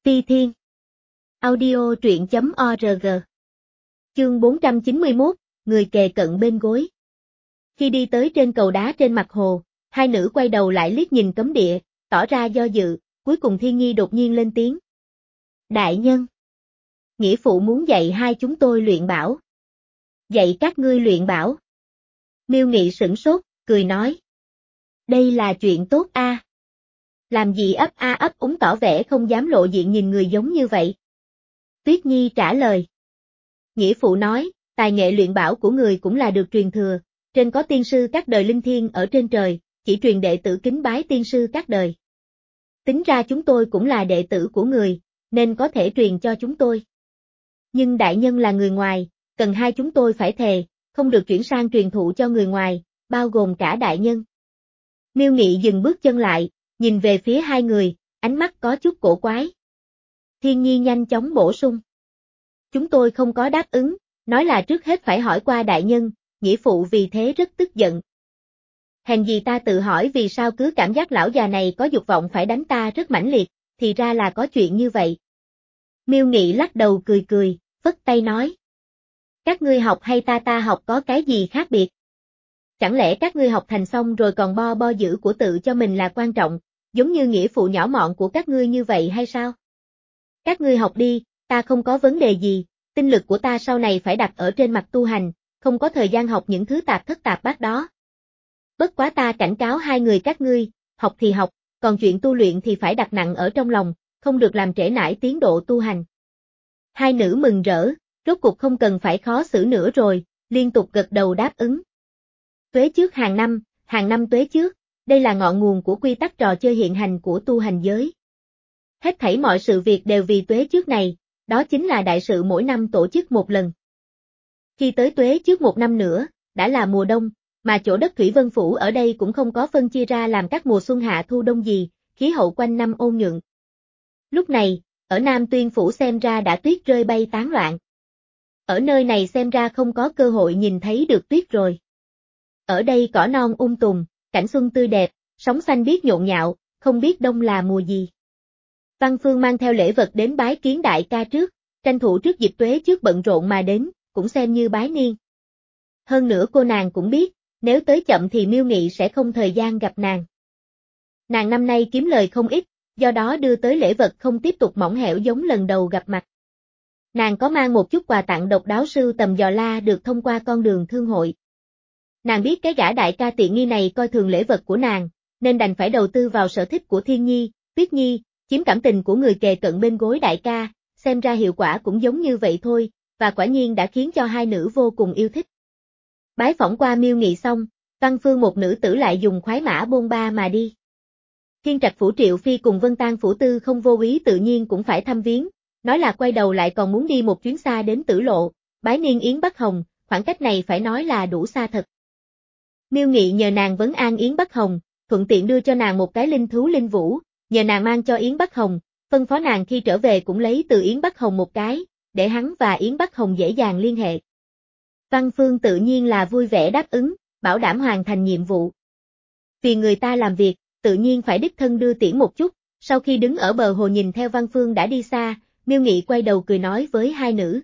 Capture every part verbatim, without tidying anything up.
Ti Thiên. Audio truyện chấm org. Chương bốn trăm chín mươi mốt, người kề cận bên gối. Khi đi tới trên cầu đá trên mặt hồ, hai nữ quay đầu lại liếc nhìn cấm địa, tỏ ra do dự, cuối cùng Thiên Nhi đột nhiên lên tiếng. Đại nhân. Nghĩa phụ muốn dạy hai chúng tôi luyện bảo. Dạy các ngươi luyện bảo. Miêu Nghị sửng sốt, cười nói. Đây là chuyện tốt a. À. Làm gì ấp a ấp úng tỏ vẻ không dám lộ diện nhìn người giống như vậy. Tuyết Nhi trả lời. Nghĩa phụ nói, tài nghệ luyện bảo của người cũng là được truyền thừa, trên có tiên sư các đời linh thiêng ở trên trời, chỉ truyền đệ tử kính bái tiên sư các đời. Tính ra chúng tôi cũng là đệ tử của người, nên có thể truyền cho chúng tôi. Nhưng đại nhân là người ngoài, cần hai chúng tôi phải thề, không được chuyển sang truyền thụ cho người ngoài, bao gồm cả đại nhân. Miêu Nghị dừng bước chân lại, nhìn về phía hai người, ánh mắt có chút cổ quái. Thiên Nhi nhanh chóng bổ sung. Chúng tôi không có đáp ứng, nói là trước hết phải hỏi qua đại nhân, nghĩa phụ vì thế rất tức giận. Hèn gì ta tự hỏi vì sao cứ cảm giác lão già này có dục vọng phải đánh ta rất mãnh liệt, thì ra là có chuyện như vậy. Miêu Nghị lắc đầu cười cười, phất tay nói. Các ngươi học hay ta ta học có cái gì khác biệt? Chẳng lẽ các ngươi học thành xong rồi còn bo bo giữ của tự cho mình là quan trọng, giống như nghĩa phụ nhỏ mọn của các ngươi như vậy hay sao? Các ngươi học đi, ta không có vấn đề gì, tinh lực của ta sau này phải đặt ở trên mặt tu hành, không có thời gian học những thứ tạp thất tạp bát đó. Bất quá ta cảnh cáo hai người các ngươi, học thì học, còn chuyện tu luyện thì phải đặt nặng ở trong lòng, không được làm trễ nải tiến độ tu hành. Hai nữ mừng rỡ, rốt cuộc không cần phải khó xử nữa rồi, liên tục gật đầu đáp ứng. Tuế trước hàng năm, hàng năm tuế trước, đây là ngọn nguồn của quy tắc trò chơi hiện hành của tu hành giới. Hết thảy mọi sự việc đều vì tuế trước này, đó chính là đại sự mỗi năm tổ chức một lần. Khi tới tuế trước một năm nữa, đã là mùa đông, mà chỗ đất Thủy Vân Phủ ở đây cũng không có phân chia ra làm các mùa xuân hạ thu đông gì, khí hậu quanh năm ôn nhuận. Lúc này, ở Nam Tuyên Phủ xem ra đã tuyết rơi bay tán loạn. Ở nơi này xem ra không có cơ hội nhìn thấy được tuyết rồi. Ở đây cỏ non um tùm, cảnh xuân tươi đẹp, sóng xanh biếc nhộn nhạo, không biết đông là mùa gì. Văn Phương mang theo lễ vật đến bái kiến đại ca trước, tranh thủ trước dịp tuế trước bận rộn mà đến, cũng xem như bái niên. Hơn nữa cô nàng cũng biết, nếu tới chậm thì Miêu Nghị sẽ không thời gian gặp nàng. Nàng năm nay kiếm lời không ít, do đó đưa tới lễ vật không tiếp tục mỏng hẻo giống lần đầu gặp mặt. Nàng có mang một chút quà tặng độc đáo sưu tầm dò la được thông qua con đường thương hội. Nàng biết cái gã đại ca tiện nghi này coi thường lễ vật của nàng, nên đành phải đầu tư vào sở thích của Thiên Nhi, Tuyết Nhi, chiếm cảm tình của người kề cận bên gối đại ca, xem ra hiệu quả cũng giống như vậy thôi, và quả nhiên đã khiến cho hai nữ vô cùng yêu thích. Bái phỏng qua Miêu Nghị xong, Văn Phương một nữ tử lại dùng khoái mã bôn ba mà đi. Thiên Trạch Phủ Triệu Phi cùng Vân Tang Phủ Tư không vô ý tự nhiên cũng phải thăm viếng, nói là quay đầu lại còn muốn đi một chuyến xa đến Tử Lộ, bái niên Yến Bắc Hồng, khoảng cách này phải nói là đủ xa thật. Miêu Nghị nhờ nàng vấn an Yến Bắc Hồng, thuận tiện đưa cho nàng một cái linh thú linh vũ, nhờ nàng mang cho Yến Bắc Hồng, phân phó nàng khi trở về cũng lấy từ Yến Bắc Hồng một cái, để hắn và Yến Bắc Hồng dễ dàng liên hệ. Văn Phương tự nhiên là vui vẻ đáp ứng, bảo đảm hoàn thành nhiệm vụ. Vì người ta làm việc, tự nhiên phải đích thân đưa tiễn một chút, sau khi đứng ở bờ hồ nhìn theo Văn Phương đã đi xa, Miêu Nghị quay đầu cười nói với hai nữ.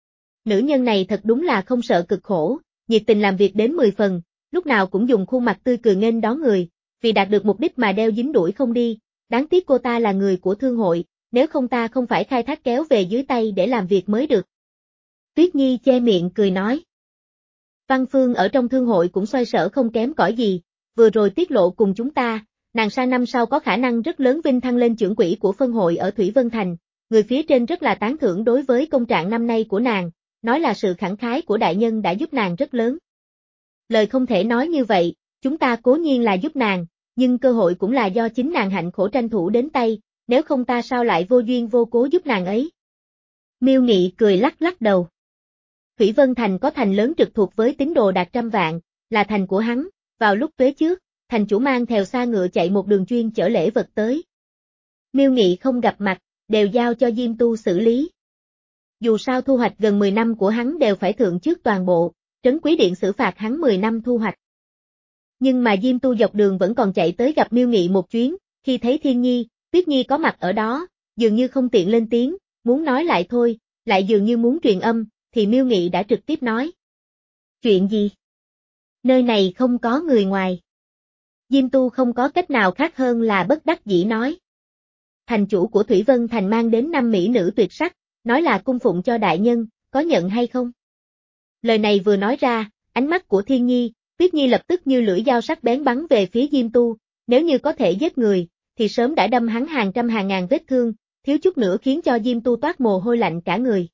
Nữ nhân này thật đúng là không sợ cực khổ, nhiệt tình làm việc đến mười phần, lúc nào cũng dùng khuôn mặt tươi cười nghênh đón người, vì đạt được mục đích mà đeo dính đuổi không đi, đáng tiếc cô ta là người của thương hội, nếu không ta không phải khai thác kéo về dưới tay để làm việc mới được. Tuyết Nhi che miệng cười nói. Văn Phương ở trong thương hội cũng xoay sở không kém cỏi gì, vừa rồi tiết lộ cùng chúng ta, nàng sang năm sau có khả năng rất lớn vinh thăng lên trưởng quỹ của phân hội ở Thủy Vân Thành, người phía trên rất là tán thưởng đối với công trạng năm nay của nàng, nói là sự khẳng khái của đại nhân đã giúp nàng rất lớn. Lời không thể nói như vậy, chúng ta cố nhiên là giúp nàng, nhưng cơ hội cũng là do chính nàng hạnh khổ tranh thủ đến tay, nếu không ta sao lại vô duyên vô cố giúp nàng ấy. Miêu Nghị cười lắc lắc đầu. Thủy Vân Thành có thành lớn trực thuộc với tín đồ đạt trăm vạn, là thành của hắn, vào lúc tuế trước, thành chủ mang theo xa ngựa chạy một đường chuyên chở lễ vật tới. Miêu Nghị không gặp mặt, đều giao cho Diêm Tu xử lý. Dù sao thu hoạch gần mười năm của hắn đều phải thượng trước toàn bộ, Trấn Quý Điện xử phạt hắn mười năm thu hoạch. Nhưng mà Diêm Tu dọc đường vẫn còn chạy tới gặp Miêu Nghị một chuyến, khi thấy Thiên Nhi, Tuyết Nhi có mặt ở đó, dường như không tiện lên tiếng, muốn nói lại thôi, lại dường như muốn truyền âm, thì Miêu Nghị đã trực tiếp nói. Chuyện gì? Nơi này không có người ngoài. Diêm Tu không có cách nào khác hơn là bất đắc dĩ nói. Thành chủ của Thủy Vân Thành mang đến năm mỹ nữ tuyệt sắc, nói là cung phụng cho đại nhân, có nhận hay không? Lời này vừa nói ra, ánh mắt của Thiên Nhi, Tuyết Nhi lập tức như lưỡi dao sắc bén bắn về phía Diêm Tu, nếu như có thể giết người, thì sớm đã đâm hắn hàng trăm hàng ngàn vết thương, thiếu chút nữa khiến cho Diêm Tu toát mồ hôi lạnh cả người.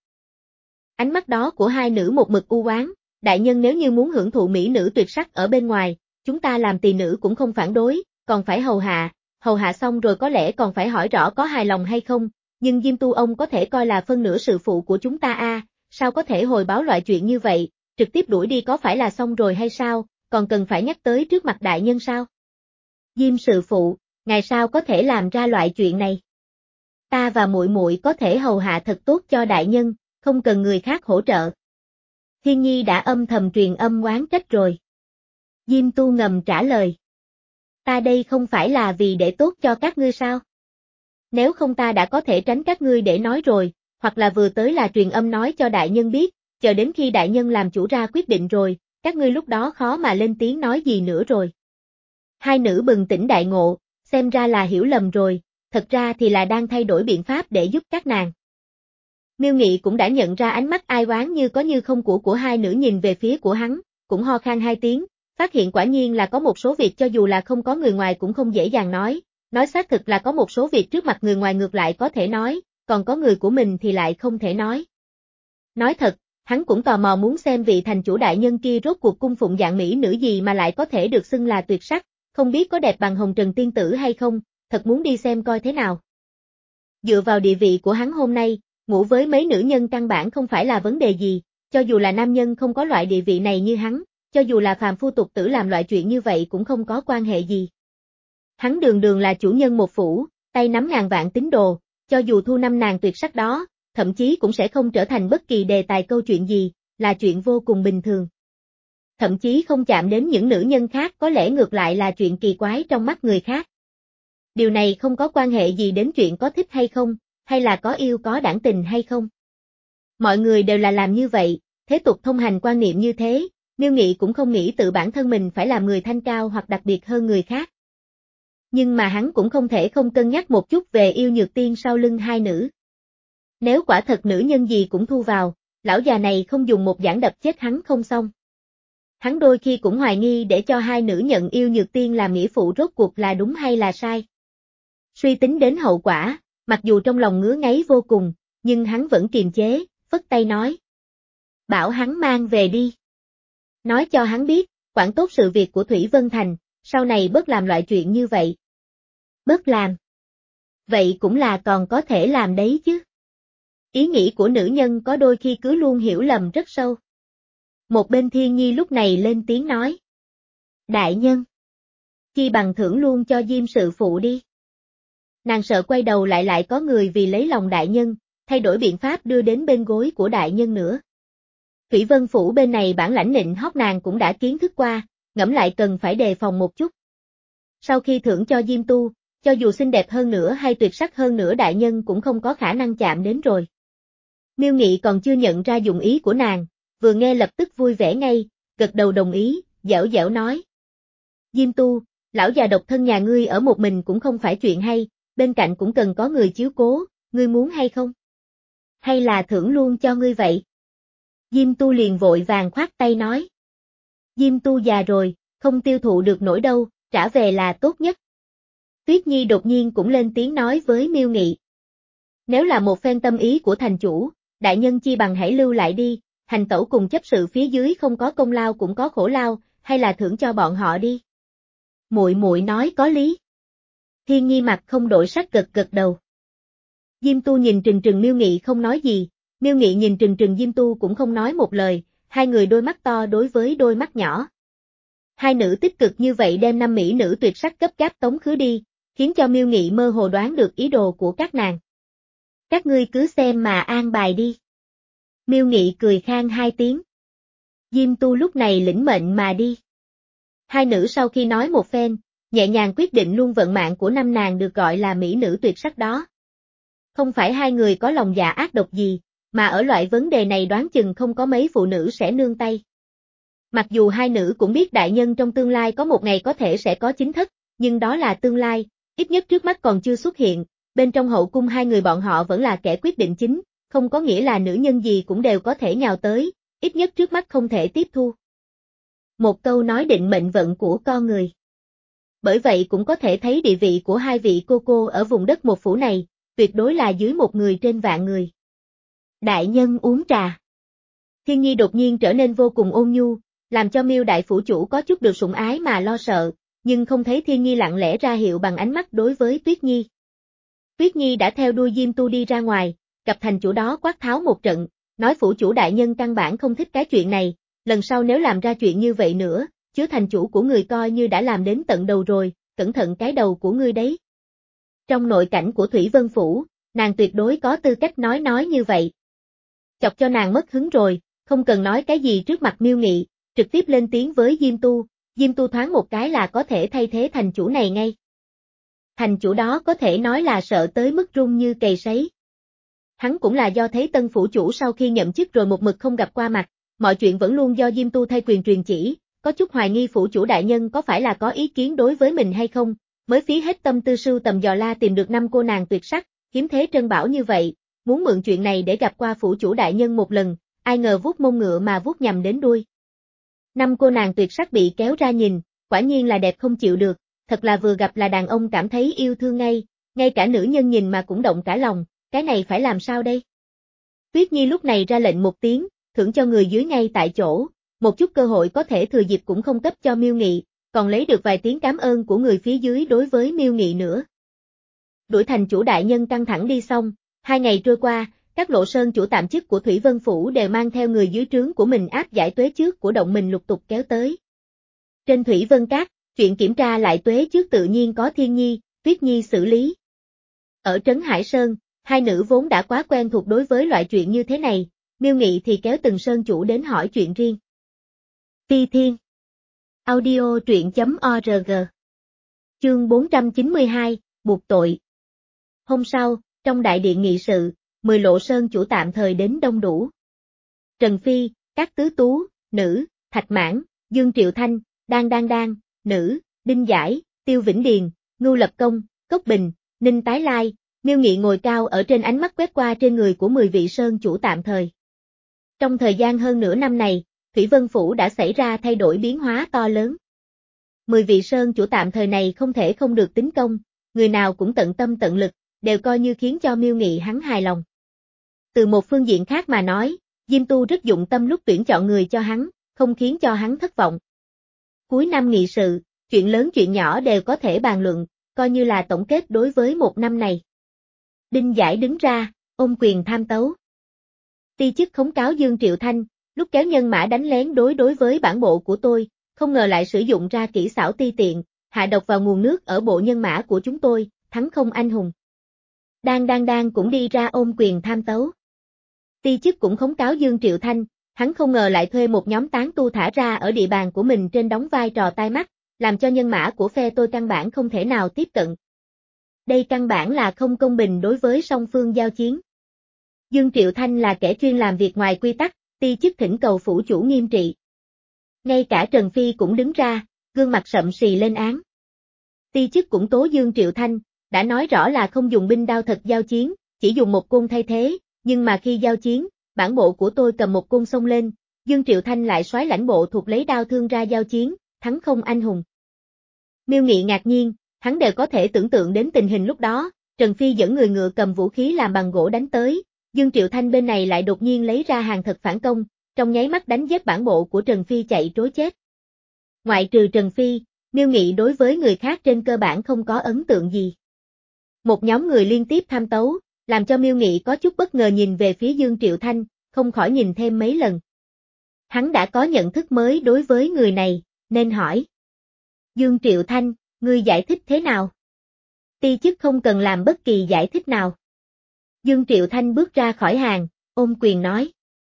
Ánh mắt đó của hai nữ một mực u oán, đại nhân nếu như muốn hưởng thụ mỹ nữ tuyệt sắc ở bên ngoài, chúng ta làm tỳ nữ cũng không phản đối, còn phải hầu hạ, hầu hạ xong rồi có lẽ còn phải hỏi rõ có hài lòng hay không, nhưng Diêm Tu ông có thể coi là phân nửa sự phụ của chúng ta a, sao có thể hồi báo loại chuyện như vậy, trực tiếp đuổi đi có phải là xong rồi hay sao, còn cần phải nhắc tới trước mặt đại nhân sao? Diêm sự phụ, ngày sau có thể làm ra loại chuyện này? Ta và muội muội có thể hầu hạ thật tốt cho đại nhân, không cần người khác hỗ trợ. Thiên Nhi đã âm thầm truyền âm oán trách rồi. Diêm Tu ngầm trả lời. Ta đây không phải là vì để tốt cho các ngươi sao? Nếu không ta đã có thể tránh các ngươi để nói rồi, hoặc là vừa tới là truyền âm nói cho đại nhân biết, chờ đến khi đại nhân làm chủ ra quyết định rồi, các ngươi lúc đó khó mà lên tiếng nói gì nữa rồi. Hai nữ bừng tỉnh đại ngộ, xem ra là hiểu lầm rồi, thật ra thì là đang thay đổi biện pháp để giúp các nàng. Miêu Nghị cũng đã nhận ra ánh mắt ai oán như có như không của của hai nữ nhìn về phía của hắn, cũng ho khan hai tiếng, phát hiện quả nhiên là có một số việc cho dù là không có người ngoài cũng không dễ dàng nói, nói xác thực là có một số việc trước mặt người ngoài ngược lại có thể nói, còn có người của mình thì lại không thể nói. Nói thật, hắn cũng tò mò muốn xem vị thành chủ đại nhân kia rốt cuộc cung phụng dạng mỹ nữ gì mà lại có thể được xưng là tuyệt sắc, không biết có đẹp bằng Hồng Trần tiên tử hay không, thật muốn đi xem coi thế nào. Dựa vào địa vị của hắn hôm nay, ngủ với mấy nữ nhân căn bản không phải là vấn đề gì, cho dù là nam nhân không có loại địa vị này như hắn, cho dù là phàm phu tục tử làm loại chuyện như vậy cũng không có quan hệ gì. Hắn đường đường là chủ nhân một phủ, tay nắm ngàn vạn tín đồ, cho dù thu năm nàng tuyệt sắc đó, thậm chí cũng sẽ không trở thành bất kỳ đề tài câu chuyện gì, là chuyện vô cùng bình thường. Thậm chí không chạm đến những nữ nhân khác có lẽ ngược lại là chuyện kỳ quái trong mắt người khác. Điều này không có quan hệ gì đến chuyện có thích hay không, hay là có yêu có đảng tình hay không. Mọi người đều là làm như vậy, thế tục thông hành quan niệm như thế, Miêu Nghị cũng không nghĩ tự bản thân mình phải làm người thanh cao hoặc đặc biệt hơn người khác. Nhưng mà hắn cũng không thể không cân nhắc một chút về yêu nhược tiên sau lưng hai nữ. Nếu quả thật nữ nhân gì cũng thu vào, lão già này không dùng một giảng đập chết hắn không xong. Hắn đôi khi cũng hoài nghi để cho hai nữ nhận yêu nhược tiên làm nghĩa phụ rốt cuộc là đúng hay là sai. Suy tính đến hậu quả, mặc dù trong lòng ngứa ngáy vô cùng, nhưng hắn vẫn kiềm chế, phất tay nói. Bảo hắn mang về đi. Nói cho hắn biết, quản tốt sự việc của Thủy Vân Thành, sau này bớt làm loại chuyện như vậy. Bớt làm. Vậy cũng là còn có thể làm đấy chứ. Ý nghĩ của nữ nhân có đôi khi cứ luôn hiểu lầm rất sâu. Một bên Thiên Nhi lúc này lên tiếng nói. Đại nhân. Chi bằng thưởng luôn cho Diêm sự phụ đi. Nàng sợ quay đầu lại lại có người vì lấy lòng đại nhân, thay đổi biện pháp đưa đến bên gối của đại nhân nữa. Thủy Vân Phủ bên này bản lãnh nịnh hót nàng cũng đã kiến thức qua, ngẫm lại cần phải đề phòng một chút. Sau khi thưởng cho Diêm Tu, cho dù xinh đẹp hơn nữa hay tuyệt sắc hơn nữa đại nhân cũng không có khả năng chạm đến rồi. Miêu Nghị còn chưa nhận ra dụng ý của nàng, vừa nghe lập tức vui vẻ ngay, gật đầu đồng ý, dẻo dẻo nói. Diêm Tu, lão già độc thân nhà ngươi ở một mình cũng không phải chuyện hay, bên cạnh cũng cần có người chiếu cố, ngươi muốn hay không? Hay là thưởng luôn cho ngươi vậy? Diêm Tu liền vội vàng khoát tay nói. Diêm Tu già rồi, không tiêu thụ được nổi đâu, trả về là tốt nhất. Tuyết Nhi đột nhiên cũng lên tiếng nói với Miêu Nghị. Nếu là một phen tâm ý của thành chủ, đại nhân chi bằng hãy lưu lại đi, hành tẩu cùng chấp sự phía dưới không có công lao cũng có khổ lao, hay là thưởng cho bọn họ đi. Muội muội nói có lý. Thiên Nhi mặt không đổi sắc gật gật đầu. Diêm Tu nhìn trừng trừng Miêu Nghị không nói gì, Miêu Nghị nhìn trừng trừng Diêm Tu cũng không nói một lời, hai người đôi mắt to đối với đôi mắt nhỏ. Hai nữ tích cực như vậy đem năm mỹ nữ tuyệt sắc cấp gáp tống khứ đi, khiến cho Miêu Nghị mơ hồ đoán được ý đồ của các nàng. Các ngươi cứ xem mà an bài đi. Miêu Nghị cười khang hai tiếng. Diêm Tu lúc này lĩnh mệnh mà đi. Hai nữ sau khi nói một phen, nhẹ nhàng quyết định luôn vận mạng của năm nàng được gọi là mỹ nữ tuyệt sắc đó. Không phải hai người có lòng dạ ác độc gì, mà ở loại vấn đề này đoán chừng không có mấy phụ nữ sẽ nương tay. Mặc dù hai nữ cũng biết đại nhân trong tương lai có một ngày có thể sẽ có chính thất, nhưng đó là tương lai, ít nhất trước mắt còn chưa xuất hiện, bên trong hậu cung hai người bọn họ vẫn là kẻ quyết định chính, không có nghĩa là nữ nhân gì cũng đều có thể nhào tới, ít nhất trước mắt không thể tiếp thu. Một câu nói định mệnh vận của con người. Bởi vậy cũng có thể thấy địa vị của hai vị cô cô ở vùng đất một phủ này, tuyệt đối là dưới một người trên vạn người. Đại nhân uống trà. Thiên Nhi đột nhiên trở nên vô cùng ôn nhu, làm cho Miêu đại phủ chủ có chút được sủng ái mà lo sợ, nhưng không thấy Thiên Nhi lặng lẽ ra hiệu bằng ánh mắt đối với Tuyết Nhi. Tuyết Nhi đã theo đuôi Diêm Tu đi ra ngoài, gặp thành chủ đó quát tháo một trận, nói phủ chủ đại nhân căn bản không thích cái chuyện này, lần sau nếu làm ra chuyện như vậy nữa, chứ thành chủ của người coi như đã làm đến tận đầu rồi, cẩn thận cái đầu của ngươi đấy. Trong nội cảnh của Thủy Vân Phủ, nàng tuyệt đối có tư cách nói nói như vậy. Chọc cho nàng mất hứng rồi, không cần nói cái gì trước mặt Miêu Nghị, trực tiếp lên tiếng với Diêm Tu, Diêm Tu thoáng một cái là có thể thay thế thành chủ này ngay. Thành chủ đó có thể nói là sợ tới mức run như cầy sấy. Hắn cũng là do thấy tân phủ chủ sau khi nhậm chức rồi một mực không gặp qua mặt, mọi chuyện vẫn luôn do Diêm Tu thay quyền truyền chỉ, có chút hoài nghi phủ chủ đại nhân có phải là có ý kiến đối với mình hay không, mới phí hết tâm tư sưu tầm dò la tìm được năm cô nàng tuyệt sắc, hiếm thế trân bảo như vậy, muốn mượn chuyện này để gặp qua phủ chủ đại nhân một lần, ai ngờ vuốt mông ngựa mà vuốt nhầm đến đuôi. Năm cô nàng tuyệt sắc bị kéo ra nhìn, quả nhiên là đẹp không chịu được, thật là vừa gặp là đàn ông cảm thấy yêu thương ngay, ngay cả nữ nhân nhìn mà cũng động cả lòng, cái này phải làm sao đây? Tuyết Nhi lúc này ra lệnh một tiếng, thưởng cho người dưới ngay tại chỗ, một chút cơ hội có thể thừa dịp cũng không cấp cho Miêu Nghị, còn lấy được vài tiếng cảm ơn của người phía dưới đối với Miêu Nghị nữa. Đuổi thành chủ đại nhân căng thẳng đi xong, hai ngày trôi qua, các lộ sơn chủ tạm chức của Thủy Vân Phủ đều mang theo người dưới trướng của mình áp giải tuế trước của động mình lục tục kéo tới. Trên Thủy Vân Cát, chuyện kiểm tra lại tuế trước tự nhiên có Thiên Nhi, Tuyết Nhi xử lý. Ở Trấn Hải Sơn, hai nữ vốn đã quá quen thuộc đối với loại chuyện như thế này, Miêu Nghị thì kéo từng sơn chủ đến hỏi chuyện riêng. Phi Thiên Audio truyện.org Chương bốn trăm chín mươi hai, buộc tội. Hôm sau, trong đại điện nghị sự, mười lộ sơn chủ tạm thời đến đông đủ. Trần Phi, Các Tứ Tú, nữ, Thạch Mãn, Dương Triệu Thanh, Đan Đan Đan, nữ, Đinh Giải, Tiêu Vĩnh Điền, Ngưu Lập Công, Cốc Bình, Ninh Tái Lai, Miêu Nghị ngồi cao ở trên ánh mắt quét qua trên người của mười vị sơn chủ tạm thời. Trong thời gian hơn nửa năm này, Thủy Vân Phủ đã xảy ra thay đổi biến hóa to lớn. Mười vị sơn chủ tạm thời này không thể không được tính công, người nào cũng tận tâm tận lực, đều coi như khiến cho Miêu Nghị hắn hài lòng. Từ một phương diện khác mà nói, Diêm Tu rất dụng tâm lúc tuyển chọn người cho hắn, không khiến cho hắn thất vọng. Cuối năm nghị sự, chuyện lớn chuyện nhỏ đều có thể bàn luận, coi như là tổng kết đối với một năm này. Đinh Giải đứng ra, ôm quyền tham tấu. Ti chức khống cáo Dương Triệu Thanh, lúc kéo nhân mã đánh lén đối đối với bản bộ của tôi, không ngờ lại sử dụng ra kỹ xảo ti tiện, hạ độc vào nguồn nước ở bộ nhân mã của chúng tôi, thắng không anh hùng. Đan Đan Đan cũng đi ra ôm quyền tham tấu. Ti chức cũng khống cáo Dương Triệu Thanh, hắn không ngờ lại thuê một nhóm tán tu thả ra ở địa bàn của mình trên đóng vai trò tai mắt, làm cho nhân mã của phe tôi căn bản không thể nào tiếp cận. Đây căn bản là không công bình đối với song phương giao chiến. Dương Triệu Thanh là kẻ chuyên làm việc ngoài quy tắc, ti chức thỉnh cầu phủ chủ nghiêm trị. Ngay cả Trần Phi cũng đứng ra, gương mặt sậm sì lên án. Ti chức cũng tố Dương Triệu Thanh, đã nói rõ là không dùng binh đao thật giao chiến, chỉ dùng một côn thay thế, nhưng mà khi giao chiến, bản bộ của tôi cầm một côn xông lên, Dương Triệu Thanh lại soái lãnh bộ thuộc lấy đao thương ra giao chiến, thắng không anh hùng. Miêu Nghị ngạc nhiên, hắn đều có thể tưởng tượng đến tình hình lúc đó, Trần Phi dẫn người ngựa cầm vũ khí làm bằng gỗ đánh tới, Dương Triệu Thanh bên này lại đột nhiên lấy ra hàng thật phản công, trong nháy mắt đánh giết bản bộ của Trần Phi chạy trối chết. Ngoại trừ Trần Phi, Miêu Nghị đối với người khác trên cơ bản không có ấn tượng gì. Một nhóm người liên tiếp tham tấu, làm cho Miêu Nghị có chút bất ngờ nhìn về phía Dương Triệu Thanh, không khỏi nhìn thêm mấy lần. Hắn đã có nhận thức mới đối với người này, nên hỏi. Dương Triệu Thanh, ngươi giải thích thế nào? Ti chức không cần làm bất kỳ giải thích nào. Dương Triệu Thanh bước ra khỏi hàng, ôm quyền nói.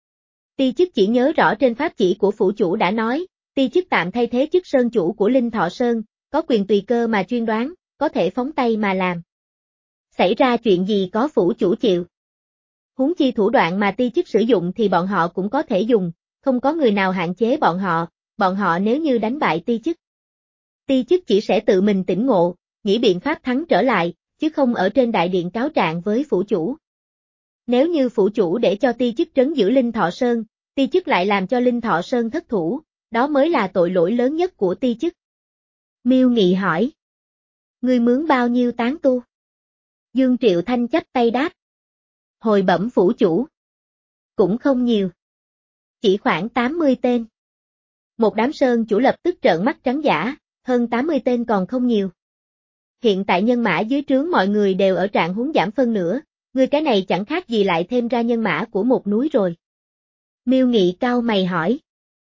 Ti chức chỉ nhớ rõ trên pháp chỉ của phủ chủ đã nói, ti chức tạm thay thế chức sơn chủ của Linh Thọ Sơn, có quyền tùy cơ mà chuyên đoán, có thể phóng tay mà làm. Xảy ra chuyện gì có phủ chủ chịu. Huống chi thủ đoạn mà ti chức sử dụng thì bọn họ cũng có thể dùng, không có người nào hạn chế bọn họ, bọn họ nếu như đánh bại ti chức. Ti chức chỉ sẽ tự mình tỉnh ngộ, nghĩ biện pháp thắng trở lại, chứ không ở trên đại điện cáo trạng với phủ chủ. Nếu như phủ chủ để cho ti chức trấn giữ Linh Thọ Sơn, ti chức lại làm cho Linh Thọ Sơn thất thủ, đó mới là tội lỗi lớn nhất của ti chức. Miêu Nghị hỏi. Ngươi mướn bao nhiêu tán tu? Dương Triệu Thanh chắp tay đáp. Hồi bẩm phủ chủ. Cũng không nhiều. Chỉ khoảng tám mươi tên. Một đám sơn chủ lập tức trợn mắt trắng dã, hơn tám mươi tên còn không nhiều. Hiện tại nhân mã dưới trướng mọi người đều ở trạng huống giảm phân nửa, ngươi cái này chẳng khác gì lại thêm ra nhân mã của một núi rồi. Miêu Nghị cao mày hỏi.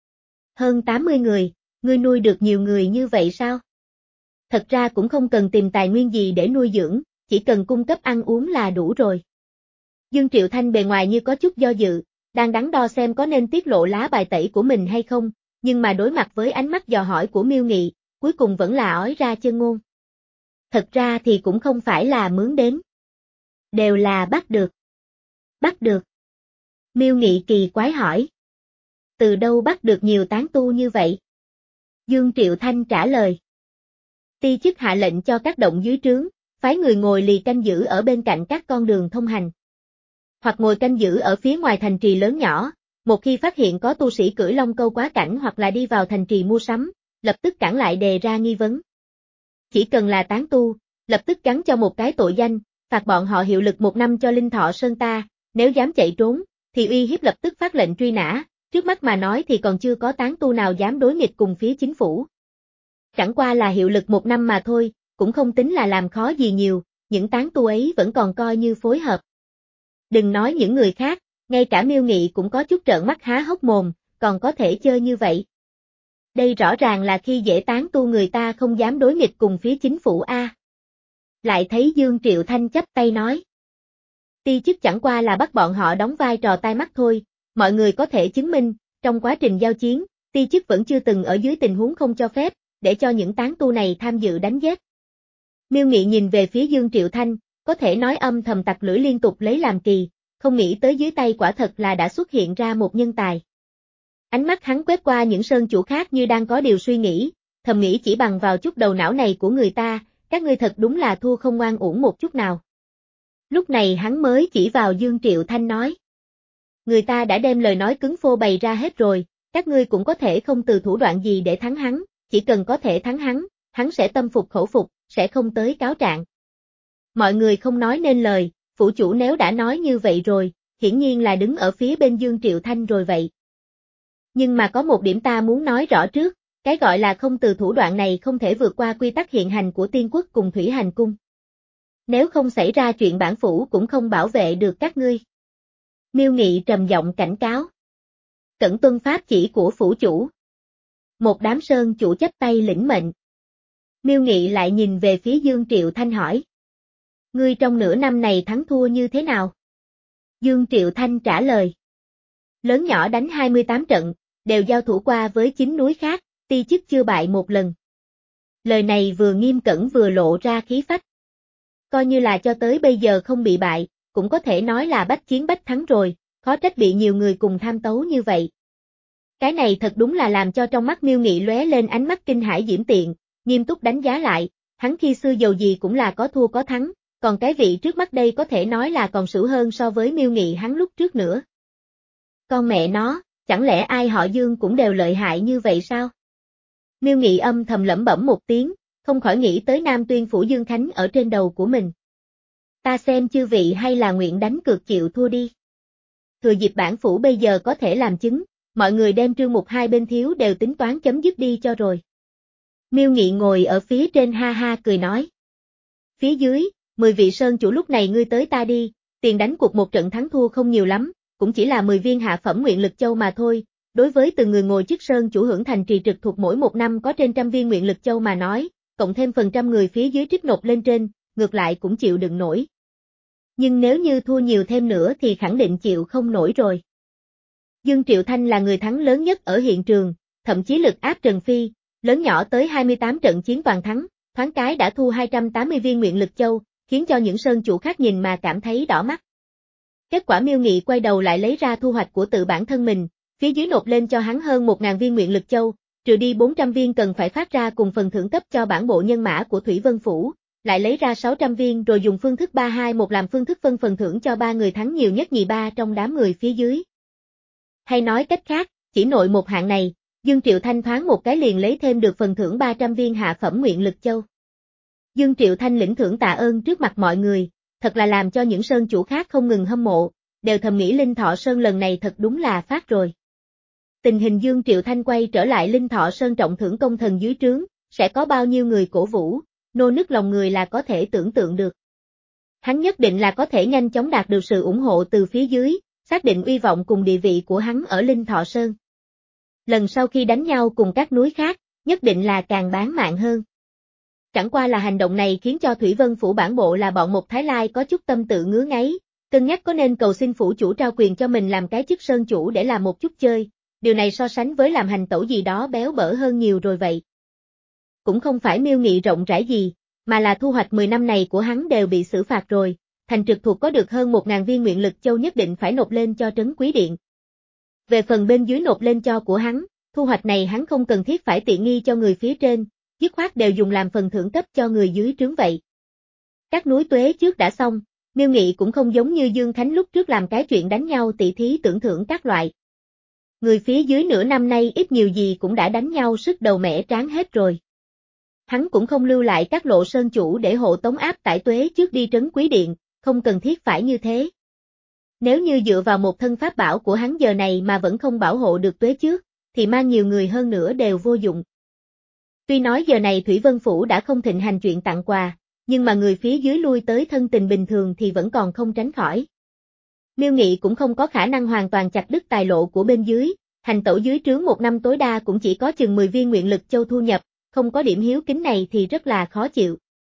Hơn tám mươi người, ngươi nuôi được nhiều người như vậy sao? Thật ra cũng không cần tìm tài nguyên gì để nuôi dưỡng, chỉ cần cung cấp ăn uống là đủ rồi. Dương Triệu Thanh bề ngoài như có chút do dự, đang đắn đo xem có nên tiết lộ lá bài tẩy của mình hay không, nhưng mà đối mặt với ánh mắt dò hỏi của Miêu Nghị, cuối cùng vẫn là ói ra chân ngôn. Thật ra thì cũng không phải là mướn đến. Đều là bắt được. Bắt được. Miêu Nghị kỳ quái hỏi. Từ đâu bắt được nhiều tán tu như vậy? Dương Triệu Thanh trả lời. Ti chức hạ lệnh cho các động dưới trướng, phái người ngồi lì canh giữ ở bên cạnh các con đường thông hành. Hoặc ngồi canh giữ ở phía ngoài thành trì lớn nhỏ, một khi phát hiện có tu sĩ cưỡi long câu quá cảnh hoặc là đi vào thành trì mua sắm, lập tức cản lại đề ra nghi vấn. Chỉ cần là tán tu, lập tức gắn cho một cái tội danh, phạt bọn họ hiệu lực một năm cho Linh Thọ Sơn ta, nếu dám chạy trốn, thì uy hiếp lập tức phát lệnh truy nã, trước mắt mà nói thì còn chưa có tán tu nào dám đối nghịch cùng phía chính phủ. Chẳng qua là hiệu lực một năm mà thôi, cũng không tính là làm khó gì nhiều, những tán tu ấy vẫn còn coi như phối hợp. Đừng nói những người khác, ngay cả Miêu Nghị cũng có chút trợn mắt há hốc mồm, còn có thể chơi như vậy. Đây rõ ràng là khi dễ tán tu người ta không dám đối nghịch cùng phía chính phủ a. Lại thấy Dương Triệu Thanh chắp tay nói. Ti chức chẳng qua là bắt bọn họ đóng vai trò tai mắt thôi, mọi người có thể chứng minh, trong quá trình giao chiến, ti chức vẫn chưa từng ở dưới tình huống không cho phép, để cho những tán tu này tham dự đánh giết. Miêu Nghị nhìn về phía Dương Triệu Thanh, có thể nói âm thầm tặc lưỡi liên tục lấy làm kỳ, không nghĩ tới dưới tay quả thật là đã xuất hiện ra một nhân tài. Ánh mắt hắn quét qua những sơn chủ khác như đang có điều suy nghĩ, thầm nghĩ chỉ bằng vào chút đầu não này của người ta, các ngươi thật đúng là thua không ngoan uổng một chút nào. Lúc này hắn mới chỉ vào Dương Triệu Thanh nói. Người ta đã đem lời nói cứng phô bày ra hết rồi, các ngươi cũng có thể không từ thủ đoạn gì để thắng hắn, chỉ cần có thể thắng hắn, hắn sẽ tâm phục khẩu phục, sẽ không tới cáo trạng. Mọi người không nói nên lời, phủ chủ nếu đã nói như vậy rồi, hiển nhiên là đứng ở phía bên Dương Triệu Thanh rồi vậy. Nhưng mà có một điểm ta muốn nói rõ trước, cái gọi là không từ thủ đoạn này không thể vượt qua quy tắc hiện hành của Tiên Quốc cùng Thủy Hành Cung. Nếu không xảy ra chuyện bản phủ cũng không bảo vệ được các ngươi. Miêu Nghị trầm giọng cảnh cáo. Cẩn tuân pháp chỉ của phủ chủ. Một đám sơn chủ chắp tay lĩnh mệnh. Miêu Nghị lại nhìn về phía Dương Triệu Thanh hỏi. Ngươi trong nửa năm này thắng thua như thế nào? Dương Triệu Thanh trả lời. Lớn nhỏ đánh hai mươi tám trận, đều giao thủ qua với chín núi khác, ti chức chưa bại một lần. Lời này vừa nghiêm cẩn vừa lộ ra khí phách. Coi như là cho tới bây giờ không bị bại, cũng có thể nói là bách chiến bách thắng rồi, khó trách bị nhiều người cùng tham tấu như vậy. Cái này thật đúng là làm cho trong mắt Miêu Nghị lóe lên ánh mắt kinh hãi diễm tiện, nghiêm túc đánh giá lại, hắn khi xưa dầu gì cũng là có thua có thắng, còn cái vị trước mắt đây có thể nói là còn sửu hơn so với Miêu Nghị hắn lúc trước nữa. Con mẹ nó, chẳng lẽ ai họ Dương cũng đều lợi hại như vậy sao? Miêu Nghị âm thầm lẩm bẩm một tiếng, không khỏi nghĩ tới Nam Tuyên phủ Dương Khánh ở trên đầu của mình. Ta xem chư vị hay là nguyện đánh cược chịu thua đi. Thừa dịp bản phủ bây giờ có thể làm chứng, mọi người đem trương mục hai bên thiếu đều tính toán chấm dứt đi cho rồi. Miêu Nghị ngồi ở phía trên ha ha cười nói. Phía dưới, mười vị sơn chủ lúc này ngươi tới ta đi, tiền đánh cuộc một trận thắng thua không nhiều lắm, cũng chỉ là mười viên hạ phẩm nguyện lực châu mà thôi. Đối với từng người ngồi chức sơn chủ hưởng thành trì trực thuộc mỗi một năm có trên trăm viên nguyện lực châu mà nói, cộng thêm phần trăm người phía dưới trích nộp lên trên, ngược lại cũng chịu đựng nổi. Nhưng nếu như thua nhiều thêm nữa thì khẳng định chịu không nổi rồi. Dương Triệu Thanh là người thắng lớn nhất ở hiện trường, thậm chí lực áp Trần Phi, lớn nhỏ tới hai mươi tám trận chiến toàn thắng, thoáng cái đã thu hai trăm tám mươi viên nguyện lực châu, khiến cho những sơn chủ khác nhìn mà cảm thấy đỏ mắt. Kết quả Miêu Nghị quay đầu lại lấy ra thu hoạch của tự bản thân mình, phía dưới nộp lên cho hắn hơn một nghìn viên nguyện lực châu, trừ đi bốn trăm viên cần phải phát ra cùng phần thưởng cấp cho bản bộ nhân mã của Thủy Vân Phủ, lại lấy ra sáu trăm viên rồi dùng phương thức ba hai một làm phương thức phân phần thưởng cho ba người thắng nhiều nhất nhì ba trong đám người phía dưới. Hay nói cách khác, chỉ nội một hạng này, Dương Triệu Thanh thoáng một cái liền lấy thêm được phần thưởng ba trăm viên hạ phẩm nguyện lực châu. Dương Triệu Thanh lĩnh thưởng tạ ơn trước mặt mọi người, thật là làm cho những sơn chủ khác không ngừng hâm mộ, đều thầm nghĩ Linh Thọ Sơn lần này thật đúng là phát rồi. Tình hình Dương Triệu Thanh quay trở lại Linh Thọ Sơn trọng thưởng công thần dưới trướng, sẽ có bao nhiêu người cổ vũ, nô nức lòng người là có thể tưởng tượng được. Hắn nhất định là có thể nhanh chóng đạt được sự ủng hộ từ phía dưới, xác định uy vọng cùng địa vị của hắn ở Linh Thọ Sơn. Lần sau khi đánh nhau cùng các núi khác, nhất định là càng bán mạng hơn. Chẳng qua là hành động này khiến cho Thủy Vân Phủ bản bộ là bọn một Thái Lai có chút tâm tự ngứa ngáy, cân nhắc có nên cầu xin phủ chủ trao quyền cho mình làm cái chức sơn chủ để làm một chút chơi, điều này so sánh với làm hành tẩu gì đó béo bở hơn nhiều rồi vậy. Cũng không phải Miêu Nghị rộng rãi gì, mà là thu hoạch mười năm này của hắn đều bị xử phạt rồi, thành trực thuộc có được hơn một nghìn viên nguyện lực châu nhất định phải nộp lên cho trấn Quý Điện. Về phần bên dưới nộp lên cho của hắn, thu hoạch này hắn không cần thiết phải tiện nghi cho người phía trên, dứt khoát đều dùng làm phần thưởng cấp cho người dưới trướng vậy. Các núi tuế trước đã xong, Miêu Nghị cũng không giống như Dương Khánh lúc trước làm cái chuyện đánh nhau tỉ thí tưởng thưởng các loại. Người phía dưới nửa năm nay ít nhiều gì cũng đã đánh nhau sức đầu mẻ trán hết rồi. Hắn cũng không lưu lại các lộ sơn chủ để hộ tống áp tải tuế trước đi trấn Quý Điện, không cần thiết phải như thế. Nếu như dựa vào một thân pháp bảo của hắn giờ này mà vẫn không bảo hộ được tuế trước, thì mang nhiều người hơn nữa đều vô dụng. Tuy nói giờ này Thủy Vân Phủ đã không thịnh hành chuyện tặng quà, nhưng mà người phía dưới lui tới thân tình bình thường thì vẫn còn không tránh khỏi. Miêu Nghị cũng không có khả năng hoàn toàn chặt đứt tài lộ của bên dưới, hành tẩu dưới trướng một năm tối đa cũng chỉ có chừng mười viên nguyện lực châu thu nhập, không có điểm hiếu kính này thì rất là khó chịu.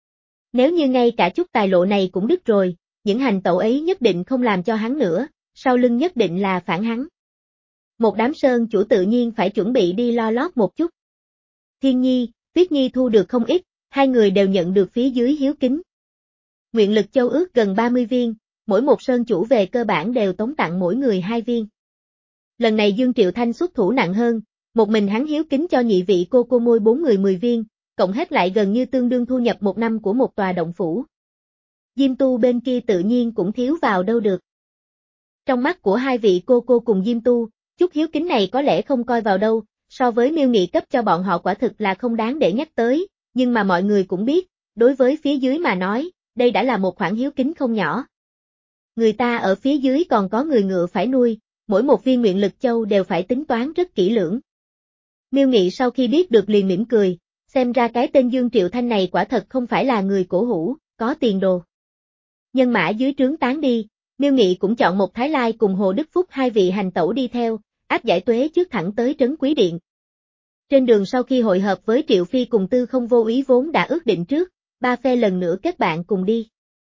Nếu như ngay cả chút tài lộ này cũng đứt rồi, những hành tẩu ấy nhất định không làm cho hắn nữa, sau lưng nhất định là phản hắn. Một đám sơn chủ tự nhiên phải chuẩn bị đi lo lót một chút. Thiên Nhi, Tuyết Nhi thu được không ít, hai người đều nhận được phía dưới hiếu kính. Nguyện lực châu ước gần ba mươi viên, mỗi một sơn chủ về cơ bản đều tống tặng mỗi người hai viên. Lần này Dương Triệu Thanh xuất thủ nặng hơn, một mình hắn hiếu kính cho nhị vị cô cô môi bốn người mười viên, cộng hết lại gần như tương đương thu nhập một năm của một tòa động phủ. Diêm Tu bên kia tự nhiên cũng thiếu vào đâu được. Trong mắt của hai vị cô cô cùng Diêm Tu, chút hiếu kính này có lẽ không coi vào đâu, so với Miêu Nghị cấp cho bọn họ quả thực là không đáng để nhắc tới, nhưng mà mọi người cũng biết, đối với phía dưới mà nói, đây đã là một khoản hiếu kính không nhỏ. Người ta ở phía dưới còn có người ngựa phải nuôi, mỗi một viên nguyện lực châu đều phải tính toán rất kỹ lưỡng. Miêu Nghị sau khi biết được liền mỉm cười, xem ra cái tên Dương Triệu Thanh này quả thật không phải là người cổ hủ, có tiền đồ. Nhân mã dưới trướng tán đi, Miêu Nghị cũng chọn một Thái Lai cùng Hồ Đức Phúc hai vị hành tẩu đi theo, áp giải tuế trước thẳng tới trấn Quý Điện. Trên đường sau khi hội hợp với Triệu Phi cùng Tư Không Vô Ý vốn đã ước định trước, ba phe lần nữa kết bạn cùng đi.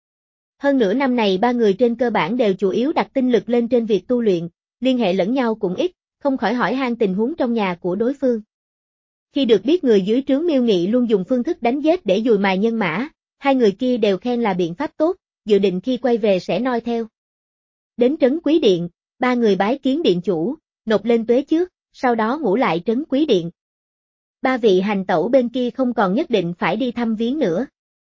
Hơn nửa năm này ba người trên cơ bản đều chủ yếu đặt tinh lực lên trên việc tu luyện, liên hệ lẫn nhau cũng ít, không khỏi hỏi han tình huống trong nhà của đối phương. Khi được biết người dưới trướng Miêu Nghị luôn dùng phương thức đánh giết để dùi mài nhân mã, hai người kia đều khen là biện pháp tốt, dự định khi quay về sẽ noi theo. Đến trấn Quý Điện, ba người bái kiến điện chủ, nộp lên tuế trước, sau đó ngủ lại trấn Quý Điện. Ba vị hành tẩu bên kia không còn nhất định phải đi thăm viếng nữa.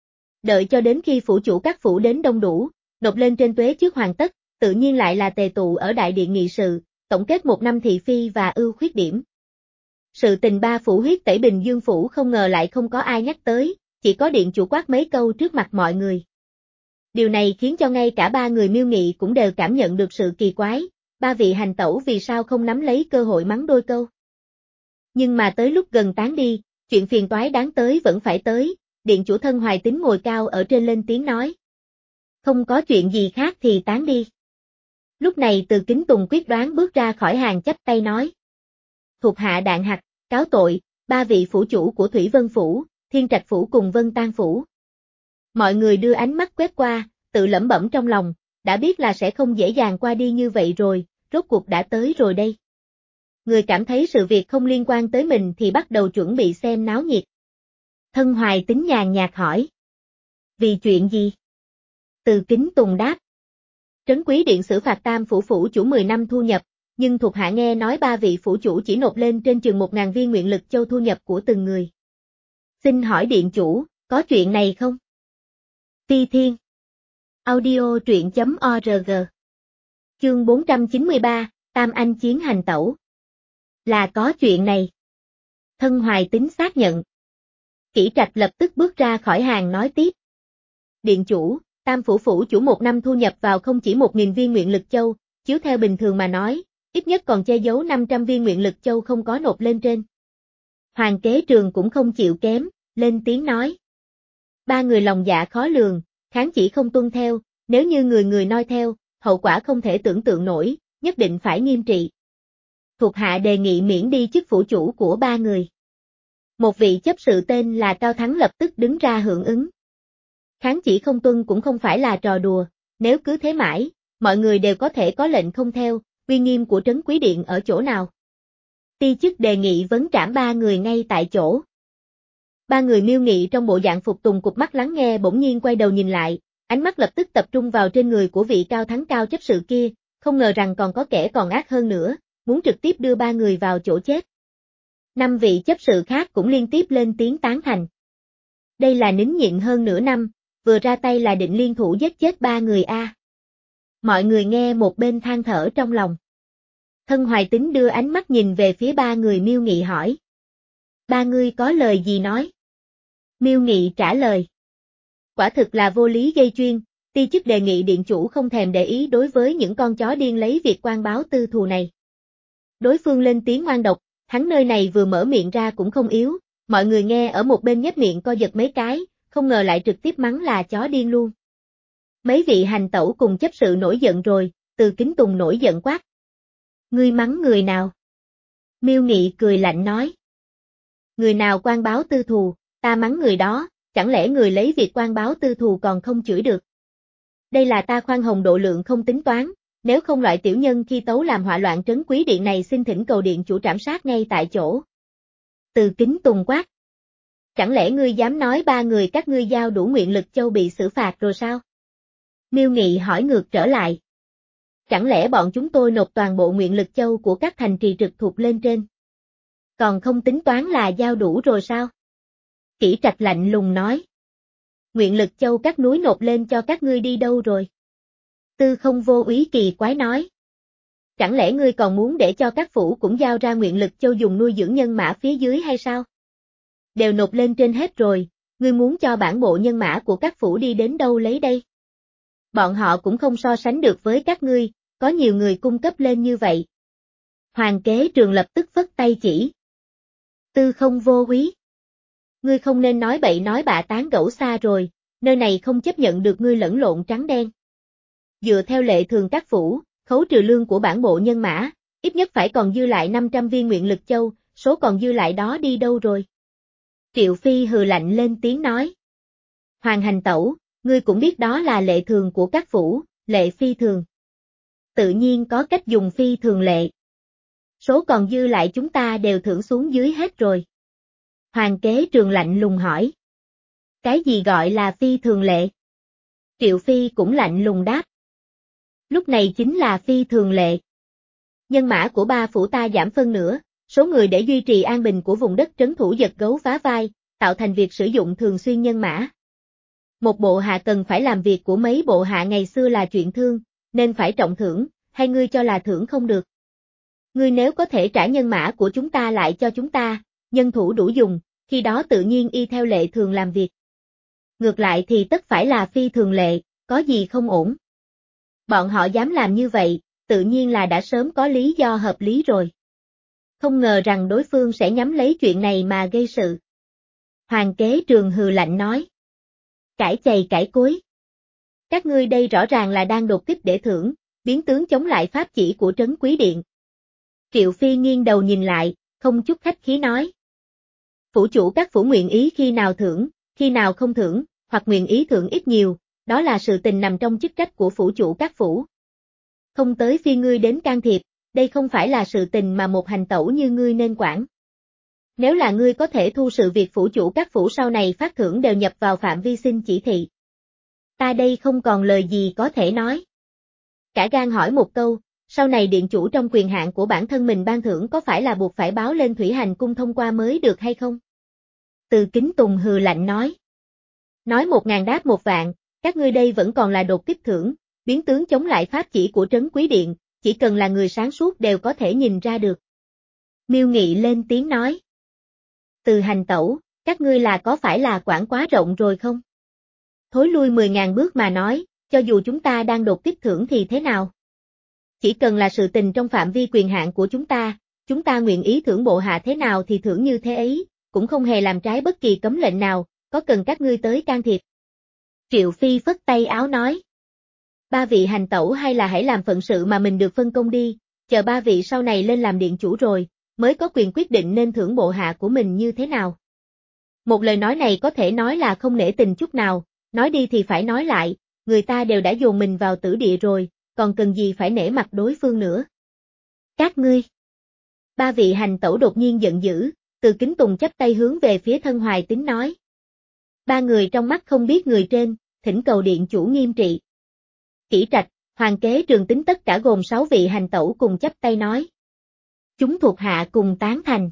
Đợi cho đến khi phủ chủ các phủ đến đông đủ, nộp lên trên tuế trước hoàn tất, tự nhiên lại là tề tụ ở đại điện nghị sự, tổng kết một năm thị phi và ưu khuyết điểm. Sự tình ba phủ huyết tẩy Bình Dương phủ không ngờ lại không có ai nhắc tới, chỉ có điện chủ quát mấy câu trước mặt mọi người. Điều này khiến cho ngay cả ba người Miêu Nghị cũng đều cảm nhận được sự kỳ quái, ba vị hành tẩu vì sao không nắm lấy cơ hội mắng đôi câu. Nhưng mà tới lúc gần tán đi, chuyện phiền toái đáng tới vẫn phải tới, điện chủ thân Hoài Tín ngồi cao ở trên lên tiếng nói. Không có chuyện gì khác thì tán đi. Lúc này Từ Kính Tùng quyết đoán bước ra khỏi hàng chắp tay nói. Thuộc hạ Đạn Hặc, cáo tội, ba vị phủ chủ của Thủy Vân Phủ, Thiên Trạch Phủ cùng Vân Tan Phủ. Mọi người đưa ánh mắt quét qua, tự lẩm bẩm trong lòng, đã biết là sẽ không dễ dàng qua đi như vậy rồi, rốt cuộc đã tới rồi đây. Người cảm thấy sự việc không liên quan tới mình thì bắt đầu chuẩn bị xem náo nhiệt. Thân Hoài Tín nhàn nhạt hỏi. Vì chuyện gì? Từ Kính Tùng đáp. Trấn Quý Điện xử phạt Tam phủ phủ chủ mười năm thu nhập, nhưng thuộc hạ nghe nói ba vị phủ chủ chỉ nộp lên trên chừng một ngàn viên nguyện lực châu thu nhập của từng người. Xin hỏi điện chủ, có chuyện này không? Phi Thiên. Audio truyện chấm org. Chương bốn trăm chín mươi ba, Tam Anh chiến hành tẩu. Là có chuyện này. Thân Hoài Tín xác nhận. Kỷ Trạch lập tức bước ra khỏi hàng nói tiếp. Điện chủ, Tam phủ phủ chủ một năm thu nhập vào không chỉ một nghìn viên nguyện lực châu, chiếu theo bình thường mà nói, ít nhất còn che giấu năm trăm viên nguyện lực châu không có nộp lên trên. Hoàng Kế Trường cũng không chịu kém, lên tiếng nói. Ba người lòng dạ khó lường, kháng chỉ không tuân theo, nếu như người người noi theo, hậu quả không thể tưởng tượng nổi, nhất định phải nghiêm trị. Thuộc hạ đề nghị miễn đi chức phủ chủ của ba người. Một vị chấp sự tên là Cao Thắng lập tức đứng ra hưởng ứng. Kháng chỉ không tuân cũng không phải là trò đùa, nếu cứ thế mãi, mọi người đều có thể có lệnh không theo, uy nghiêm của Trấn Quý Điện ở chỗ nào. Ti chức đề nghị vấn trảm ba người ngay tại chỗ. Ba người miêu nghị trong bộ dạng phục tùng cụp mắt lắng nghe bỗng nhiên quay đầu nhìn lại, ánh mắt lập tức tập trung vào trên người của vị Cao Thắng cao chấp sự kia, không ngờ rằng còn có kẻ còn ác hơn nữa, muốn trực tiếp đưa ba người vào chỗ chết. Năm vị chấp sự khác cũng liên tiếp lên tiếng tán thành. Đây là nín nhịn hơn nửa năm, vừa ra tay là định liên thủ giết chết ba người a. Mọi người nghe một bên than thở trong lòng. Thân Hoài Tín đưa ánh mắt nhìn về phía ba người miêu nghị hỏi. Ba ngươi có lời gì nói? Miêu nghị trả lời. Quả thực là vô lý gây chuyên, ti chức đề nghị điện chủ không thèm để ý đối với những con chó điên lấy việc quan báo tư thù này. Đối phương lên tiếng ngoan độc, hắn nơi này vừa mở miệng ra cũng không yếu, mọi người nghe ở một bên nhếch miệng co giật mấy cái, không ngờ lại trực tiếp mắng là chó điên luôn. Mấy vị hành tẩu cùng chấp sự nổi giận rồi, Từ Kính Tùng nổi giận quát. Ngươi mắng người nào? Miêu Nghị cười lạnh nói. Người nào quan báo tư thù, ta mắng người đó, chẳng lẽ người lấy việc quan báo tư thù còn không chửi được? Đây là ta khoan hồng độ lượng không tính toán, nếu không loại tiểu nhân khi tấu làm họa loạn Trấn Quý Điện này xin thỉnh cầu điện chủ trảm sát ngay tại chỗ. Từ Kính Tùng quát. Chẳng lẽ ngươi dám nói ba người các ngươi giao đủ nguyện lực châu bị xử phạt rồi sao? Miêu Nghị hỏi ngược trở lại. Chẳng lẽ bọn chúng tôi nộp toàn bộ nguyện lực châu của các thành trì trực thuộc lên trên? Còn không tính toán là giao đủ rồi sao? Kỷ Trạch lạnh lùng nói. Nguyện lực châu các núi nộp lên cho các ngươi đi đâu rồi? Tư Không Vô Úy kỳ quái nói. Chẳng lẽ ngươi còn muốn để cho các phủ cũng giao ra nguyện lực châu dùng nuôi dưỡng nhân mã phía dưới hay sao? Đều nộp lên trên hết rồi, ngươi muốn cho bản bộ nhân mã của các phủ đi đến đâu lấy đây? Bọn họ cũng không so sánh được với các ngươi, có nhiều người cung cấp lên như vậy. Hoàng Kế Trường lập tức vất tay chỉ. Tư Không Vô Úy. Ngươi không nên nói bậy nói bạ tán gẫu xa rồi, nơi này không chấp nhận được ngươi lẫn lộn trắng đen. Dựa theo lệ thường các phủ, khấu trừ lương của bản bộ nhân mã, ít nhất phải còn dư lại năm trăm viên nguyện lực châu, số còn dư lại đó đi đâu rồi? Triệu Phi hừ lạnh lên tiếng nói. Hoàng hành tẩu, ngươi cũng biết đó là lệ thường của các phủ, lệ phi thường. Tự nhiên có cách dùng phi thường lệ. Số còn dư lại chúng ta đều thưởng xuống dưới hết rồi. Hoàng Kế Trường lạnh lùng hỏi. Cái gì gọi là phi thường lệ? Triệu Phi cũng lạnh lùng đáp. Lúc này chính là phi thường lệ. Nhân mã của ba phủ ta giảm phân nửa, số người để duy trì an bình của vùng đất trấn thủ giật gấu phá vai, tạo thành việc sử dụng thường xuyên nhân mã. Một bộ hạ cần phải làm việc của mấy bộ hạ ngày xưa là chuyện thương, nên phải trọng thưởng, hay ngươi cho là thưởng không được? Ngươi nếu có thể trả nhân mã của chúng ta lại cho chúng ta, nhân thủ đủ dùng, khi đó tự nhiên y theo lệ thường làm việc. Ngược lại thì tất phải là phi thường lệ, có gì không ổn. Bọn họ dám làm như vậy, tự nhiên là đã sớm có lý do hợp lý rồi. Không ngờ rằng đối phương sẽ nhắm lấy chuyện này mà gây sự. Hoàng Kế Trường hừ lạnh nói. Cãi chày cãi cối. Các ngươi đây rõ ràng là đang đột kích để thưởng, biến tướng chống lại pháp chỉ của Trấn Quý Điện. Triệu Phi nghiêng đầu nhìn lại, không chút khách khí nói. Phủ chủ các phủ nguyện ý khi nào thưởng, khi nào không thưởng, hoặc nguyện ý thưởng ít nhiều, đó là sự tình nằm trong chức trách của phủ chủ các phủ. Không tới phi ngươi đến can thiệp, đây không phải là sự tình mà một hành tẩu như ngươi nên quản. Nếu là ngươi có thể thu sự việc phủ chủ các phủ sau này phát thưởng đều nhập vào phạm vi xin chỉ thị. Ta đây không còn lời gì có thể nói. Cả gan hỏi một câu, sau này điện chủ trong quyền hạn của bản thân mình ban thưởng có phải là buộc phải báo lên Thủy Hành Cung thông qua mới được hay không? Từ Kính Tùng hừ lạnh nói. Nói một ngàn đáp một vạn, các ngươi đây vẫn còn là đột kích thưởng, biến tướng chống lại pháp chỉ của Trấn Quý Điện, chỉ cần là người sáng suốt đều có thể nhìn ra được. Miêu Nghị lên tiếng nói. Từ Hành tẩu, các ngươi là có phải là quản quá rộng rồi không? Thối lui mười ngàn bước mà nói, cho dù chúng ta đang đột kích thưởng thì thế nào? Chỉ cần là sự tình trong phạm vi quyền hạn của chúng ta, chúng ta nguyện ý thưởng bộ hạ thế nào thì thưởng như thế ấy, cũng không hề làm trái bất kỳ cấm lệnh nào, có cần các ngươi tới can thiệp. Triệu Phi phất tay áo nói. Ba vị hành tẩu hay là hãy làm phận sự mà mình được phân công đi, chờ ba vị sau này lên làm điện chủ rồi, mới có quyền quyết định nên thưởng bộ hạ của mình như thế nào. Một lời nói này có thể nói là không nể tình chút nào, nói đi thì phải nói lại, người ta đều đã dồn mình vào tử địa rồi, còn cần gì phải nể mặt đối phương nữa. Các ngươi. Ba vị hành tẩu đột nhiên giận dữ, Từ Kính Tùng chắp tay hướng về phía Thân Hoài Tín nói. Ba người trong mắt không biết người trên, thỉnh cầu điện chủ nghiêm trị. Kỷ Trạch, Hoàng Kế Trường Tính tất cả gồm sáu vị hành tẩu cùng chắp tay nói. Chúng thuộc hạ cùng tán thành.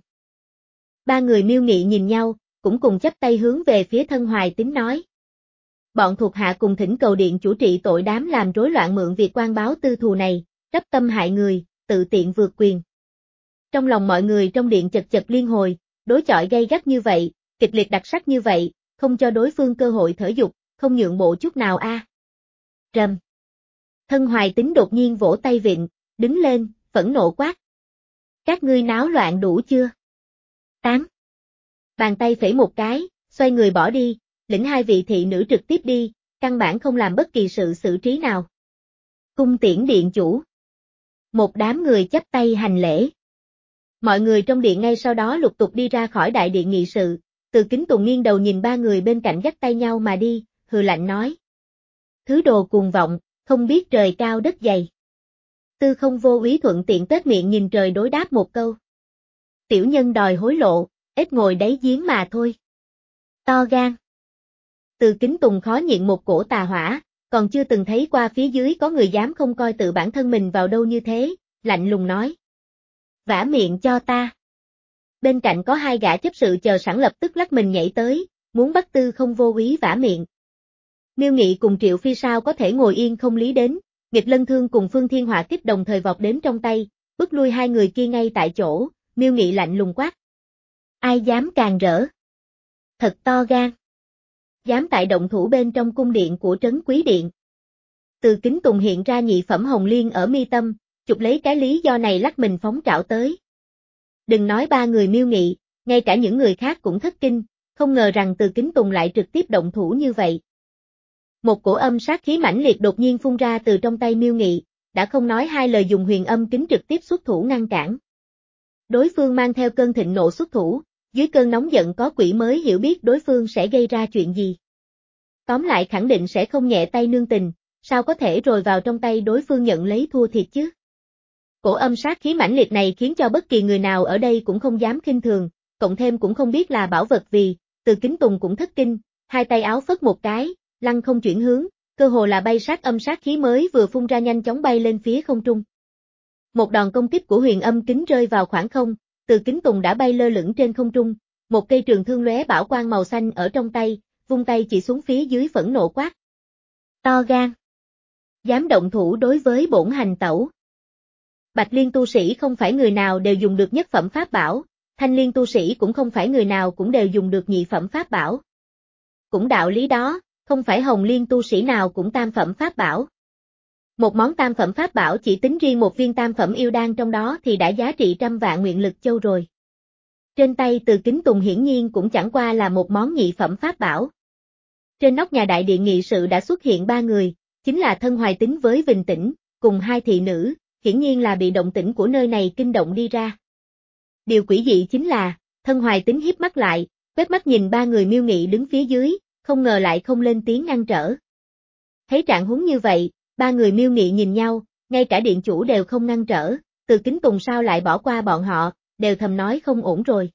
Ba người Miêu Nghị nhìn nhau, cũng cùng chắp tay hướng về phía Thân Hoài Tín nói. Bọn thuộc hạ cùng thỉnh cầu điện chủ trị tội đám làm rối loạn mượn việc quan báo tư thù này, đắp tâm hại người, tự tiện vượt quyền. Trong lòng mọi người trong điện chật chật liên hồi, đối chọi gay gắt như vậy, kịch liệt đặc sắc như vậy, không cho đối phương cơ hội thở dục, không nhượng bộ chút nào a. À. Rầm. Thân Hoài Tín đột nhiên vỗ tay vịn, đứng lên, phẫn nộ quát. Các ngươi náo loạn đủ chưa? Tán. Bàn tay phẩy một cái, xoay người bỏ đi, lĩnh hai vị thị nữ trực tiếp đi, căn bản không làm bất kỳ sự xử trí nào. Cung tiễn điện chủ. Một đám người chắp tay hành lễ. Mọi người trong điện ngay sau đó lục tục đi ra khỏi đại điện nghị sự, Từ Kính Tùng nghiêng đầu nhìn ba người bên cạnh dắt tay nhau mà đi, hừ lạnh nói. Thứ đồ cuồng vọng, không biết trời cao đất dày. Tư Không Vô Úy thuận tiện tết miệng nhìn trời đối đáp một câu. Tiểu nhân đòi hối lộ, ít ngồi đáy giếng mà thôi. To gan. Từ Kính Tùng khó nhịn một cổ tà hỏa, còn chưa từng thấy qua phía dưới có người dám không coi tự bản thân mình vào đâu như thế, lạnh lùng nói. Vả miệng cho ta. Bên cạnh có hai gã chấp sự chờ sẵn lập tức lắc mình nhảy tới, muốn bắt Tư Không Vô Úy vả miệng. Miêu Nghị cùng Triệu Phi sao có thể ngồi yên không lý đến, Nghịch Lân Thương cùng Phương Thiên Hỏa kích đồng thời vọt đến trong tay, bức lui hai người kia ngay tại chỗ, Miêu Nghị lạnh lùng quát. Ai dám càng rỡ? Thật to gan. Dám tại động thủ bên trong cung điện của Trấn Quý Điện. Từ Kính Tùng hiện ra nhị phẩm hồng liên ở mi tâm, chụp lấy cái lý do này lắc mình phóng trảo tới. Đừng nói ba người Miêu Nghị, ngay cả những người khác cũng thất kinh, không ngờ rằng Từ Kính Tùng lại trực tiếp động thủ như vậy. Một cổ âm sát khí mãnh liệt đột nhiên phun ra từ trong tay Miêu Nghị, đã không nói hai lời dùng huyền âm kính trực tiếp xuất thủ ngăn cản. Đối phương mang theo cơn thịnh nộ xuất thủ, dưới cơn nóng giận có quỷ mới hiểu biết đối phương sẽ gây ra chuyện gì. Tóm lại khẳng định sẽ không nhẹ tay nương tình, sao có thể rồi vào trong tay đối phương nhận lấy thua thiệt chứ. Cổ âm sát khí mãnh liệt này khiến cho bất kỳ người nào ở đây cũng không dám khinh thường, cộng thêm cũng không biết là bảo vật vì, Từ Kính Tùng cũng thất kinh, hai tay áo phất một cái, lăng không chuyển hướng, cơ hồ là bay sát âm sát khí mới vừa phun ra nhanh chóng bay lên phía không trung. Một đòn công kích của huyền âm kính rơi vào khoảng không, Từ Kính Tùng đã bay lơ lửng trên không trung, một cây trường thương lóe bảo quang màu xanh ở trong tay, vung tay chỉ xuống phía dưới phẫn nộ quát. To gan. Dám động thủ đối với bổn hành tẩu. Bạch Liên tu sĩ không phải người nào đều dùng được nhất phẩm pháp bảo, Thanh Liên tu sĩ cũng không phải người nào cũng đều dùng được nhị phẩm pháp bảo. Cũng đạo lý đó, không phải Hồng Liên tu sĩ nào cũng tam phẩm pháp bảo. Một món tam phẩm pháp bảo chỉ tính riêng một viên tam phẩm yêu đan trong đó thì đã giá trị trăm vạn nguyện lực châu rồi. Trên tay Từ Kính Tùng hiển nhiên cũng chẳng qua là một món nhị phẩm pháp bảo. Trên nóc nhà đại điện nghị sự đã xuất hiện ba người, chính là Thân Hoài Tín với Vinh Tĩnh, cùng hai thị nữ, hiển nhiên là bị động tĩnh của nơi này kinh động đi ra. Điều quỷ dị chính là, Thân Hoài Tín hiếp mắt lại, quét mắt nhìn ba người Miêu Nghị đứng phía dưới, không ngờ lại không lên tiếng ngăn trở. Thấy trạng huống như vậy, ba người Miêu Nghị nhìn nhau, ngay cả điện chủ đều không ngăn trở, Từ Kính Tùng sao lại bỏ qua bọn họ, đều thầm nói không ổn rồi.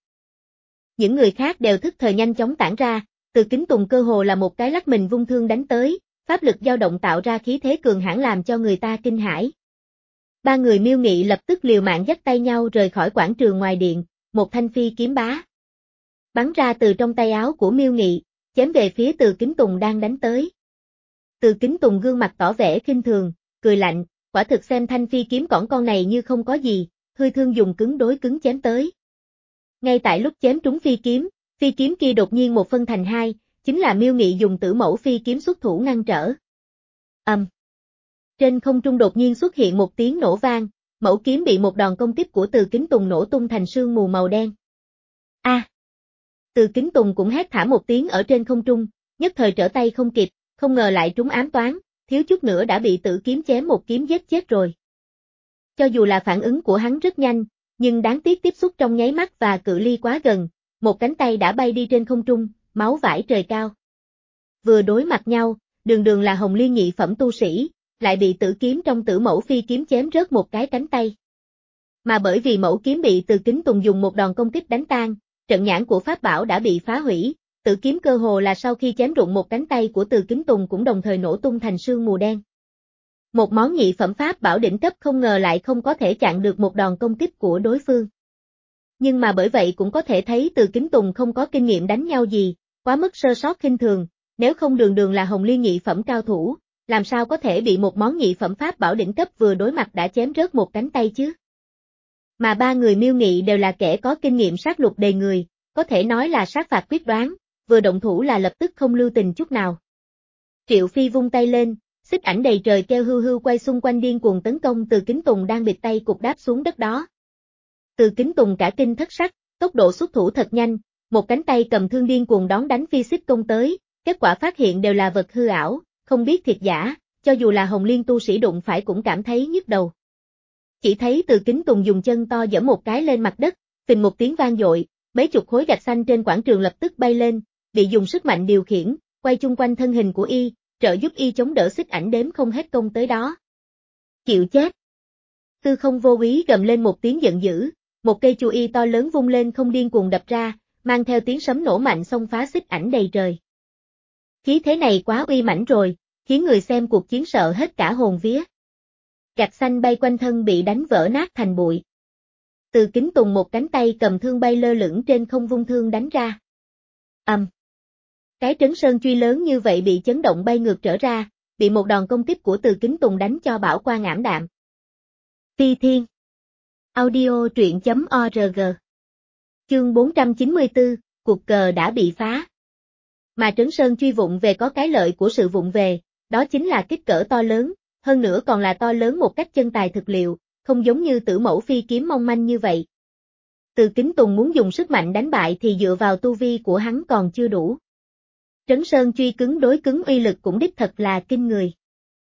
Những người khác đều thức thời nhanh chóng tản ra, Từ Kính Tùng cơ hồ là một cái lắc mình vung thương đánh tới, pháp lực dao động tạo ra khí thế cường hãn làm cho người ta kinh hãi. Ba người Miêu Nghị lập tức liều mạng dắt tay nhau rời khỏi quảng trường ngoài điện, một thanh phi kiếm bá bắn ra từ trong tay áo của Miêu Nghị, chém về phía Từ Kính Tùng đang đánh tới. Từ Kính Tùng gương mặt tỏ vẻ khinh thường, cười lạnh, quả thực xem thanh phi kiếm cỏn con này như không có gì, hư thương dùng cứng đối cứng chém tới. Ngay tại lúc chém trúng phi kiếm, phi kiếm kia đột nhiên một phân thành hai, chính là Miêu Nghị dùng tử mẫu phi kiếm xuất thủ ngăn trở. Ầm. Um. Trên không trung đột nhiên xuất hiện một tiếng nổ vang, mẫu kiếm bị một đòn công kích của Từ Kính Tùng nổ tung thành sương mù màu đen. A! À. Từ Kính Tùng cũng hét thảm một tiếng ở trên không trung, nhất thời trở tay không kịp, không ngờ lại trúng ám toán, thiếu chút nữa đã bị Tử kiếm chém một kiếm giết chết rồi. Cho dù là phản ứng của hắn rất nhanh, nhưng đáng tiếc tiếp xúc trong nháy mắt và cự ly quá gần, một cánh tay đã bay đi trên không trung, máu vãi trời cao. Vừa đối mặt nhau, đường đường là Hồng Liên nhị phẩm tu sĩ, lại bị Tử kiếm trong Tử mẫu phi kiếm chém rớt một cái cánh tay. Mà bởi vì mẫu kiếm bị Từ Kính Tùng dùng một đòn công kích đánh tan, trận nhãn của pháp bảo đã bị phá hủy, Tử kiếm cơ hồ là sau khi chém rụng một cánh tay của Từ Kính Tùng cũng đồng thời nổ tung thành sương mù đen. Một món nhị phẩm pháp bảo đỉnh cấp không ngờ lại không có thể chặn được một đòn công kích của đối phương. Nhưng mà bởi vậy cũng có thể thấy Từ Kính Tùng không có kinh nghiệm đánh nhau gì, quá mức sơ sót khinh thường, nếu không đường đường là Hồng Liên nhị phẩm cao thủ, làm sao có thể bị một món nhị phẩm pháp bảo đỉnh cấp vừa đối mặt đã chém rớt một cánh tay chứ. Mà ba người Miêu Nghị đều là kẻ có kinh nghiệm sát lục đầy người, có thể nói là sát phạt quyết đoán, vừa động thủ là lập tức không lưu tình chút nào. Triệu Phi vung tay lên, xích ảnh đầy trời kêu hưu hưu quay xung quanh điên cuồng tấn công Từ Kính Tùng đang bịt tay cục đáp xuống đất đó. Từ Kính Tùng cả kinh thất sắc, tốc độ xuất thủ thật nhanh, một cánh tay cầm thương điên cuồng đón đánh phi xích công tới, kết quả phát hiện đều là vật hư ảo, không biết thiệt giả, cho dù là Hồng Liên tu sĩ đụng phải cũng cảm thấy nhức đầu. Chỉ thấy Từ Kính Tùng dùng chân to giẫm một cái lên mặt đất, phình một tiếng vang dội, mấy chục khối gạch xanh trên quảng trường lập tức bay lên, bị dùng sức mạnh điều khiển, quay chung quanh thân hình của y, trợ giúp y chống đỡ xích ảnh đếm không hết công tới đó. Chịu chết! Tư không vô úy gầm lên một tiếng giận dữ, một cây chu y to lớn vung lên không điên cuồng đập ra, mang theo tiếng sấm nổ mạnh xông phá xích ảnh đầy trời. Khí thế này quá uy mãnh rồi, khiến người xem cuộc chiến sợ hết cả hồn vía. Gạch xanh bay quanh thân bị đánh vỡ nát thành bụi. Từ Kính Tùng một cánh tay cầm thương bay lơ lửng trên không vung thương đánh ra. Ầm. Um. Cái trấn sơn truy lớn như vậy bị chấn động bay ngược trở ra, bị một đòn công kích của Từ Kính Tùng đánh cho bảo quang ảm đạm. Phi Thiên. Audio truyện chấm org. Chương bốn trăm chín mươi tư, cuộc cờ đã bị phá. Mà trấn sơn truy vụng về có cái lợi của sự vụng về, đó chính là kích cỡ to lớn, hơn nữa còn là to lớn một cách chân tài thực liệu, không giống như Tử mẫu phi kiếm mong manh như vậy. Từ Kính Tùng muốn dùng sức mạnh đánh bại thì dựa vào tu vi của hắn còn chưa đủ. Trấn Sơn truy cứng đối cứng uy lực cũng đích thật là kinh người.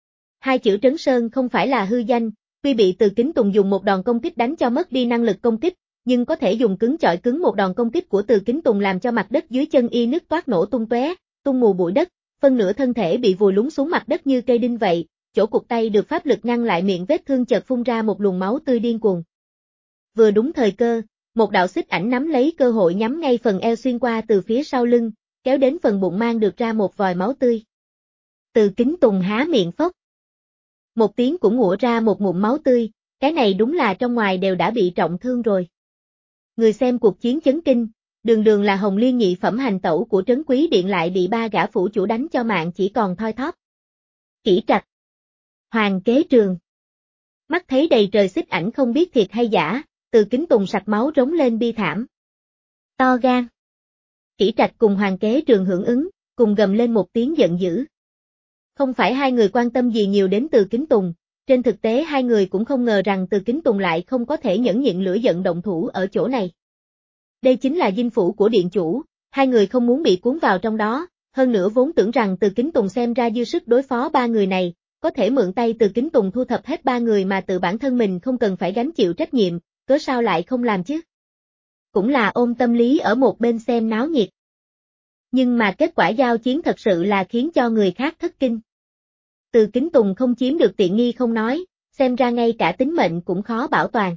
Hai chữ Trấn Sơn không phải là hư danh, tuy bị Từ Kính Tùng dùng một đòn công kích đánh cho mất đi năng lực công kích, nhưng có thể dùng cứng chọi cứng một đòn công kích của Từ Kính Tùng làm cho mặt đất dưới chân y nứt toát nổ tung tóe, tung mù bụi đất, phân nửa thân thể bị vùi lún xuống mặt đất như cây đinh vậy, chỗ cụt tay được pháp lực ngăn lại miệng vết thương chợt phun ra một luồng máu tươi điên cuồng. Vừa đúng thời cơ, một đạo xích ảnh nắm lấy cơ hội nhắm ngay phần eo xuyên qua từ phía sau lưng, kéo đến phần bụng mang được ra một vòi máu tươi. Từ Kính Tùng há miệng phốc. Một tiếng cũng ngụa ra một ngụm máu tươi, cái này đúng là trong ngoài đều đã bị trọng thương rồi. Người xem cuộc chiến chấn kinh, đường đường là Hồng Liên nhị phẩm hành tẩu của Trấn Quý Điện lại bị ba gã phủ chủ đánh cho mạng chỉ còn thoi thóp. Kỷ Trạch. Hoàng Kế Trường. Mắt thấy đầy trời xích ảnh không biết thiệt hay giả, Từ Kính Tùng sặc máu rống lên bi thảm. To gan. Kỷ Trạch cùng Hoàng Kế Trường hưởng ứng, cùng gầm lên một tiếng giận dữ. Không phải hai người quan tâm gì nhiều đến Từ Kính Tùng, trên thực tế hai người cũng không ngờ rằng Từ Kính Tùng lại không có thể nhẫn nhịn lửa giận động thủ ở chỗ này. Đây chính là dinh phủ của điện chủ, hai người không muốn bị cuốn vào trong đó, hơn nữa vốn tưởng rằng Từ Kính Tùng xem ra dư sức đối phó ba người này, có thể mượn tay Từ Kính Tùng thu thập hết ba người mà tự bản thân mình không cần phải gánh chịu trách nhiệm, cớ sao lại không làm chứ? Cũng là ôm tâm lý ở một bên xem náo nhiệt. Nhưng mà kết quả giao chiến thật sự là khiến cho người khác thất kinh. Từ Kính Tùng không chiếm được tiện nghi không nói, xem ra ngay cả tính mệnh cũng khó bảo toàn.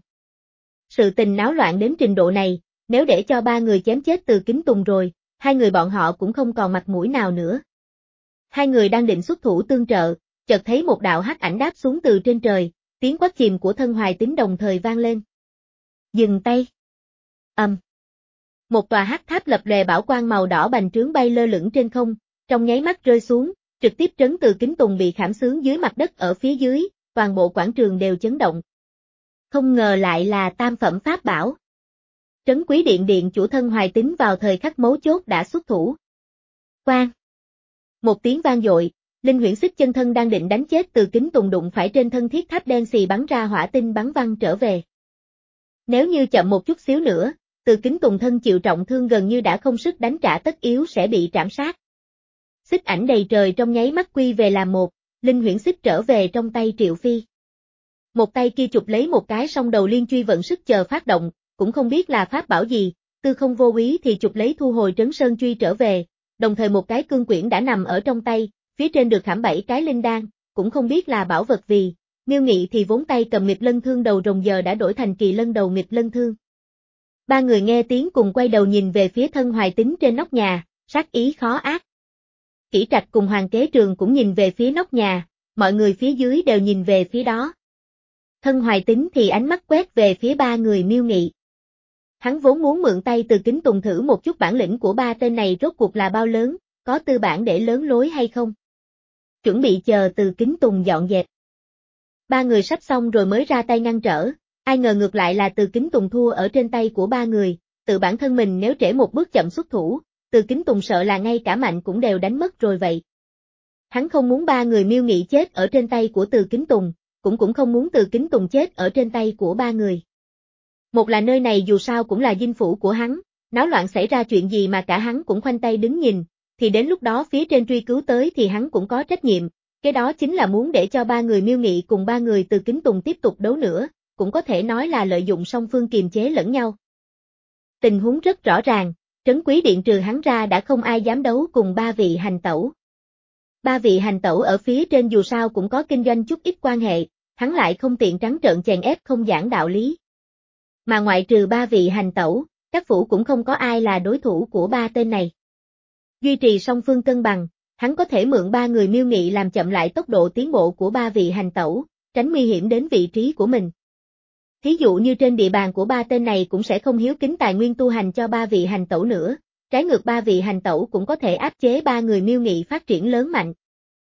Sự tình náo loạn đến trình độ này, nếu để cho ba người chém chết Từ Kính Tùng rồi, hai người bọn họ cũng không còn mặt mũi nào nữa. Hai người đang định xuất thủ tương trợ, chợt thấy một đạo hắc ảnh đáp xuống từ trên trời, tiếng quát chìm của Thân Hoài Tín đồng thời vang lên. Dừng tay. Ầm. Um. Một tòa hắc tháp lập lòe bảo quang màu đỏ bành trướng bay lơ lửng trên không, trong nháy mắt rơi xuống, trực tiếp trấn Từ Kính Tùng bị khảm xướng dưới mặt đất ở phía dưới, toàn bộ quảng trường đều chấn động. Không ngờ lại là tam phẩm pháp bảo. Trấn Quý Điện điện chủ Thân Hoài Tín vào thời khắc mấu chốt đã xuất thủ. Quang. Một tiếng vang dội, Linh Huyễn Xích chân thân đang định đánh chết Từ Kính Tùng đụng phải trên thân thiết tháp đen xì bắn ra hỏa tinh bắn văng trở về. Nếu như chậm một chút xíu nữa, Từ Kính Tùng thân chịu trọng thương gần như đã không sức đánh trả tất yếu sẽ bị trảm sát. Xích ảnh đầy trời trong nháy mắt quy về làm một, Linh Huyễn Xích trở về trong tay Triệu Phi. Một tay kia chụp lấy một cái song đầu liên truy vận sức chờ phát động, cũng không biết là pháp bảo gì, tư không vô úy thì chụp lấy thu hồi trấn sơn truy trở về, đồng thời một cái cương quyển đã nằm ở trong tay, phía trên được khảm bảy cái linh đan, cũng không biết là bảo vật vì, Miêu Nghị thì vốn tay cầm nghịch lân thương đầu rồng giờ đã đổi thành kỳ lân đầu nghịch lân thương. Ba người nghe tiếng cùng quay đầu nhìn về phía Thân Hoài Tín trên nóc nhà, sát ý khó ác. Kỷ Trạch cùng Hoàng Kế Trường cũng nhìn về phía nóc nhà, mọi người phía dưới đều nhìn về phía đó. Thân Hoài Tín thì ánh mắt quét về phía ba người Miêu Nghị. Hắn vốn muốn mượn tay Từ Kính Tùng thử một chút bản lĩnh của ba tên này rốt cuộc là bao lớn, có tư bản để lớn lối hay không. Chuẩn bị chờ Từ Kính Tùng dọn dẹp. Ba người sắp xong rồi mới ra tay ngăn trở, ai ngờ ngược lại là Từ Kính Tùng thua ở trên tay của ba người, tự bản thân mình nếu trễ một bước chậm xuất thủ, Từ Kính Tùng sợ là ngay cả mạnh cũng đều đánh mất rồi vậy. Hắn không muốn ba người Miêu Nghị chết ở trên tay của Từ Kính Tùng, cũng cũng không muốn Từ Kính Tùng chết ở trên tay của ba người. Một là nơi này dù sao cũng là dinh phủ của hắn, náo loạn xảy ra chuyện gì mà cả hắn cũng khoanh tay đứng nhìn, thì đến lúc đó phía trên truy cứu tới thì hắn cũng có trách nhiệm, cái đó chính là muốn để cho ba người Miêu Nghị cùng ba người Từ Kính Tùng tiếp tục đấu nữa, cũng có thể nói là lợi dụng song phương kiềm chế lẫn nhau. Tình huống rất rõ ràng, Trấn Quý Điện trừ hắn ra đã không ai dám đấu cùng ba vị hành tẩu. Ba vị hành tẩu ở phía trên dù sao cũng có kinh doanh chút ít quan hệ, hắn lại không tiện trắng trợn chèn ép không giảng đạo lý. Mà ngoại trừ ba vị hành tẩu, các phủ cũng không có ai là đối thủ của ba tên này. Duy trì song phương cân bằng, hắn có thể mượn ba người Miêu Nghị làm chậm lại tốc độ tiến bộ của ba vị hành tẩu, tránh nguy hiểm đến vị trí của mình. Thí dụ như trên địa bàn của ba tên này cũng sẽ không hiếu kính tài nguyên tu hành cho ba vị hành tẩu nữa, trái ngược ba vị hành tẩu cũng có thể áp chế ba người Miêu Nghị phát triển lớn mạnh.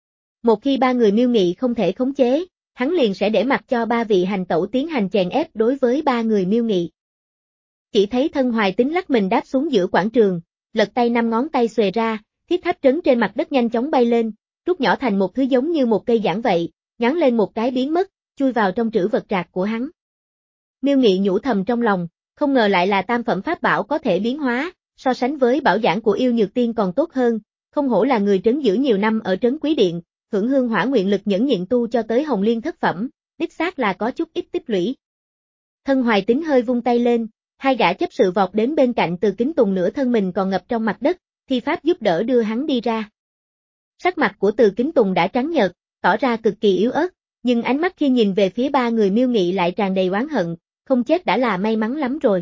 Một khi ba người Miêu Nghị không thể khống chế, hắn liền sẽ để mặc cho ba vị hành tẩu tiến hành chèn ép đối với ba người Miêu Nghị. Chỉ thấy Thân Hoài Tín lắc mình đáp xuống giữa quảng trường, lật tay năm ngón tay xuề ra, thiết tháp trấn trên mặt đất nhanh chóng bay lên, rút nhỏ thành một thứ giống như một cây giảng vậy, nhắn lên một cái biến mất, chui vào trong trữ vật trạc của hắn. Miêu Nghị nhủ thầm trong lòng, không ngờ lại là tam phẩm pháp bảo có thể biến hóa, so sánh với bảo giảng của Yêu Nhược Tiên còn tốt hơn, không hổ là người trấn giữ nhiều năm ở Trấn Quý Điện, hưởng hương hỏa nguyện lực nhẫn nhịn tu cho tới Hồng Liên thất phẩm, đích xác là có chút ít tích lũy. Thân Hoài Tín hơi vung tay lên, hai gã chấp sự vọt đến bên cạnh Từ Kính Tùng nửa thân mình còn ngập trong mặt đất, thi pháp giúp đỡ đưa hắn đi ra. Sắc mặt của Từ Kính Tùng đã trắng nhợt, tỏ ra cực kỳ yếu ớt, nhưng ánh mắt khi nhìn về phía ba người Miêu Nghị lại tràn đầy oán hận, không chết đã là may mắn lắm rồi.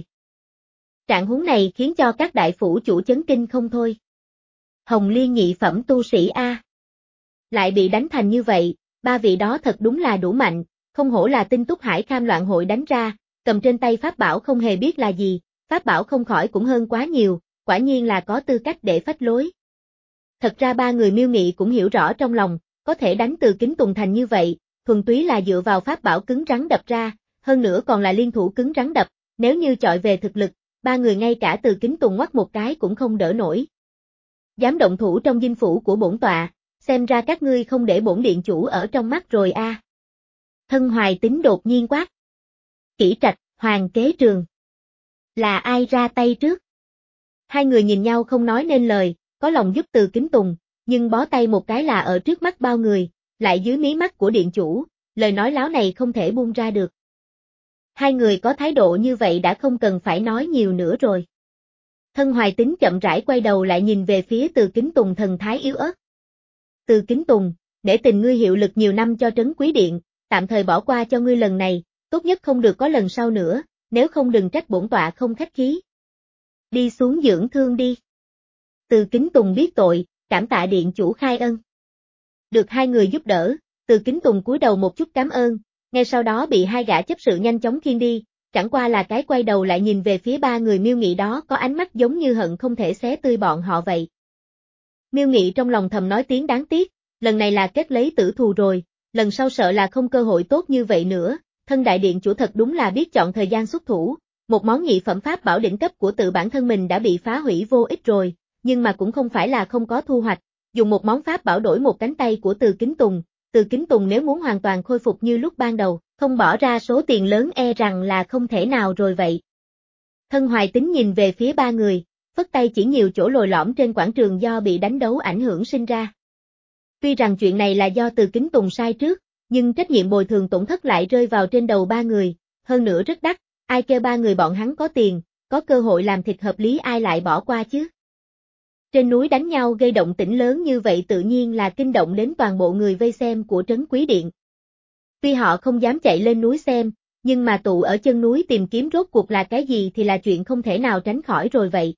Trạng huống này khiến cho các đại phủ chủ chấn kinh không thôi. Hồng Liên nhị phẩm tu sĩ A. Lại bị đánh thành như vậy, ba vị đó thật đúng là đủ mạnh, không hổ là Tinh Túc Hải Kham loạn hội đánh ra, cầm trên tay pháp bảo không hề biết là gì, pháp bảo không khỏi cũng hơn quá nhiều, quả nhiên là có tư cách để phách lối. Thật ra ba người Miêu Nghị cũng hiểu rõ trong lòng, có thể đánh Từ Kính Tùng thành như vậy, thuần túy là dựa vào pháp bảo cứng rắn đập ra, hơn nữa còn là liên thủ cứng rắn đập, nếu như chọi về thực lực, ba người ngay cả Từ Kính Tùng ngoắt một cái cũng không đỡ nổi. Dám động thủ trong dinh phủ của bổn tọa, xem ra các ngươi không để bổn điện chủ ở trong mắt rồi a. À. Thân Hoài Tín đột nhiên quát. Kỷ Trạch, Hoàng Kế Trường. Là ai ra tay trước? Hai người nhìn nhau không nói nên lời, có lòng giúp Từ Kính Tùng, nhưng bó tay một cái là ở trước mắt bao người, lại dưới mí mắt của điện chủ, lời nói láo này không thể buông ra được. Hai người có thái độ như vậy đã không cần phải nói nhiều nữa rồi. Thân Hoài Tín chậm rãi quay đầu lại nhìn về phía Từ Kính Tùng thần thái yếu ớt. Từ Kính Tùng, để tình ngươi hiệu lực nhiều năm cho Trấn Quý Điện, tạm thời bỏ qua cho ngươi lần này, tốt nhất không được có lần sau nữa, nếu không đừng trách bổn tọa không khách khí. Đi xuống dưỡng thương đi. Từ Kính Tùng biết tội, cảm tạ điện chủ khai ân. Được hai người giúp đỡ, Từ Kính Tùng cúi đầu một chút cảm ơn, ngay sau đó bị hai gã chấp sự nhanh chóng khiêng đi, chẳng qua là cái quay đầu lại nhìn về phía ba người Miêu Nghị đó có ánh mắt giống như hận không thể xé tươi bọn họ vậy. Miêu Nghị trong lòng thầm nói tiếng đáng tiếc, lần này là kết lấy tử thù rồi, lần sau sợ là không cơ hội tốt như vậy nữa, thân đại điện chủ thật đúng là biết chọn thời gian xuất thủ, một món nhị phẩm pháp bảo đỉnh cấp của tự bản thân mình đã bị phá hủy vô ích rồi, nhưng mà cũng không phải là không có thu hoạch, dùng một món pháp bảo đổi một cánh tay của Từ Kính Tùng, Từ Kính Tùng nếu muốn hoàn toàn khôi phục như lúc ban đầu, không bỏ ra số tiền lớn e rằng là không thể nào rồi vậy. Thân Hoài Tín nhìn về phía ba người, phất tay chỉ nhiều chỗ lồi lõm trên quảng trường do bị đánh đấu ảnh hưởng sinh ra. Tuy rằng chuyện này là do Từ Kính Tùng sai trước, nhưng trách nhiệm bồi thường tổn thất lại rơi vào trên đầu ba người, hơn nữa rất đắt, ai kêu ba người bọn hắn có tiền, có cơ hội làm thịt hợp lý ai lại bỏ qua chứ. Trên núi đánh nhau gây động tĩnh lớn như vậy tự nhiên là kinh động đến toàn bộ người vây xem của Trấn Quý Điện. Tuy họ không dám chạy lên núi xem, nhưng mà tụ ở chân núi tìm kiếm rốt cuộc là cái gì thì là chuyện không thể nào tránh khỏi rồi vậy.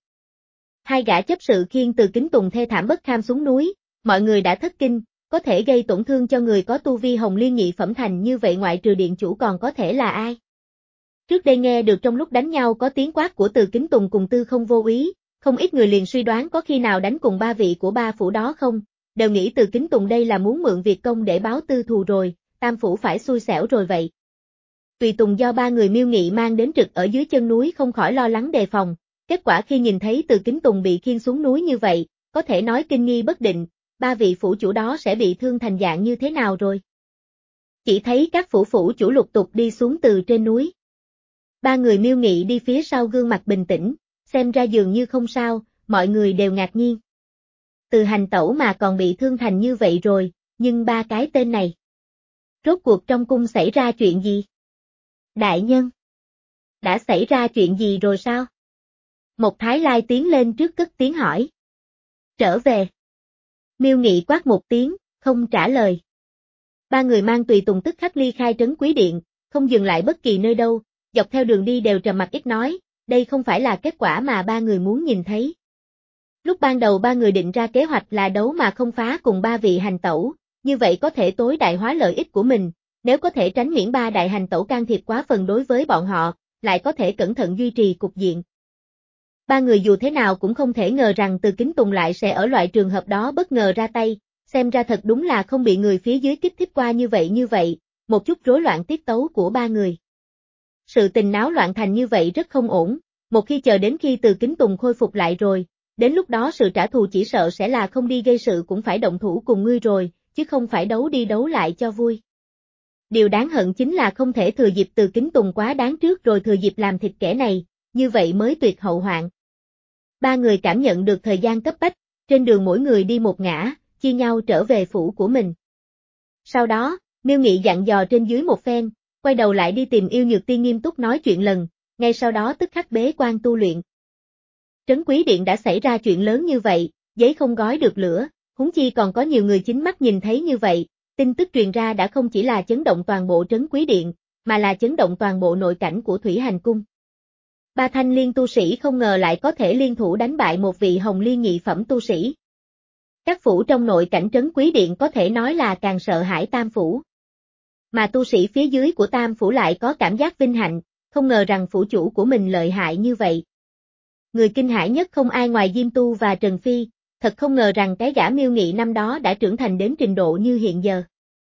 Hai gã chấp sự khiêng Từ Kính Tùng thê thảm bất kham xuống núi, mọi người đã thất kinh, có thể gây tổn thương cho người có tu vi hồng liên nhị phẩm thành như vậy ngoại trừ điện chủ còn có thể là ai. Trước đây nghe được trong lúc đánh nhau có tiếng quát của Từ Kính Tùng cùng Tư Không vô ý, không ít người liền suy đoán có khi nào đánh cùng ba vị của ba phủ đó không, đều nghĩ Từ Kính Tùng đây là muốn mượn việc công để báo tư thù rồi, tam phủ phải xui xẻo rồi vậy. Tùy tùng do ba người Miêu Nghị mang đến trực ở dưới chân núi không khỏi lo lắng đề phòng, kết quả khi nhìn thấy Từ Kính Tùng bị khiêng xuống núi như vậy, có thể nói kinh nghi bất định, ba vị phủ chủ đó sẽ bị thương thành dạng như thế nào rồi. Chỉ thấy các phủ phủ chủ lục tục đi xuống từ trên núi. Ba người Miêu Nghị đi phía sau gương mặt bình tĩnh, xem ra dường như không sao, mọi người đều ngạc nhiên. Từ Hành Tẩu mà còn bị thương thành như vậy rồi, nhưng ba cái tên này. Rốt cuộc trong cung xảy ra chuyện gì? Đại nhân! Đã xảy ra chuyện gì rồi sao? Một Thái Lai tiến lên trước cất tiếng hỏi. Trở về. Miêu Nghị quát một tiếng, không trả lời. Ba người mang tùy tùng tức khắc ly khai Trấn Quý Điện, không dừng lại bất kỳ nơi đâu, dọc theo đường đi đều trầm mặc ít nói, đây không phải là kết quả mà ba người muốn nhìn thấy. Lúc ban đầu ba người định ra kế hoạch là đấu mà không phá cùng ba vị hành tẩu, như vậy có thể tối đại hóa lợi ích của mình, nếu có thể tránh miễn ba đại hành tẩu can thiệp quá phần đối với bọn họ, lại có thể cẩn thận duy trì cục diện. Ba người dù thế nào cũng không thể ngờ rằng Từ Kính Tùng lại sẽ ở loại trường hợp đó bất ngờ ra tay, xem ra thật đúng là không bị người phía dưới kích thích qua như vậy như vậy, một chút rối loạn tiết tấu của ba người. Sự tình náo loạn thành như vậy rất không ổn, một khi chờ đến khi Từ Kính Tùng khôi phục lại rồi, đến lúc đó sự trả thù chỉ sợ sẽ là không đi gây sự cũng phải động thủ cùng ngươi rồi, chứ không phải đấu đi đấu lại cho vui. Điều đáng hận chính là không thể thừa dịp Từ Kính Tùng quá đáng trước rồi thừa dịp làm thịt kẻ này, như vậy mới tuyệt hậu hoạn. Ba người cảm nhận được thời gian cấp bách, trên đường mỗi người đi một ngã, chia nhau trở về phủ của mình. Sau đó, Miêu Nghị dặn dò trên dưới một phen, quay đầu lại đi tìm Yêu Nhược Tiên nghiêm túc nói chuyện lần, ngay sau đó tức khắc bế quan tu luyện. Trấn Quý Điện đã xảy ra chuyện lớn như vậy, giấy không gói được lửa, huống chi còn có nhiều người chính mắt nhìn thấy như vậy, tin tức truyền ra đã không chỉ là chấn động toàn bộ Trấn Quý Điện, mà là chấn động toàn bộ nội cảnh của Thủy Hành Cung. Ba thanh liên tu sĩ không ngờ lại có thể liên thủ đánh bại một vị hồng liên nhị phẩm tu sĩ. Các phủ trong nội cảnh Trấn Quý Điện có thể nói là càng sợ hãi tam phủ. Mà tu sĩ phía dưới của tam phủ lại có cảm giác vinh hạnh, không ngờ rằng phủ chủ của mình lợi hại như vậy. Người kinh hãi nhất không ai ngoài Diêm Tu và Trần Phi, thật không ngờ rằng cái gã Miêu Nghị năm đó đã trưởng thành đến trình độ như hiện giờ.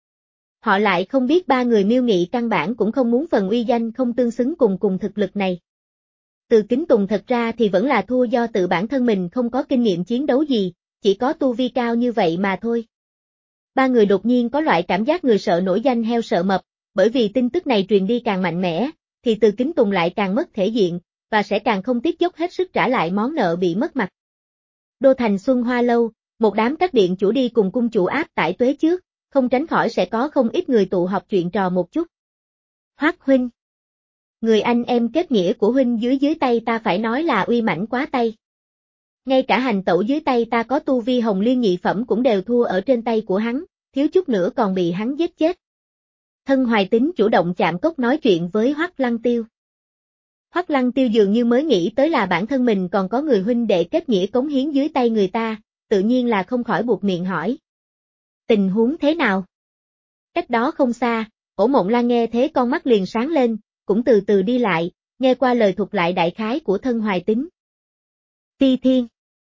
Họ lại không biết ba người Miêu Nghị căn bản cũng không muốn phần uy danh không tương xứng cùng cùng thực lực này. Từ Kính Tùng thật ra thì vẫn là thua do tự bản thân mình không có kinh nghiệm chiến đấu gì, chỉ có tu vi cao như vậy mà thôi. Ba người đột nhiên có loại cảm giác người sợ nổi danh heo sợ mập, bởi vì tin tức này truyền đi càng mạnh mẽ, thì Từ Kính Tùng lại càng mất thể diện, và sẽ càng không tiếc dốc hết sức trả lại món nợ bị mất mặt. Đô thành Xuân Hoa Lâu, một đám các điện chủ đi cùng cung chủ áp tải tuế trước, không tránh khỏi sẽ có không ít người tụ họp chuyện trò một chút. Hoắc huynh, người anh em kết nghĩa của huynh dưới dưới tay ta phải nói là uy mãnh quá tay. Ngay cả hành tẩu dưới tay ta có tu vi hồng liên nhị phẩm cũng đều thua ở trên tay của hắn, thiếu chút nữa còn bị hắn giết chết. Thân Hoài Tín chủ động chạm cốc nói chuyện với Hoắc Lăng Tiêu. Hoắc Lăng Tiêu dường như mới nghĩ tới là bản thân mình còn có người huynh đệ kết nghĩa cống hiến dưới tay người ta, tự nhiên là không khỏi buộc miệng hỏi. Tình huống thế nào? Cách đó không xa, Ổ Mộng Lan nghe thế con mắt liền sáng lên, cũng từ từ đi lại, nghe qua lời thuật lại đại khái của Thân Hoài Tín. Ti Thiên.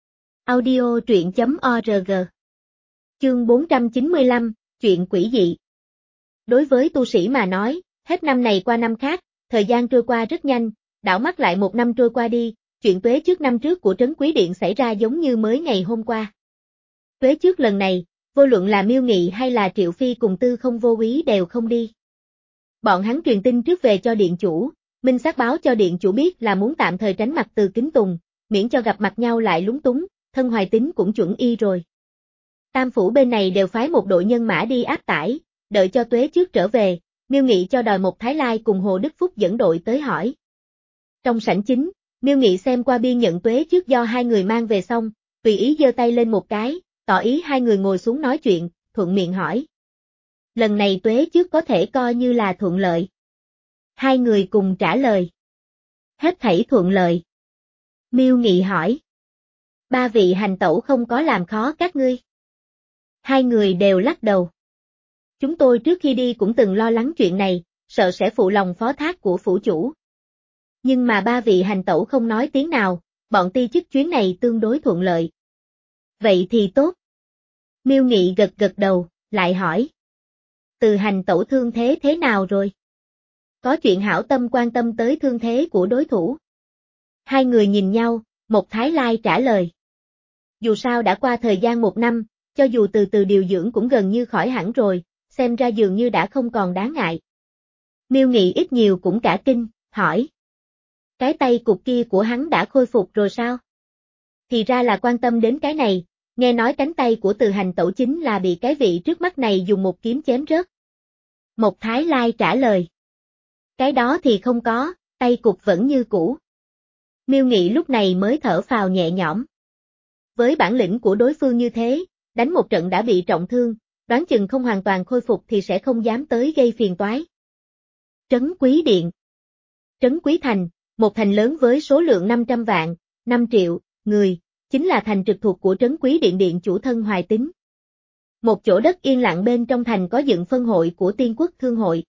Audio truyện chấm org. Chương bốn trăm chín mươi lăm, chuyện quỷ dị. Đối với tu sĩ mà nói, hết năm này qua năm khác, thời gian trôi qua rất nhanh, đảo mắt lại một năm trôi qua đi, chuyện tuế trước năm trước của Trấn Quý Điện xảy ra giống như mới ngày hôm qua. Tuế trước lần này, vô luận là Miêu Nghị hay là Triệu Phi cùng Tư Không Vô Úy đều không đi. Bọn hắn truyền tin trước về cho điện chủ, minh xác báo cho điện chủ biết là muốn tạm thời tránh mặt Từ Kính Tùng, miễn cho gặp mặt nhau lại lúng túng, Thân Hoài Tín cũng chuẩn y rồi. Tam phủ bên này đều phái một đội nhân mã đi áp tải, đợi cho tuế trước trở về, Miêu Nghị cho đòi một Thái Lai cùng Hồ Đức Phúc dẫn đội tới hỏi. Trong sảnh chính, Miêu Nghị xem qua biên nhận tuế trước do hai người mang về xong, tùy ý giơ tay lên một cái, tỏ ý hai người ngồi xuống nói chuyện, thuận miệng hỏi. Lần này tuế trước có thể coi như là thuận lợi. Hai người cùng trả lời. Hết thảy thuận lợi. Miêu Nghị hỏi. Ba vị hành tẩu không có làm khó các ngươi. Hai người đều lắc đầu. Chúng tôi trước khi đi cũng từng lo lắng chuyện này, sợ sẽ phụ lòng phó thác của phủ chủ. Nhưng mà ba vị hành tẩu không nói tiếng nào, bọn ti chức chuyến này tương đối thuận lợi. Vậy thì tốt. Miêu Nghị gật gật đầu, lại hỏi. Từ hành tẩu thương thế thế nào rồi? Có chuyện hảo tâm quan tâm tới thương thế của đối thủ. Hai người nhìn nhau, một Thái Lai trả lời. Dù sao đã qua thời gian một năm, cho dù từ từ điều dưỡng cũng gần như khỏi hẳn rồi, xem ra dường như đã không còn đáng ngại. Miêu Nghị ít nhiều cũng cả kinh, hỏi. Cái tay cục kia của hắn đã khôi phục rồi sao? Thì ra là quan tâm đến cái này, nghe nói cánh tay của Từ hành tẩu chính là bị cái vị trước mắt này dùng một kiếm chém rớt. Một Thái Lai trả lời. Cái đó thì không có, tay cục vẫn như cũ. Miêu Nghị lúc này mới thở phào nhẹ nhõm. Với bản lĩnh của đối phương như thế, đánh một trận đã bị trọng thương, đoán chừng không hoàn toàn khôi phục thì sẽ không dám tới gây phiền toái. Trấn Quý Điện. Trấn Quý Thành, một thành lớn với số lượng năm trăm vạn, năm triệu, người, chính là thành trực thuộc của Trấn Quý Điện điện chủ Thân Hoài Tín. Một chỗ đất yên lặng bên trong thành có dựng phân hội của Tiên Quốc Thương Hội.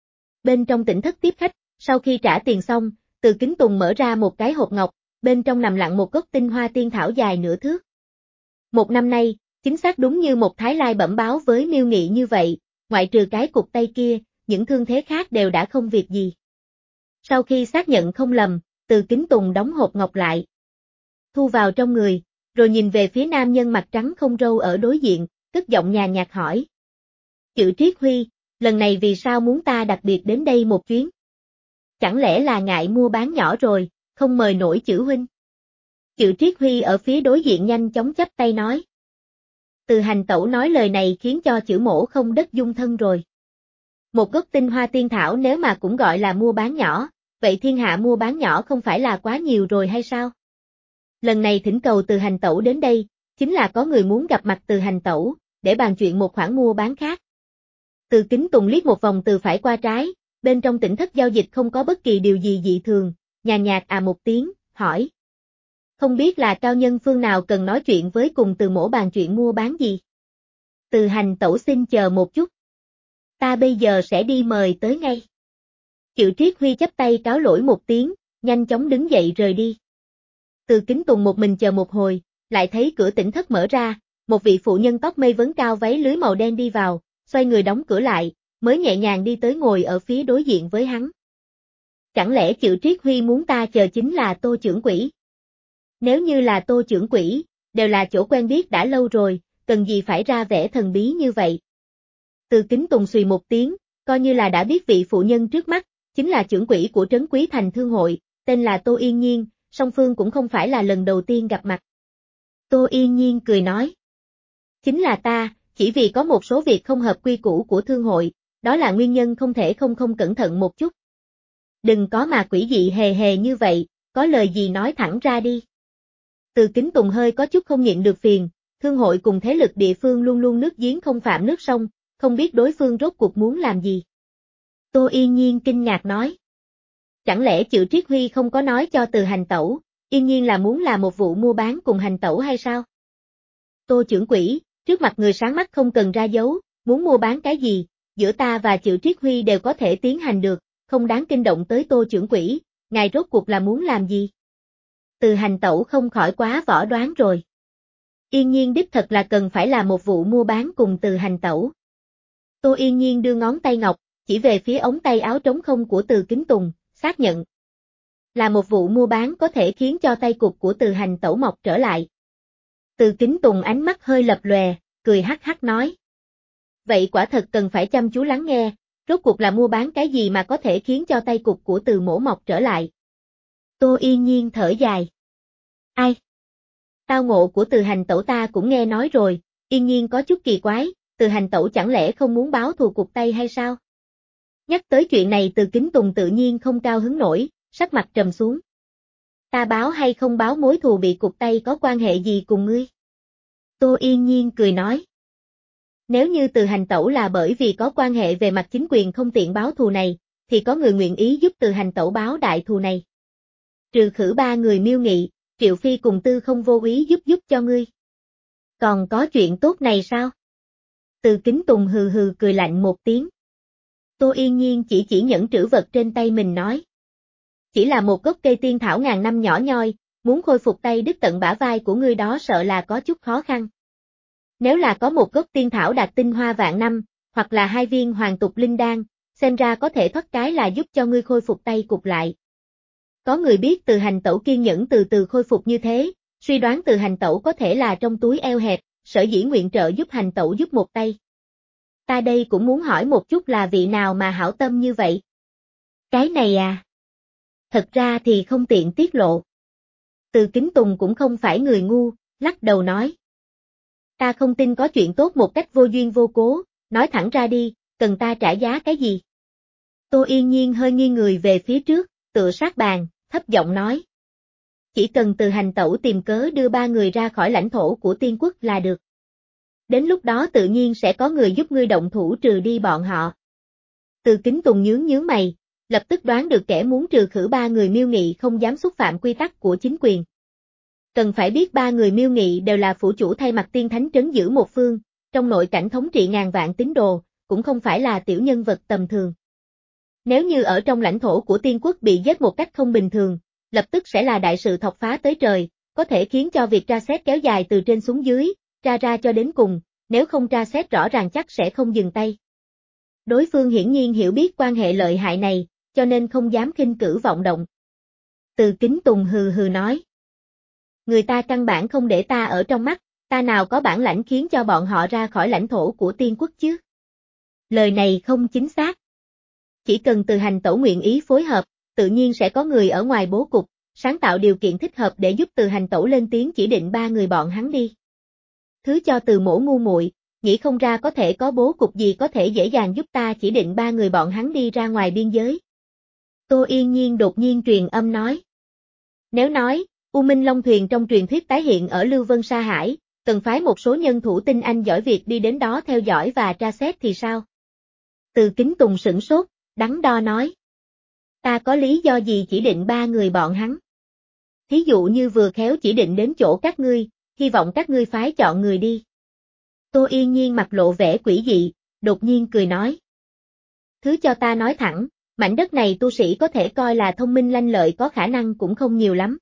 Bên trong tỉnh thất tiếp khách, sau khi trả tiền xong, Từ Kính Tùng mở ra một cái hộp ngọc, bên trong nằm lặng một gốc tinh hoa tiên thảo dài nửa thước. Một năm nay, chính xác đúng như một Thái Lai bẩm báo với Miêu Nghị như vậy, ngoại trừ cái cục tay kia, những thương thế khác đều đã không việc gì. Sau khi xác nhận không lầm, Từ Kính Tùng đóng hộp ngọc lại, thu vào trong người, rồi nhìn về phía nam nhân mặt trắng không râu ở đối diện, cất giọng nhàn nhạt hỏi. Chữ Triết Huy, lần này vì sao muốn ta đặc biệt đến đây một chuyến? Chẳng lẽ là ngại mua bán nhỏ rồi, không mời nổi Chữ huynh? Chữ Triết Huy ở phía đối diện nhanh chóng chắp tay nói. Từ hành tẩu nói lời này khiến cho Chữ mỗ không đất dung thân rồi. Một gốc tinh hoa tiên thảo nếu mà cũng gọi là mua bán nhỏ, vậy thiên hạ mua bán nhỏ không phải là quá nhiều rồi hay sao? Lần này thỉnh cầu Từ hành tẩu đến đây, chính là có người muốn gặp mặt Từ hành tẩu, để bàn chuyện một khoản mua bán khác. Từ Kính Tùng liếc một vòng từ phải qua trái, bên trong tỉnh thất giao dịch không có bất kỳ điều gì dị thường, nhàn nhạt à một tiếng, hỏi. Không biết là cao nhân phương nào cần nói chuyện với cùng Từ mỗ bàn chuyện mua bán gì? Từ hành tẩu xin chờ một chút. Ta bây giờ sẽ đi mời tới ngay. Chữ Triết Huy chắp tay cáo lỗi một tiếng, nhanh chóng đứng dậy rời đi. Từ Kính Tùng một mình chờ một hồi, lại thấy cửa tỉnh thất mở ra, một vị phụ nhân tóc mây vấn cao váy lưới màu đen đi vào, xoay người đóng cửa lại, mới nhẹ nhàng đi tới ngồi ở phía đối diện với hắn. Chẳng lẽ Chữ Triết Huy muốn ta chờ chính là Tô trưởng quỹ? Nếu như là Tô trưởng quỹ, đều là chỗ quen biết đã lâu rồi, cần gì phải ra vẻ thần bí như vậy? Từ Kính Tùng xùy một tiếng, coi như là đã biết vị phụ nhân trước mắt, chính là trưởng quỹ của Trấn Quý Thành Thương Hội, tên là Tô Yên Nhiên, song phương cũng không phải là lần đầu tiên gặp mặt. Tô Yên Nhiên cười nói. Chính là ta, chỉ vì có một số việc không hợp quy củ của Thương Hội, đó là nguyên nhân không thể không không cẩn thận một chút. Đừng có mà quỷ dị hề hề như vậy, có lời gì nói thẳng ra đi. Từ Kính Tùng hơi có chút không nhịn được phiền, Thương Hội cùng thế lực địa phương luôn luôn nước giếng không phạm nước sông, không biết đối phương rốt cuộc muốn làm gì. Tô Yên Nhiên kinh ngạc nói. Chẳng lẽ Chữ Triết Huy không có nói cho Từ hành tẩu, Yên Nhiên là muốn làm một vụ mua bán cùng hành tẩu hay sao? Tô trưởng quỹ, Trước mặt người sáng mắt không cần ra dấu, muốn mua bán cái gì, giữa ta và Triệu Triết Huy đều có thể tiến hành được, không đáng kinh động tới Tô trưởng quỹ, ngài rốt cuộc là muốn làm gì? Từ Hành Tẩu không khỏi quá võ đoán rồi. Yên Nhiên đích thật là cần phải là một vụ mua bán cùng Từ Hành Tẩu. Tô Yên Nhiên đưa ngón tay ngọc, chỉ về phía ống tay áo trống không của Từ Kính Tùng, xác nhận. Là một vụ mua bán có thể khiến cho tay cụt của Từ Hành Tẩu mọc trở lại. Từ Kính Tùng ánh mắt hơi lập lòe, cười hắc hắc nói. Vậy quả thật cần phải chăm chú lắng nghe, rốt cuộc là mua bán cái gì mà có thể khiến cho tay cụt của Từ mỗ mọc trở lại. Tô Yên Nhiên thở dài. Ai? Tao ngộ của Từ Hành Tẩu ta cũng nghe nói rồi, Yên Nhiên có chút kỳ quái, Từ Hành Tẩu chẳng lẽ không muốn báo thù cụt tay hay sao? Nhắc tới chuyện này Từ Kính Tùng tự nhiên không cao hứng nổi, sắc mặt trầm xuống. Ta báo hay không báo mối thù bị cụt tay có quan hệ gì cùng ngươi? Tô Yên Nhiên cười nói. Nếu như Từ Hành Tẩu là bởi vì có quan hệ về mặt chính quyền không tiện báo thù này, thì có người nguyện ý giúp Từ Hành Tẩu báo đại thù này. Trừ khử ba người Miêu Nghị, Triệu Phi cùng Tư không vô ý giúp giúp cho ngươi. Còn có chuyện tốt này sao? Từ Kính Tùng hừ hừ cười lạnh một tiếng. Tô Yên Nhiên chỉ chỉ nhẫn trữ vật trên tay mình nói. Chỉ là một gốc cây tiên thảo ngàn năm nhỏ nhoi, muốn khôi phục tay đứt tận bả vai của ngươi đó sợ là có chút khó khăn. Nếu là có một gốc tiên thảo đạt tinh hoa vạn năm, hoặc là hai viên hoàng tục linh đan, xem ra có thể thoát cái là giúp cho ngươi khôi phục tay cụt lại. Có người biết Từ Hành Tẩu kiên nhẫn từ từ khôi phục như thế, suy đoán Từ Hành Tẩu có thể là trong túi eo hẹp, sở dĩ nguyện trợ giúp Hành Tẩu giúp một tay. Ta đây cũng muốn hỏi một chút là vị nào mà hảo tâm như vậy? Cái này à? Thật ra thì không tiện tiết lộ. Từ Kính Tùng cũng không phải người ngu, lắc đầu nói. Ta không tin có chuyện tốt một cách vô duyên vô cố, nói thẳng ra đi, cần ta trả giá cái gì? Tô Yên Nhiên hơi nghiêng người về phía trước, tựa sát bàn, thấp giọng nói. Chỉ cần Từ Hành Tẩu tìm cớ đưa ba người ra khỏi lãnh thổ của tiên quốc là được. Đến lúc đó tự nhiên sẽ có người giúp ngươi động thủ trừ đi bọn họ. Từ Kính Tùng nhướng nhướng mày, lập tức đoán được kẻ muốn trừ khử ba người Miêu Nghị không dám xúc phạm quy tắc của chính quyền. Cần phải biết ba người Miêu Nghị đều là phủ chủ thay mặt tiên thánh trấn giữ một phương, trong nội cảnh thống trị ngàn vạn tín đồ, cũng không phải là tiểu nhân vật tầm thường. Nếu như ở trong lãnh thổ của tiên quốc bị giết một cách không bình thường, lập tức sẽ là đại sự thọc phá tới trời, có thể khiến cho việc tra xét kéo dài từ trên xuống dưới, tra ra cho đến cùng, nếu không tra xét rõ ràng chắc sẽ không dừng tay. Đối phương hiển nhiên hiểu biết quan hệ lợi hại này, cho nên không dám khinh cử vọng động. Từ Kính Tùng hừ hừ nói. Người ta căn bản không để ta ở trong mắt, ta nào có bản lãnh khiến cho bọn họ ra khỏi lãnh thổ của tiên quốc chứ? Lời này không chính xác. Chỉ cần Từ Hành Tẩu nguyện ý phối hợp, tự nhiên sẽ có người ở ngoài bố cục, sáng tạo điều kiện thích hợp để giúp Từ Hành Tẩu lên tiếng chỉ định ba người bọn hắn đi. Thứ cho Từ mỗ ngu muội, nghĩ không ra có thể có bố cục gì có thể dễ dàng giúp ta chỉ định ba người bọn hắn đi ra ngoài biên giới. Tô Yên Nhiên đột nhiên truyền âm nói. Nếu nói, U Minh Long Thuyền trong truyền thuyết tái hiện ở Lưu Vân Sa Hải, cần phái một số nhân thủ tinh anh giỏi việc đi đến đó theo dõi và tra xét thì sao? Từ Kính Tùng sửng sốt, đắn đo nói. Ta có lý do gì chỉ định ba người bọn hắn? Thí dụ như vừa khéo chỉ định đến chỗ các ngươi, hy vọng các ngươi phái chọn người đi. Tô Yên Nhiên mặt lộ vẻ quỷ dị, đột nhiên cười nói. Thứ cho ta nói thẳng, mảnh đất này tu sĩ có thể coi là thông minh lanh lợi có khả năng cũng không nhiều lắm.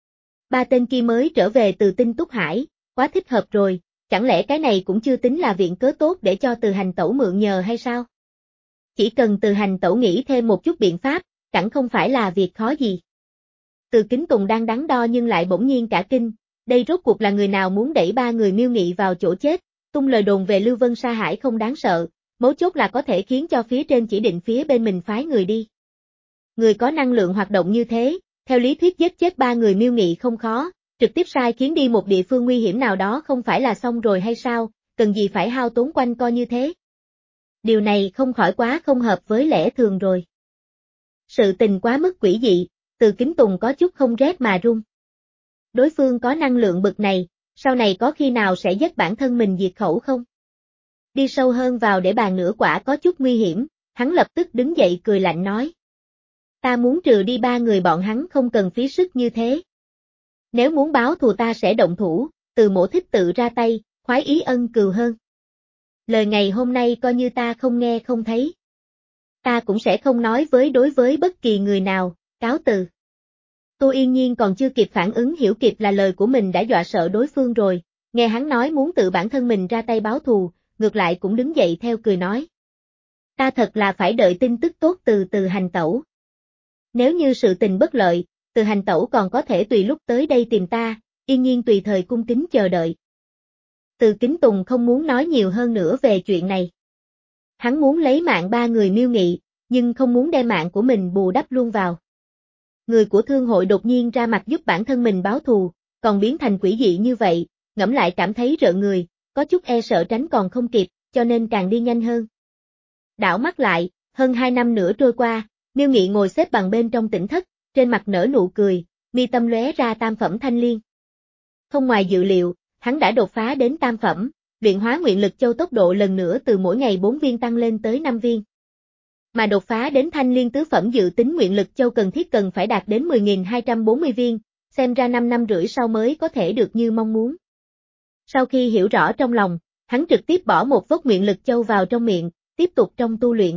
Ba tên kia mới trở về từ Tinh Túc Hải, quá thích hợp rồi, chẳng lẽ cái này cũng chưa tính là viện cớ tốt để cho Từ Hành Tẩu mượn nhờ hay sao? Chỉ cần Từ Hành Tẩu nghĩ thêm một chút biện pháp, chẳng không phải là việc khó gì. Từ Kính Tùng đang đắn đo nhưng lại bỗng nhiên cả kinh, đây rốt cuộc là người nào muốn đẩy ba người Miêu Nghị vào chỗ chết, tung lời đồn về Lưu Vân Sa Hải không đáng sợ, mấu chốt là có thể khiến cho phía trên chỉ định phía bên mình phái người đi. Người có năng lượng hoạt động như thế, theo lý thuyết giết chết ba người Miêu Nghị không khó, trực tiếp sai khiến đi một địa phương nguy hiểm nào đó không phải là xong rồi hay sao, cần gì phải hao tốn quanh co như thế. Điều này không khỏi quá không hợp với lẽ thường rồi. Sự tình quá mức quỷ dị, Từ Kính Tùng có chút không rét mà run. Đối phương có năng lượng bực này, sau này có khi nào sẽ giết bản thân mình diệt khẩu không? Đi sâu hơn vào để bàn nửa quả có chút nguy hiểm, hắn lập tức đứng dậy cười lạnh nói. Ta muốn trừ đi ba người bọn hắn không cần phí sức như thế. Nếu muốn báo thù ta sẽ động thủ, Từ mỗ thích tự ra tay, khoái ý ân cừu hơn. Lời ngày hôm nay coi như ta không nghe không thấy. Ta cũng sẽ không nói với đối với bất kỳ người nào, cáo từ. Tô Yên Nhiên còn chưa kịp phản ứng hiểu kịp là lời của mình đã dọa sợ đối phương rồi, nghe hắn nói muốn tự bản thân mình ra tay báo thù, ngược lại cũng đứng dậy theo cười nói. Ta thật là phải đợi tin tức tốt từ Từ Hành Tẩu. Nếu như sự tình bất lợi, Từ Hành Tẩu còn có thể tùy lúc tới đây tìm ta, Yên Nhiên tùy thời cung kính chờ đợi. Từ Kính Tùng không muốn nói nhiều hơn nữa về chuyện này. Hắn muốn lấy mạng ba người Miêu Nghị, nhưng không muốn đem mạng của mình bù đắp luôn vào. Người của thương hội đột nhiên ra mặt giúp bản thân mình báo thù, còn biến thành quỷ dị như vậy, ngẫm lại cảm thấy rợn người, có chút e sợ tránh còn không kịp, cho nên càng đi nhanh hơn. Đảo mắt lại, hơn hai năm nữa trôi qua, Miêu Nghị ngồi xếp bằng bên trong tỉnh thất, trên mặt nở nụ cười, mi tâm lóe ra tam phẩm thanh liên. Không ngoài dự liệu, hắn đã đột phá đến tam phẩm, luyện hóa nguyện lực châu tốc độ lần nữa từ mỗi ngày bốn viên tăng lên tới năm viên. Mà đột phá đến thanh liên tứ phẩm dự tính nguyện lực châu cần thiết cần phải đạt đến mười nghìn hai trăm bốn mươi viên, xem ra năm năm rưỡi sau mới có thể được như mong muốn. Sau khi hiểu rõ trong lòng, hắn trực tiếp bỏ một vốc nguyện lực châu vào trong miệng, tiếp tục trong tu luyện.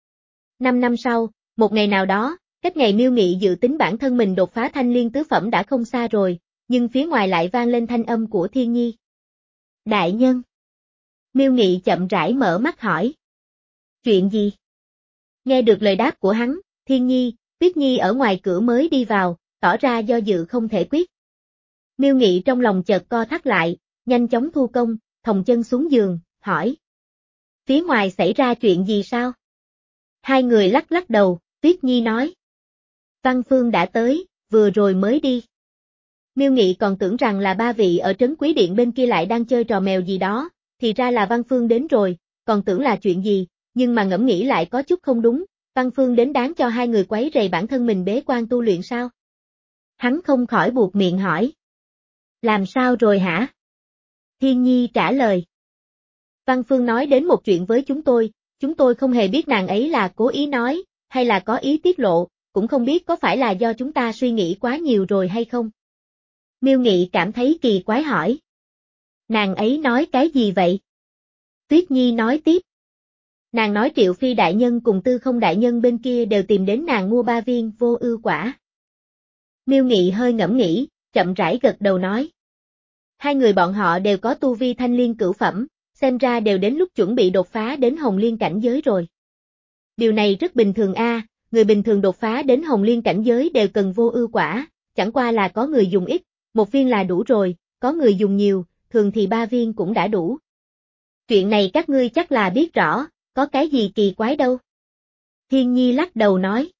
Năm năm sau, một ngày nào đó, cách ngày Miêu Nghị dự tính bản thân mình đột phá thanh liên tứ phẩm đã không xa rồi, nhưng phía ngoài lại vang lên thanh âm của Thiên Nhi. Đại nhân. Miêu Nghị chậm rãi mở mắt hỏi. Chuyện gì? Nghe được lời đáp của hắn, Thiên Nhi, Tuyết Nhi ở ngoài cửa mới đi vào, tỏ ra do dự không thể quyết. Miêu Nghị trong lòng chợt co thắt lại, nhanh chóng thu công, thòng chân xuống giường, hỏi. Phía ngoài xảy ra chuyện gì sao? Hai người lắc lắc đầu, Tuyết Nhi nói. Văn Phương đã tới, vừa rồi mới đi. Miêu Nghị còn tưởng rằng là ba vị ở trấn Quý Điện bên kia lại đang chơi trò mèo gì đó, thì ra là Văn Phương đến rồi, còn tưởng là chuyện gì, nhưng mà ngẫm nghĩ lại có chút không đúng, Văn Phương đến đáng cho hai người quấy rầy bản thân mình bế quan tu luyện sao? Hắn không khỏi buột miệng hỏi. Làm sao rồi hả? Thiên Nhi trả lời. Văn Phương nói đến một chuyện với chúng tôi, chúng tôi không hề biết nàng ấy là cố ý nói, hay là có ý tiết lộ, cũng không biết có phải là do chúng ta suy nghĩ quá nhiều rồi hay không. Miêu Nghị cảm thấy kỳ quái hỏi. Nàng ấy nói cái gì vậy? Tuyết Nhi nói tiếp. Nàng nói Triệu Phi đại nhân cùng Tư Không đại nhân bên kia đều tìm đến nàng mua ba viên vô ưu quả. Miêu Nghị hơi ngẫm nghĩ, chậm rãi gật đầu nói. Hai người bọn họ đều có tu vi thanh liên cửu phẩm, xem ra đều đến lúc chuẩn bị đột phá đến hồng liên cảnh giới rồi. Điều này rất bình thường a, người bình thường đột phá đến hồng liên cảnh giới đều cần vô ưu quả, chẳng qua là có người dùng ít, một viên là đủ rồi, có người dùng nhiều, thường thì ba viên cũng đã đủ. Chuyện này các ngươi chắc là biết rõ, có cái gì kỳ quái đâu. Thiên Nhi lắc đầu nói.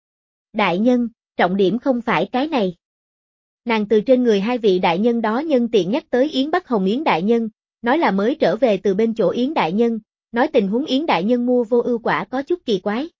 Đại nhân, trọng điểm không phải cái này. Nàng từ trên người hai vị đại nhân đó nhân tiện nhắc tới Yến Bắc Hồng Yến đại nhân, nói là mới trở về từ bên chỗ Yến đại nhân, nói tình huống Yến đại nhân mua vô ưu quả có chút kỳ quái.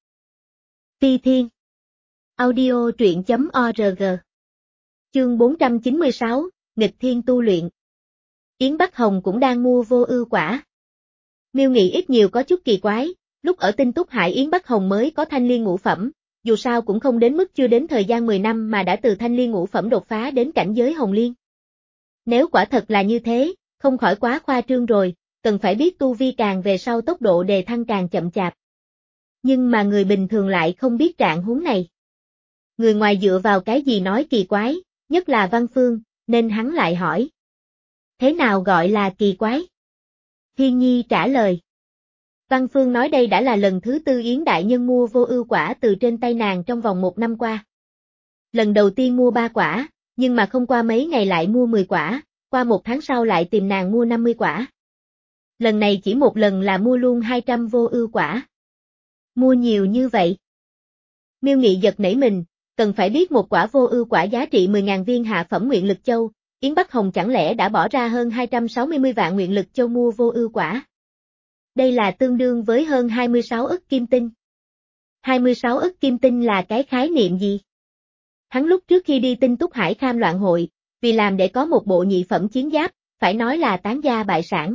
Phi Thiên. Audio truyện chấm org. Chương bốn trăm chín mươi sáu, Nghịch Thiên tu luyện. Yến Bắc Hồng cũng đang mua vô ưu quả. Miêu Nghị ít nhiều có chút kỳ quái, lúc ở Tinh Túc Hải Yến Bắc Hồng mới có thanh liên ngũ phẩm, dù sao cũng không đến mức chưa đến thời gian mười năm mà đã từ thanh liên ngũ phẩm đột phá đến cảnh giới hồng liên. Nếu quả thật là như thế, không khỏi quá khoa trương rồi, cần phải biết tu vi càng về sau tốc độ đề thăng càng chậm chạp. Nhưng mà người bình thường lại không biết trạng huống này. Người ngoài dựa vào cái gì nói kỳ quái, nhất là Văn Phương, nên hắn lại hỏi. Thế nào gọi là kỳ quái? Thiên Nhi trả lời. Văn Phương nói đây đã là lần thứ tư Yến đại nhân mua vô ưu quả từ trên tay nàng trong vòng một năm qua. Lần đầu tiên mua ba quả, nhưng mà không qua mấy ngày lại mua mười quả, qua một tháng sau lại tìm nàng mua năm mươi quả. Lần này chỉ một lần là mua luôn hai trăm vô ưu quả. Mua nhiều như vậy. Miêu Nghị giật nảy mình, cần phải biết một quả vô ưu quả giá trị mười nghìn viên hạ phẩm nguyện lực châu, Yến Bắc Hồng chẳng lẽ đã bỏ ra hơn hai trăm sáu mươi vạn nguyện lực châu mua vô ưu quả. Đây là tương đương với hơn hai mươi sáu ức kim tinh. hai mươi sáu ức kim tinh là cái khái niệm gì? Hắn lúc trước khi đi Tinh Túc Hải Kham Loạn Hội, vì làm để có một bộ nhị phẩm chiến giáp, phải nói là tán gia bại sản.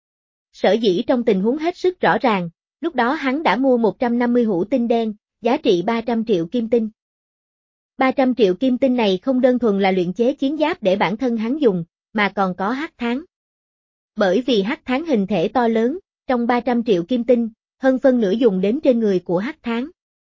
Sở dĩ trong tình huống hết sức rõ ràng, lúc đó hắn đã mua một trăm năm mươi hũ tinh đen, giá trị ba trăm triệu kim tinh. ba trăm triệu kim tinh này không đơn thuần là luyện chế chiến giáp để bản thân hắn dùng, mà còn có hắc tháng. Bởi vì hắc tháng hình thể to lớn, trong ba trăm triệu kim tinh, hơn phân nửa dùng đến trên người của hắc tháng.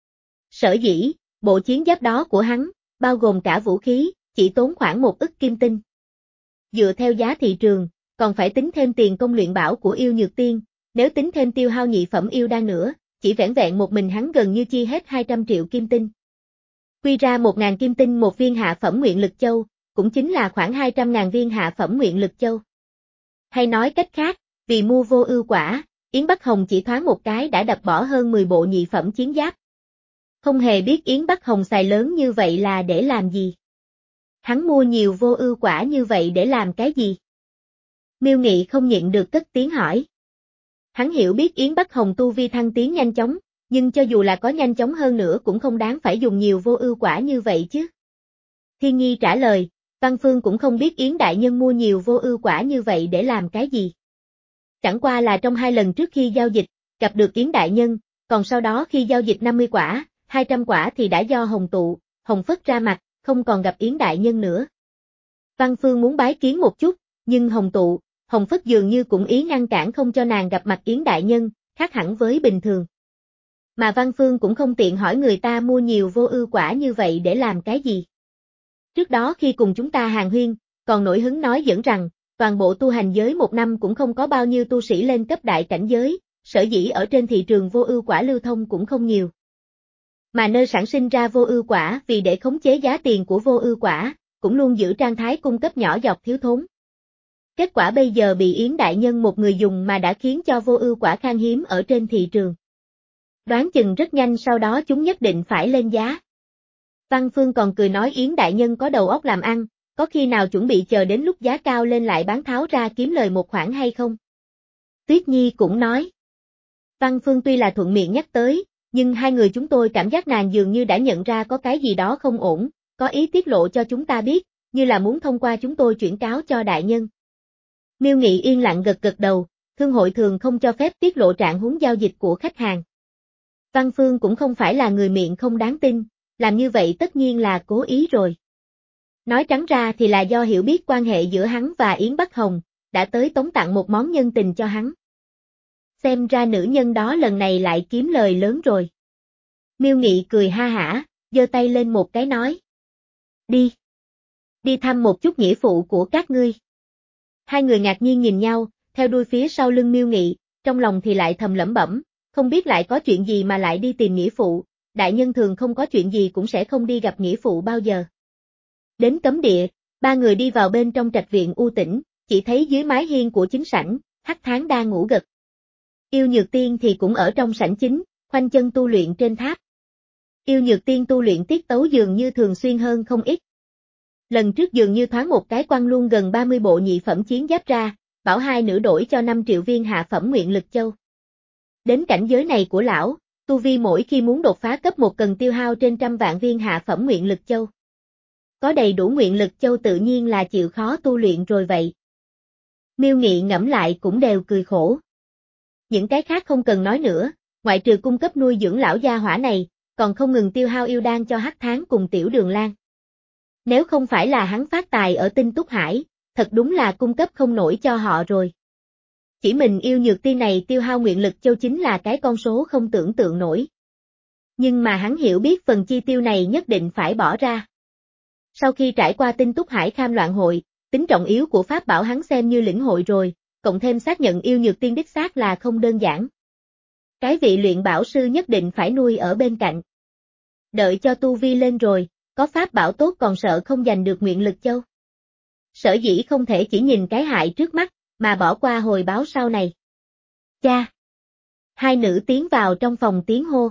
Sở dĩ, bộ chiến giáp đó của hắn, bao gồm cả vũ khí, chỉ tốn khoảng một ức kim tinh. Dựa theo giá thị trường, còn phải tính thêm tiền công luyện bảo của yêu nhược tiên, nếu tính thêm tiêu hao nhị phẩm yêu đan nữa, chỉ vẻn vẹn một mình hắn gần như chi hết hai trăm triệu kim tinh. Quy ra một nghìn kim tinh một viên hạ phẩm nguyện lực châu, cũng chính là khoảng hai trăm nghìn viên hạ phẩm nguyện lực châu. Hay nói cách khác, vì mua vô ưu quả, Yến Bắc Hồng chỉ thoáng một cái đã đập bỏ hơn mười bộ nhị phẩm chiến giáp. Không hề biết Yến Bắc Hồng xài lớn như vậy là để làm gì. Hắn mua nhiều vô ưu quả như vậy để làm cái gì? Miêu Nghị không nhịn được cất tiếng hỏi. Hắn hiểu biết Yến Bắc Hồng tu vi thăng tiến nhanh chóng, nhưng cho dù là có nhanh chóng hơn nữa cũng không đáng phải dùng nhiều vô ưu quả như vậy chứ. Thiên Nhi trả lời, Văn Phương cũng không biết Yến Đại Nhân mua nhiều vô ưu quả như vậy để làm cái gì. Chẳng qua là trong hai lần trước khi giao dịch, gặp được Yến Đại Nhân, còn sau đó khi giao dịch năm mươi quả, hai trăm quả thì đã do Hồng Tụ, Hồng Phất ra mặt, không còn gặp Yến Đại Nhân nữa. Văn Phương muốn bái kiến một chút, nhưng Hồng Tụ, Hồng Phất dường như cũng ý ngăn cản không cho nàng gặp mặt Yến Đại Nhân, khác hẳn với bình thường. Mà Văn Phương cũng không tiện hỏi người ta mua nhiều vô ưu quả như vậy để làm cái gì. Trước đó khi cùng chúng ta hàn huyên, còn nổi hứng nói dẫn rằng, toàn bộ tu hành giới một năm cũng không có bao nhiêu tu sĩ lên cấp đại cảnh giới, sở dĩ ở trên thị trường vô ưu quả lưu thông cũng không nhiều. Mà nơi sản sinh ra vô ưu quả vì để khống chế giá tiền của vô ưu quả, cũng luôn giữ trạng thái cung cấp nhỏ giọt thiếu thốn. Kết quả bây giờ bị Yến Đại Nhân một người dùng mà đã khiến cho vô ưu quả khan hiếm ở trên thị trường. Đoán chừng rất nhanh sau đó chúng nhất định phải lên giá. Văn Phương còn cười nói Yến Đại Nhân có đầu óc làm ăn, có khi nào chuẩn bị chờ đến lúc giá cao lên lại bán tháo ra kiếm lời một khoản hay không? Tuyết Nhi cũng nói. Văn Phương tuy là thuận miệng nhắc tới, nhưng hai người chúng tôi cảm giác nàng dường như đã nhận ra có cái gì đó không ổn, có ý tiết lộ cho chúng ta biết, như là muốn thông qua chúng tôi chuyển cáo cho Đại Nhân. Miêu Nghị yên lặng gật gật đầu, thương hội thường không cho phép tiết lộ trạng huống giao dịch của khách hàng. Văn Phương cũng không phải là người miệng không đáng tin, làm như vậy tất nhiên là cố ý rồi. Nói trắng ra thì là do hiểu biết quan hệ giữa hắn và Yến Bắc Hồng, đã tới tống tặng một món nhân tình cho hắn. Xem ra nữ nhân đó lần này lại kiếm lời lớn rồi. Miêu Nghị cười ha hả, giơ tay lên một cái nói. Đi. Đi thăm một chút nghĩa phụ của các ngươi. Hai người ngạc nhiên nhìn nhau, theo đuôi phía sau lưng Miêu Nghị, trong lòng thì lại thầm lẩm bẩm, không biết lại có chuyện gì mà lại đi tìm nghĩa phụ, đại nhân thường không có chuyện gì cũng sẽ không đi gặp nghĩa phụ bao giờ. Đến cấm địa, ba người đi vào bên trong trạch viện u tĩnh, chỉ thấy dưới mái hiên của chính sảnh, Hắc Tháng đang ngủ gật. Yêu Nhược Tiên thì cũng ở trong sảnh chính, khoanh chân tu luyện trên tháp. Yêu Nhược Tiên tu luyện tiết tấu dường như thường xuyên hơn không ít. Lần trước dường như thoáng một cái quăng luôn gần ba mươi bộ nhị phẩm chiến giáp ra, bảo hai nữ đổi cho năm triệu viên hạ phẩm nguyện lực châu. Đến cảnh giới này của lão, tu vi mỗi khi muốn đột phá cấp một cần tiêu hao trên trăm vạn viên hạ phẩm nguyện lực châu. Có đầy đủ nguyện lực châu tự nhiên là chịu khó tu luyện rồi vậy. Miêu Nghị ngẫm lại cũng đều cười khổ. Những cái khác không cần nói nữa, ngoại trừ cung cấp nuôi dưỡng lão gia hỏa này, còn không ngừng tiêu hao yêu đan cho Hắc Tháng cùng Tiểu Đường Lan. Nếu không phải là hắn phát tài ở Tinh Túc Hải, thật đúng là cung cấp không nổi cho họ rồi. Chỉ mình Yêu Nhược Tiên này tiêu hao nguyện lực châu chính là cái con số không tưởng tượng nổi. Nhưng mà hắn hiểu biết phần chi tiêu này nhất định phải bỏ ra. Sau khi trải qua Tinh Túc Hải Kham Loạn Hội, tính trọng yếu của pháp bảo hắn xem như lĩnh hội rồi, cộng thêm xác nhận Yêu Nhược Tiên đích xác là không đơn giản. Cái vị luyện bảo sư nhất định phải nuôi ở bên cạnh. Đợi cho tu vi lên rồi, có pháp bảo tốt còn sợ không giành được nguyện lực châu. Sở dĩ không thể chỉ nhìn cái hại trước mắt, mà bỏ qua hồi báo sau này. Cha! Hai nữ tiến vào trong phòng tiếng hô.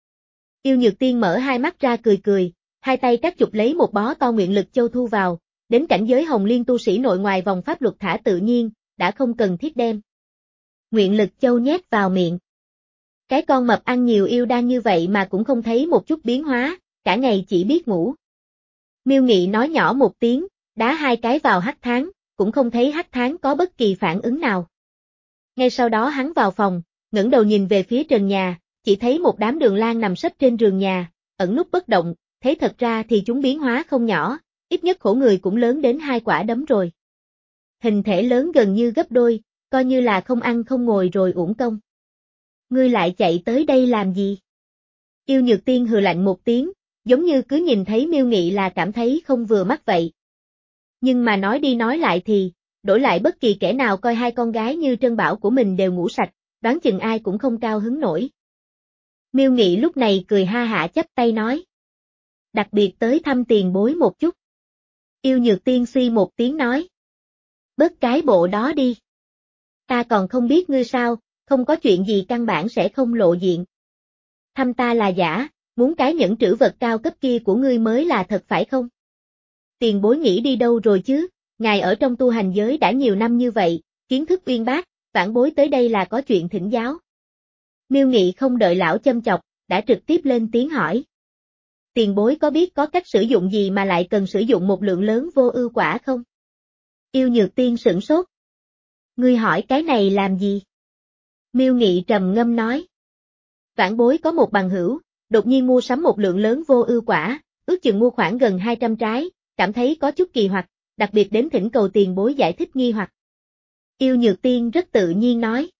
Yêu Nhược Tiên mở hai mắt ra cười cười, hai tay cắt chụp lấy một bó to nguyện lực châu thu vào, đến cảnh giới hồng liên tu sĩ nội ngoài vòng pháp luật thả tự nhiên, đã không cần thiết đem. Nguyện lực châu nhét vào miệng. Cái con mập ăn nhiều yêu đan như vậy mà cũng không thấy một chút biến hóa, cả ngày chỉ biết ngủ. Miêu Nghị nói nhỏ một tiếng, đá hai cái vào Hắc Tháng, cũng không thấy Hắc Tháng có bất kỳ phản ứng nào. Ngay sau đó hắn vào phòng, ngẩng đầu nhìn về phía trần nhà, chỉ thấy một đám đường lan nằm sấp trên giường nhà, ẩn núp bất động, thấy thật ra thì chúng biến hóa không nhỏ, ít nhất khổ người cũng lớn đến hai quả đấm rồi. Hình thể lớn gần như gấp đôi, coi như là không ăn không ngồi rồi uổng công. Ngươi lại chạy tới đây làm gì? Yêu Nhược Tiên hừ lạnh một tiếng, giống như cứ nhìn thấy Miêu Nghị là cảm thấy không vừa mắt vậy. Nhưng mà nói đi nói lại thì, đổi lại bất kỳ kẻ nào coi hai con gái như Trân Bảo của mình đều ngủ sạch, đoán chừng ai cũng không cao hứng nổi. Miêu Nghị lúc này cười ha hả chắp tay nói. Đặc biệt tới thăm tiền bối một chút. Yêu Nhược Tiên suy một tiếng nói. Bớt cái bộ đó đi. Ta còn không biết ngươi sao, không có chuyện gì căn bản sẽ không lộ diện. Thăm ta là giả, muốn cái nhẫn trữ vật cao cấp kia của ngươi mới là thật phải không? Tiền bối nghĩ đi đâu rồi chứ, ngài ở trong tu hành giới đã nhiều năm như vậy, kiến thức uyên bác, vãn bối tới đây là có chuyện thỉnh giáo. Miêu Nghị không đợi lão châm chọc, đã trực tiếp lên tiếng hỏi. Tiền bối có biết có cách sử dụng gì mà lại cần sử dụng một lượng lớn vô ưu quả không? Yêu Nhược Tiên sửng sốt. Ngươi hỏi cái này làm gì? Miêu Nghị trầm ngâm nói. Vãn bối có một bằng hữu, đột nhiên mua sắm một lượng lớn vô ưu quả, ước chừng mua khoảng gần hai trăm trái, cảm thấy có chút kỳ hoặc, đặc biệt đến thỉnh cầu tiền bối giải thích nghi hoặc. Yêu Nhược Tiên rất tự nhiên nói.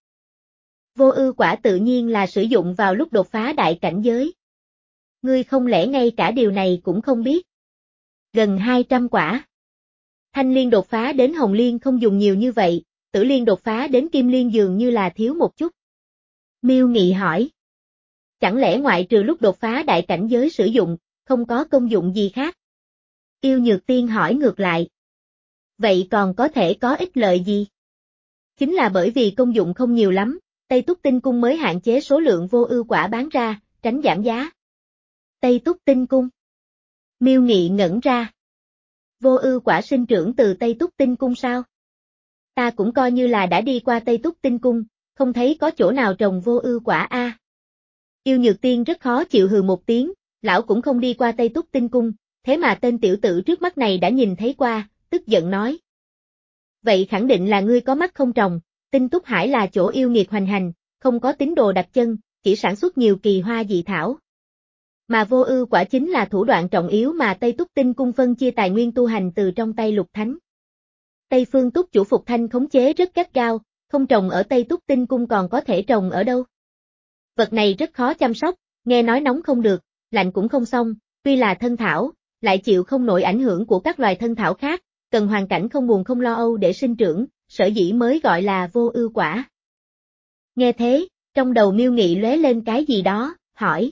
Vô ưu quả tự nhiên là sử dụng vào lúc đột phá đại cảnh giới. Ngươi không lẽ ngay cả điều này cũng không biết? Gần hai trăm quả. Thanh liên đột phá đến hồng liên không dùng nhiều như vậy, tử liên đột phá đến kim liên dường như là thiếu một chút. Miêu Nghị hỏi. Chẳng lẽ ngoại trừ lúc đột phá đại cảnh giới sử dụng, không có công dụng gì khác? Yêu Nhược Tiên hỏi ngược lại. Vậy còn có thể có ích lợi gì? Chính là bởi vì công dụng không nhiều lắm, Tây Túc Tinh Cung mới hạn chế số lượng vô ưu quả bán ra, tránh giảm giá. Tây Túc Tinh Cung. Miêu Nghị ngẩn ra. Vô ưu quả sinh trưởng từ Tây Túc Tinh Cung sao? Ta cũng coi như là đã đi qua Tây Túc Tinh Cung, không thấy có chỗ nào trồng vô ưu quả a. À. Yêu Nhược Tiên rất khó chịu hừ một tiếng, lão cũng không đi qua Tây Túc Tinh Cung, thế mà tên tiểu tử trước mắt này đã nhìn thấy qua, tức giận nói. Vậy khẳng định là ngươi có mắt không trồng, Tinh Túc Hải là chỗ yêu nghiệt hoành hành, không có tín đồ đặt chân, chỉ sản xuất nhiều kỳ hoa dị thảo. Mà vô ưu quả chính là thủ đoạn trọng yếu mà Tây Túc Tinh Cung phân chia tài nguyên tu hành từ trong tay Lục Thánh. Tây Phương Túc chủ Phục Thanh khống chế rất gắt gao, không trồng ở Tây Túc Tinh Cung còn có thể trồng ở đâu. Vật này rất khó chăm sóc, nghe nói nóng không được, lạnh cũng không xong, tuy là thân thảo, lại chịu không nổi ảnh hưởng của các loài thân thảo khác, cần hoàn cảnh không buồn không lo âu để sinh trưởng, sở dĩ mới gọi là vô ưu quả. Nghe thế, trong đầu Miêu Nghị lóe lên cái gì đó, hỏi.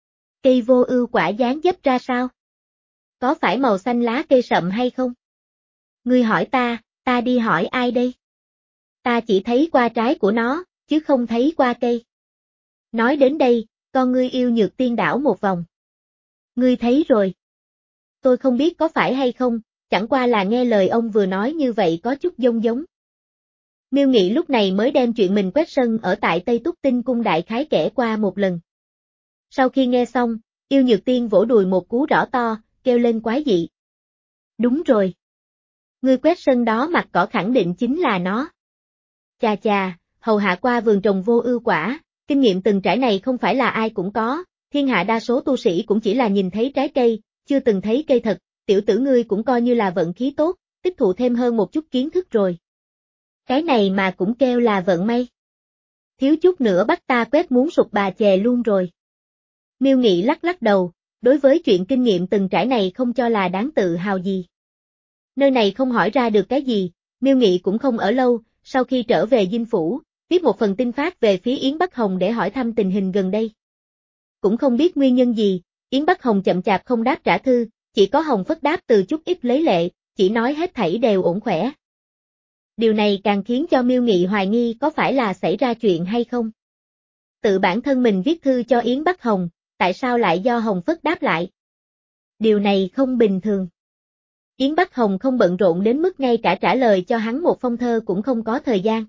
Cây vô ưu quả dáng dấp ra sao? Có phải màu xanh lá cây sậm hay không? Ngươi hỏi ta, ta đi hỏi ai đây? Ta chỉ thấy qua trái của nó, chứ không thấy qua cây. Nói đến đây, con ngươi Yêu Nhược Tiên đảo một vòng. Ngươi thấy rồi. Tôi không biết có phải hay không, chẳng qua là nghe lời ông vừa nói như vậy có chút giống giống. Miêu Nghị lúc này mới đem chuyện mình quét sân ở tại Tây Túc Tinh Cung đại khái kể qua một lần. Sau khi nghe xong, Yêu Nhược Tiên vỗ đùi một cú rõ to, kêu lên quái dị. Đúng rồi. Ngươi quét sân đó mặt cỏ khẳng định chính là nó. Chà chà, hầu hạ qua vườn trồng vô ưu quả, kinh nghiệm từng trải này không phải là ai cũng có, thiên hạ đa số tu sĩ cũng chỉ là nhìn thấy trái cây, chưa từng thấy cây thật, tiểu tử ngươi cũng coi như là vận khí tốt, tích thụ thêm hơn một chút kiến thức rồi. Cái này mà cũng kêu là vận may. Thiếu chút nữa bắt ta quét muốn sụp bà chè luôn rồi. Miêu Nghị lắc lắc đầu, đối với chuyện kinh nghiệm từng trải này không cho là đáng tự hào gì. Nơi này không hỏi ra được cái gì, Miêu Nghị cũng không ở lâu, sau khi trở về dinh phủ, viết một phần tin phát về phía Yến Bắc Hồng để hỏi thăm tình hình gần đây. Cũng không biết nguyên nhân gì, Yến Bắc Hồng chậm chạp không đáp trả thư, chỉ có Hồng Phất đáp từ chút ít lấy lệ, chỉ nói hết thảy đều ổn khỏe. Điều này càng khiến cho Miêu Nghị hoài nghi có phải là xảy ra chuyện hay không. Tự bản thân mình viết thư cho Yến Bắc Hồng, tại sao lại do Hồng Phất đáp lại? Điều này không bình thường. Yến Bắc Hồng không bận rộn đến mức ngay cả trả lời cho hắn một phong thơ cũng không có thời gian.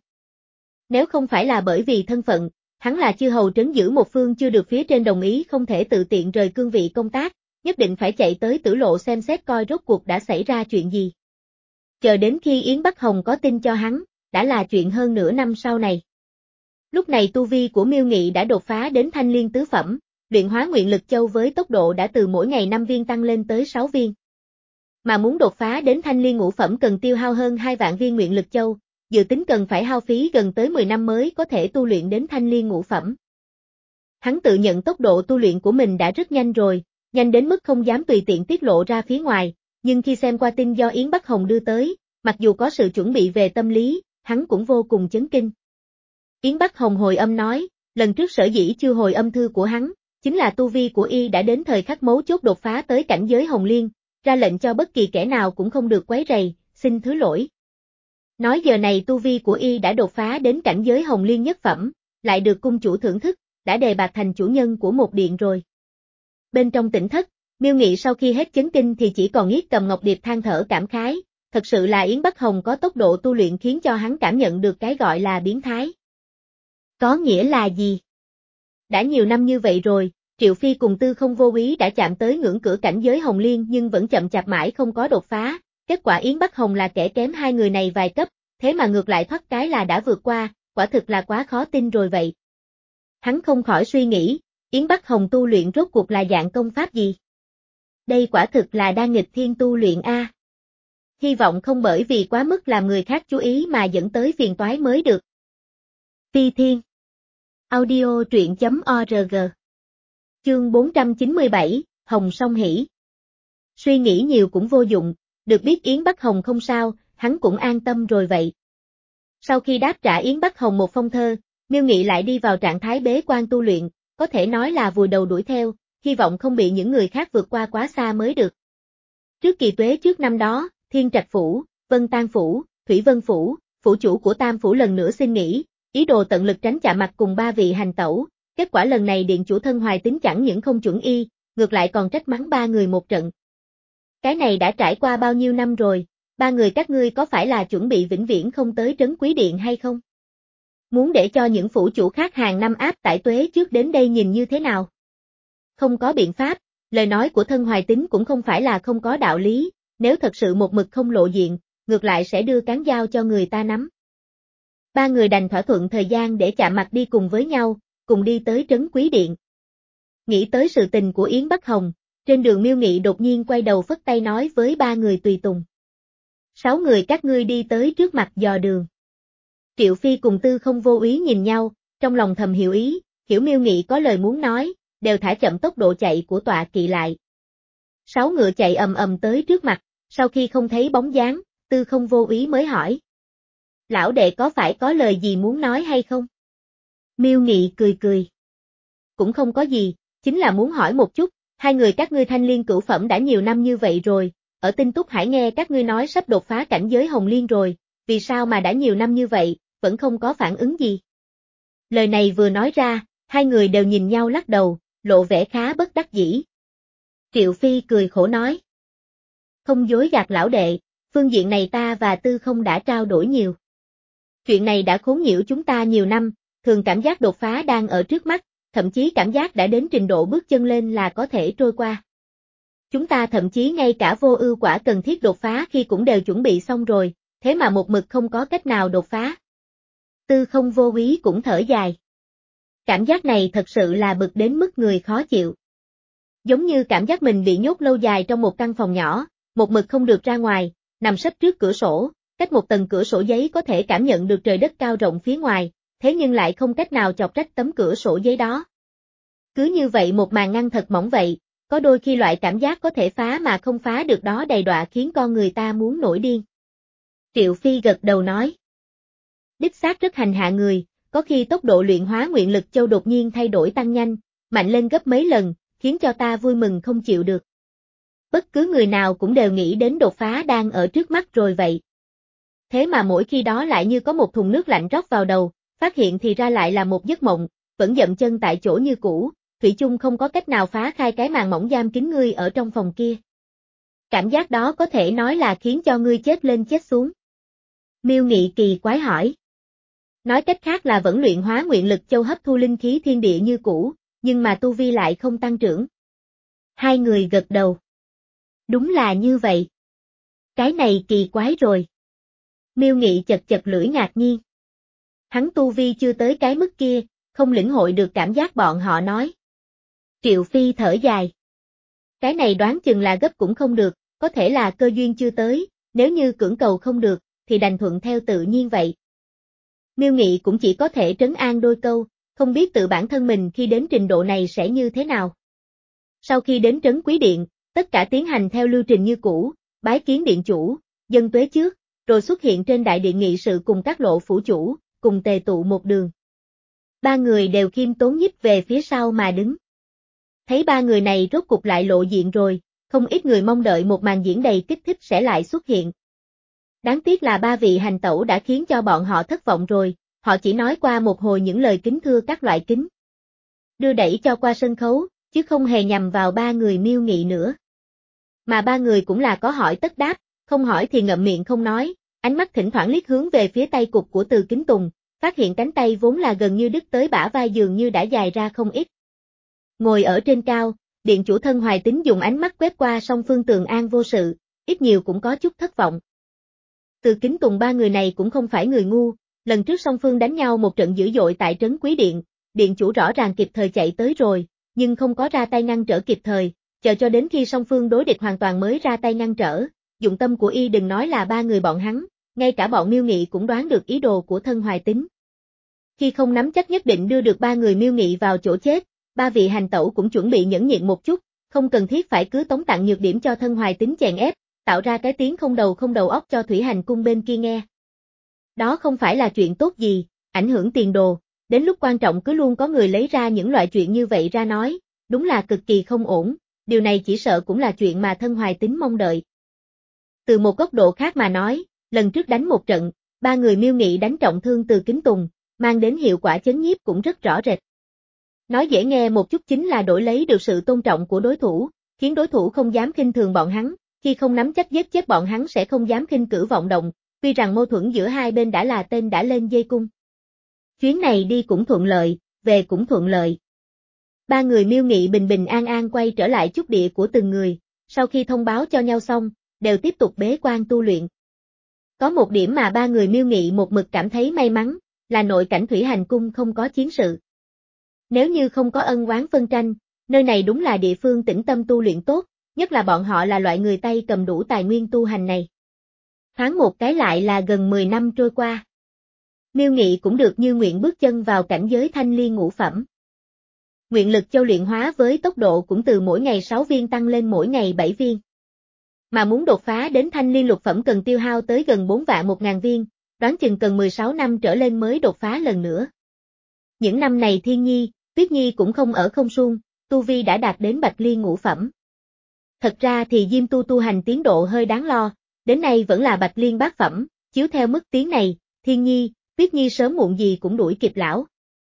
Nếu không phải là bởi vì thân phận, hắn là chư hầu trấn giữ một phương chưa được phía trên đồng ý không thể tự tiện rời cương vị công tác, nhất định phải chạy tới Tử Lộ xem xét coi rốt cuộc đã xảy ra chuyện gì. Chờ đến khi Yến Bắc Hồng có tin cho hắn, đã là chuyện hơn nửa năm sau này. Lúc này tu vi của Miêu Nghị đã đột phá đến thanh liên tứ phẩm, luyện hóa nguyện lực châu với tốc độ đã từ mỗi ngày năm viên tăng lên tới sáu viên. Mà muốn đột phá đến thanh liên ngũ phẩm cần tiêu hao hơn hai vạn viên nguyện lực châu, dự tính cần phải hao phí gần tới mười năm mới có thể tu luyện đến thanh liên ngũ phẩm. Hắn tự nhận tốc độ tu luyện của mình đã rất nhanh rồi, nhanh đến mức không dám tùy tiện tiết lộ ra phía ngoài, nhưng khi xem qua tin do Yến Bắc Hồng đưa tới, mặc dù có sự chuẩn bị về tâm lý, hắn cũng vô cùng chấn kinh. Yến Bắc Hồng hồi âm nói, lần trước sở dĩ chưa hồi âm thư của hắn, chính là tu vi của y đã đến thời khắc mấu chốt đột phá tới cảnh giới Hồng Liên, ra lệnh cho bất kỳ kẻ nào cũng không được quấy rầy, xin thứ lỗi. Nói giờ này tu vi của y đã đột phá đến cảnh giới Hồng Liên nhất phẩm, lại được cung chủ thưởng thức, đã đề bạt thành chủ nhân của một điện rồi. Bên trong tỉnh thất, Miêu Nghị sau khi hết chấn kinh thì chỉ còn Yết Cầm Ngọc Điệp than thở cảm khái, thật sự là Yến Bắc Hồng có tốc độ tu luyện khiến cho hắn cảm nhận được cái gọi là biến thái. Có nghĩa là gì? Đã nhiều năm như vậy rồi, Triệu Phi cùng Tư Không Vô Úy đã chạm tới ngưỡng cửa cảnh giới Hồng Liên nhưng vẫn chậm chạp mãi không có đột phá, kết quả Yến Bắc Hồng là kẻ kém hai người này vài cấp, thế mà ngược lại thoát cái là đã vượt qua, quả thực là quá khó tin rồi vậy. Hắn không khỏi suy nghĩ, Yến Bắc Hồng tu luyện rốt cuộc là dạng công pháp gì? Đây quả thực là đang nghịch thiên tu luyện a. Hy vọng không bởi vì quá mức làm người khác chú ý mà dẫn tới phiền toái mới được. Phi Thiên Audio truyện chấm org Chương bốn trăm chín mươi bảy, Hồng Song Hỷ. Suy nghĩ nhiều cũng vô dụng, được biết Yến Bắc Hồng không sao, hắn cũng an tâm rồi vậy. Sau khi đáp trả Yến Bắc Hồng một phong thơ, Miêu Nghị lại đi vào trạng thái bế quan tu luyện, có thể nói là vùi đầu đuổi theo, hy vọng không bị những người khác vượt qua quá xa mới được. Trước kỳ tuế trước năm đó, Thiên Trạch Phủ, Vân Tan Phủ, Thủy Vân Phủ, phủ chủ của Tam Phủ lần nữa xin nghỉ, ý đồ tận lực tránh chạm mặt cùng ba vị hành tẩu, kết quả lần này điện chủ Thân Hoài Tính chẳng những không chuẩn y, ngược lại còn trách mắng ba người một trận. Cái này đã trải qua bao nhiêu năm rồi, ba người các ngươi có phải là chuẩn bị vĩnh viễn không tới Trấn Quý Điện hay không? Muốn để cho những phủ chủ khác hàng năm áp tải tuế trước đến đây nhìn như thế nào? Không có biện pháp, lời nói của Thân Hoài Tính cũng không phải là không có đạo lý, nếu thật sự một mực không lộ diện, ngược lại sẽ đưa cán dao cho người ta nắm. Ba người đành thỏa thuận thời gian để chạm mặt đi cùng với nhau, cùng đi tới Trấn Quý Điện. Nghĩ tới sự tình của Yến Bắc Hồng, trên đường Miêu Nghị đột nhiên quay đầu phất tay nói với ba người tùy tùng. Sáu người các ngươi đi tới trước mặt dò đường. Triệu Phi cùng Tư Không Vô Úy nhìn nhau, trong lòng thầm hiểu ý, hiểu Miêu Nghị có lời muốn nói, đều thả chậm tốc độ chạy của tọa kỵ lại. Sáu ngựa chạy ầm ầm tới trước mặt, sau khi không thấy bóng dáng, Tư Không Vô Úy mới hỏi. Lão đệ có phải có lời gì muốn nói hay không? Miêu Nghị cười cười. Cũng không có gì, chính là muốn hỏi một chút, hai người các ngươi thanh liên cửu phẩm đã nhiều năm như vậy rồi, ở Tinh Túc Hải nghe các ngươi nói sắp đột phá cảnh giới Hồng Liên rồi, vì sao mà đã nhiều năm như vậy, vẫn không có phản ứng gì? Lời này vừa nói ra, hai người đều nhìn nhau lắc đầu, lộ vẻ khá bất đắc dĩ. Triệu Phi cười khổ nói. Không dối gạt lão đệ, phương diện này ta và Tư Không đã trao đổi nhiều. Chuyện này đã khốn nhiễu chúng ta nhiều năm, thường cảm giác đột phá đang ở trước mắt, thậm chí cảm giác đã đến trình độ bước chân lên là có thể trôi qua. Chúng ta thậm chí ngay cả vô ưu quả cần thiết đột phá khi cũng đều chuẩn bị xong rồi, thế mà một mực không có cách nào đột phá. Tư Không Vô Úy cũng thở dài. Cảm giác này thật sự là bực đến mức người khó chịu. Giống như cảm giác mình bị nhốt lâu dài trong một căn phòng nhỏ, một mực không được ra ngoài, nằm sấp trước cửa sổ, cách một tầng cửa sổ giấy có thể cảm nhận được trời đất cao rộng phía ngoài, thế nhưng lại không cách nào chọc rách tấm cửa sổ giấy đó. Cứ như vậy một màn ngăn thật mỏng vậy, có đôi khi loại cảm giác có thể phá mà không phá được đó đầy đọa khiến con người ta muốn nổi điên. Triệu Phi gật đầu nói. Đích xác rất hành hạ người, có khi tốc độ luyện hóa nguyện lực châu đột nhiên thay đổi tăng nhanh, mạnh lên gấp mấy lần, khiến cho ta vui mừng không chịu được. Bất cứ người nào cũng đều nghĩ đến đột phá đang ở trước mắt rồi vậy. Thế mà mỗi khi đó lại như có một thùng nước lạnh rót vào đầu, phát hiện thì ra lại là một giấc mộng, vẫn dậm chân tại chỗ như cũ, thủy chung không có cách nào phá khai cái màn mỏng giam kín ngươi ở trong phòng kia. Cảm giác đó có thể nói là khiến cho ngươi chết lên chết xuống. Miêu Nghị kỳ quái hỏi. Nói cách khác là vẫn luyện hóa nguyện lực châu hấp thu linh khí thiên địa như cũ, nhưng mà tu vi lại không tăng trưởng. Hai người gật đầu. Đúng là như vậy. Cái này kỳ quái rồi. Miêu Nghị chật chật lưỡi ngạc nhiên. Hắn tu vi chưa tới cái mức kia, không lĩnh hội được cảm giác bọn họ nói. Triệu Phi thở dài. Cái này đoán chừng là gấp cũng không được, có thể là cơ duyên chưa tới, nếu như cưỡng cầu không được, thì đành thuận theo tự nhiên vậy. Miêu Nghị cũng chỉ có thể trấn an đôi câu, không biết tự bản thân mình khi đến trình độ này sẽ như thế nào. Sau khi đến trấn Quý Điện, tất cả tiến hành theo lưu trình như cũ, bái kiến điện chủ, dâng tuế trước, rồi xuất hiện trên đại điện nghị sự cùng các lộ phủ chủ, cùng tề tụ một đường. Ba người đều khiêm tốn nhích về phía sau mà đứng. Thấy ba người này rốt cục lại lộ diện rồi, không ít người mong đợi một màn diễn đầy kích thích sẽ lại xuất hiện. Đáng tiếc là ba vị hành tẩu đã khiến cho bọn họ thất vọng rồi, họ chỉ nói qua một hồi những lời kính thưa các loại kính. Đưa đẩy cho qua sân khấu, chứ không hề nhằm vào ba người Miêu Nghị nữa. Mà ba người cũng là có hỏi tất đáp, không hỏi thì ngậm miệng không nói, ánh mắt thỉnh thoảng liếc hướng về phía tay cụt của Từ Kính Tùng, phát hiện cánh tay vốn là gần như đứt tới bả vai dường như đã dài ra không ít. Ngồi ở trên cao, điện chủ Thân Hoài Tín dùng ánh mắt quét qua song phương Tường An vô sự, ít nhiều cũng có chút thất vọng. Từ Kính Tùng ba người này cũng không phải người ngu, lần trước song phương đánh nhau một trận dữ dội tại trấn Quý Điện, điện chủ rõ ràng kịp thời chạy tới rồi, nhưng không có ra tay ngăn trở kịp thời, chờ cho đến khi song phương đối địch hoàn toàn mới ra tay ngăn trở, dụng tâm của y đừng nói là ba người bọn hắn, ngay cả bọn Miêu Nghị cũng đoán được ý đồ của Thân Hoài Tín. Khi không nắm chắc nhất định đưa được ba người Miêu Nghị vào chỗ chết, ba vị hành tẩu cũng chuẩn bị nhẫn nhịn một chút, không cần thiết phải cứ tống tặng nhược điểm cho Thân Hoài Tín chèn ép, tạo ra cái tiếng không đầu không đầu óc cho Thủy Hành Cung bên kia nghe. Đó không phải là chuyện tốt gì, ảnh hưởng tiền đồ, đến lúc quan trọng cứ luôn có người lấy ra những loại chuyện như vậy ra nói, đúng là cực kỳ không ổn, điều này chỉ sợ cũng là chuyện mà Thân Hoài Tín mong đợi. Từ một góc độ khác mà nói, lần trước đánh một trận, ba người Miêu Nghị đánh trọng thương Từ Kính Tùng, mang đến hiệu quả chấn nhiếp cũng rất rõ rệt. Nói dễ nghe một chút chính là đổi lấy được sự tôn trọng của đối thủ, khiến đối thủ không dám khinh thường bọn hắn, khi không nắm chắc giết chết bọn hắn sẽ không dám khinh cử vọng động, tuy rằng mâu thuẫn giữa hai bên đã là tên đã lên dây cung. Chuyến này đi cũng thuận lợi, về cũng thuận lợi. Ba người Miêu Nghị bình bình an an quay trở lại chút địa của từng người, sau khi thông báo cho nhau xong, đều tiếp tục bế quan tu luyện. Có một điểm mà ba người Miêu Nghị một mực cảm thấy may mắn, là nội cảnh Thủy Hành Cung không có chiến sự. Nếu như không có ân oán phân tranh, nơi này đúng là địa phương tĩnh tâm tu luyện tốt, nhất là bọn họ là loại người Tây cầm đủ tài nguyên tu hành này. Thoáng một cái lại là gần mười năm trôi qua. Miêu Nghị cũng được như nguyện bước chân vào cảnh giới thanh liên ngũ phẩm. Nguyện lực châu luyện hóa với tốc độ cũng từ mỗi ngày sáu viên tăng lên mỗi ngày bảy viên. Mà muốn đột phá đến thanh liên lục phẩm cần tiêu hao tới gần bốn vạn một ngàn viên, đoán chừng cần mười sáu năm trở lên mới đột phá lần nữa. Những năm này Thiên Nhi, Tuyết Nhi cũng không ở không suông, tu vi đã đạt đến bạch liên ngũ phẩm. Thật ra thì Diêm Tu tu hành tiến độ hơi đáng lo, đến nay vẫn là bạch liên bát phẩm, chiếu theo mức tiến này, Thiên Nhi, Tuyết Nhi sớm muộn gì cũng đuổi kịp lão.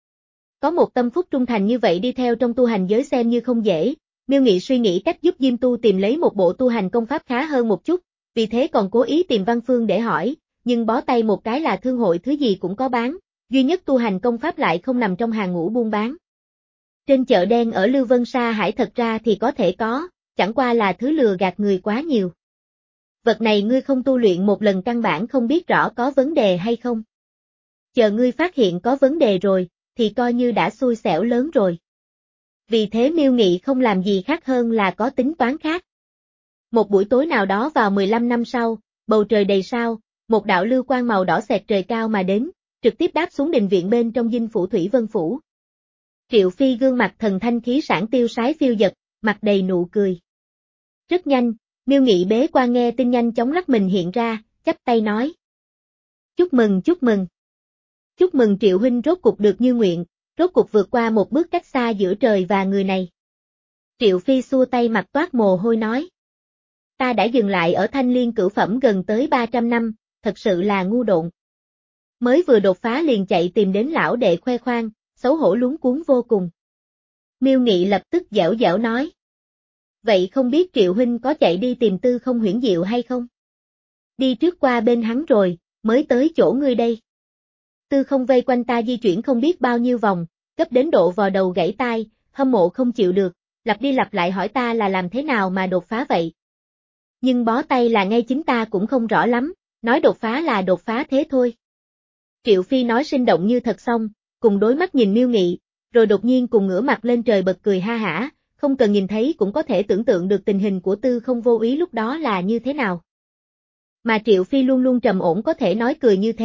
Có một tâm phúc trung thành như vậy đi theo trong tu hành giới xem như không dễ, Miêu Nghị suy nghĩ cách giúp Diêm Tu tìm lấy một bộ tu hành công pháp khá hơn một chút, vì thế còn cố ý tìm Văn Phương để hỏi, nhưng bó tay một cái là thương hội thứ gì cũng có bán, duy nhất tu hành công pháp lại không nằm trong hàng ngũ buôn bán. Trên chợ đen ở Lưu Vân Sa Hải thật ra thì có thể có, chẳng qua là thứ lừa gạt người quá nhiều. Vật này ngươi không tu luyện một lần căn bản không biết rõ có vấn đề hay không. Chờ ngươi phát hiện có vấn đề rồi, thì coi như đã xui xẻo lớn rồi. Vì thế Miêu Nghị không làm gì khác hơn là có tính toán khác. Một buổi tối nào đó vào mười lăm năm sau, bầu trời đầy sao, một đạo lưu quang màu đỏ xẹt trời cao mà đến, trực tiếp đáp xuống đình viện bên trong dinh phủ Thủy Vân Phủ. Triệu Phi gương mặt thần thanh khí sản tiêu sái phiêu dật, mặt đầy nụ cười. Rất nhanh, Miêu Nghị bế quan nghe tin nhanh chóng lắc mình hiện ra, chắp tay nói. Chúc mừng chúc mừng. Chúc mừng Triệu huynh rốt cục được như nguyện, rốt cục vượt qua một bước cách xa giữa trời và người này. Triệu Phi xua tay mặt toát mồ hôi nói. Ta đã dừng lại ở thanh liên cửu phẩm gần tới ba trăm năm, thật sự là ngu độn. Mới vừa đột phá liền chạy tìm đến lão đệ khoe khoang, xấu hổ luống cuống vô cùng. Miêu Nghị lập tức dẻo dẻo nói. Vậy không biết Triệu huynh có chạy đi tìm Tư Không Huyễn Diệu hay không? Đi trước qua bên hắn rồi, mới tới chỗ ngươi đây. Tư Không vây quanh ta di chuyển không biết bao nhiêu vòng, cấp đến độ vò đầu gãy tai, hâm mộ không chịu được, lặp đi lặp lại hỏi ta là làm thế nào mà đột phá vậy. Nhưng bó tay là ngay chính ta cũng không rõ lắm, nói đột phá là đột phá thế thôi. Triệu Phi nói sinh động như thật xong, cùng đối mắt nhìn Miêu Nghị, rồi đột nhiên cùng ngửa mặt lên trời bật cười ha hả, không cần nhìn thấy cũng có thể tưởng tượng được tình hình của Tư Không vô ý lúc đó là như thế nào. Mà Triệu Phi luôn luôn trầm ổn có thể nói cười như thế,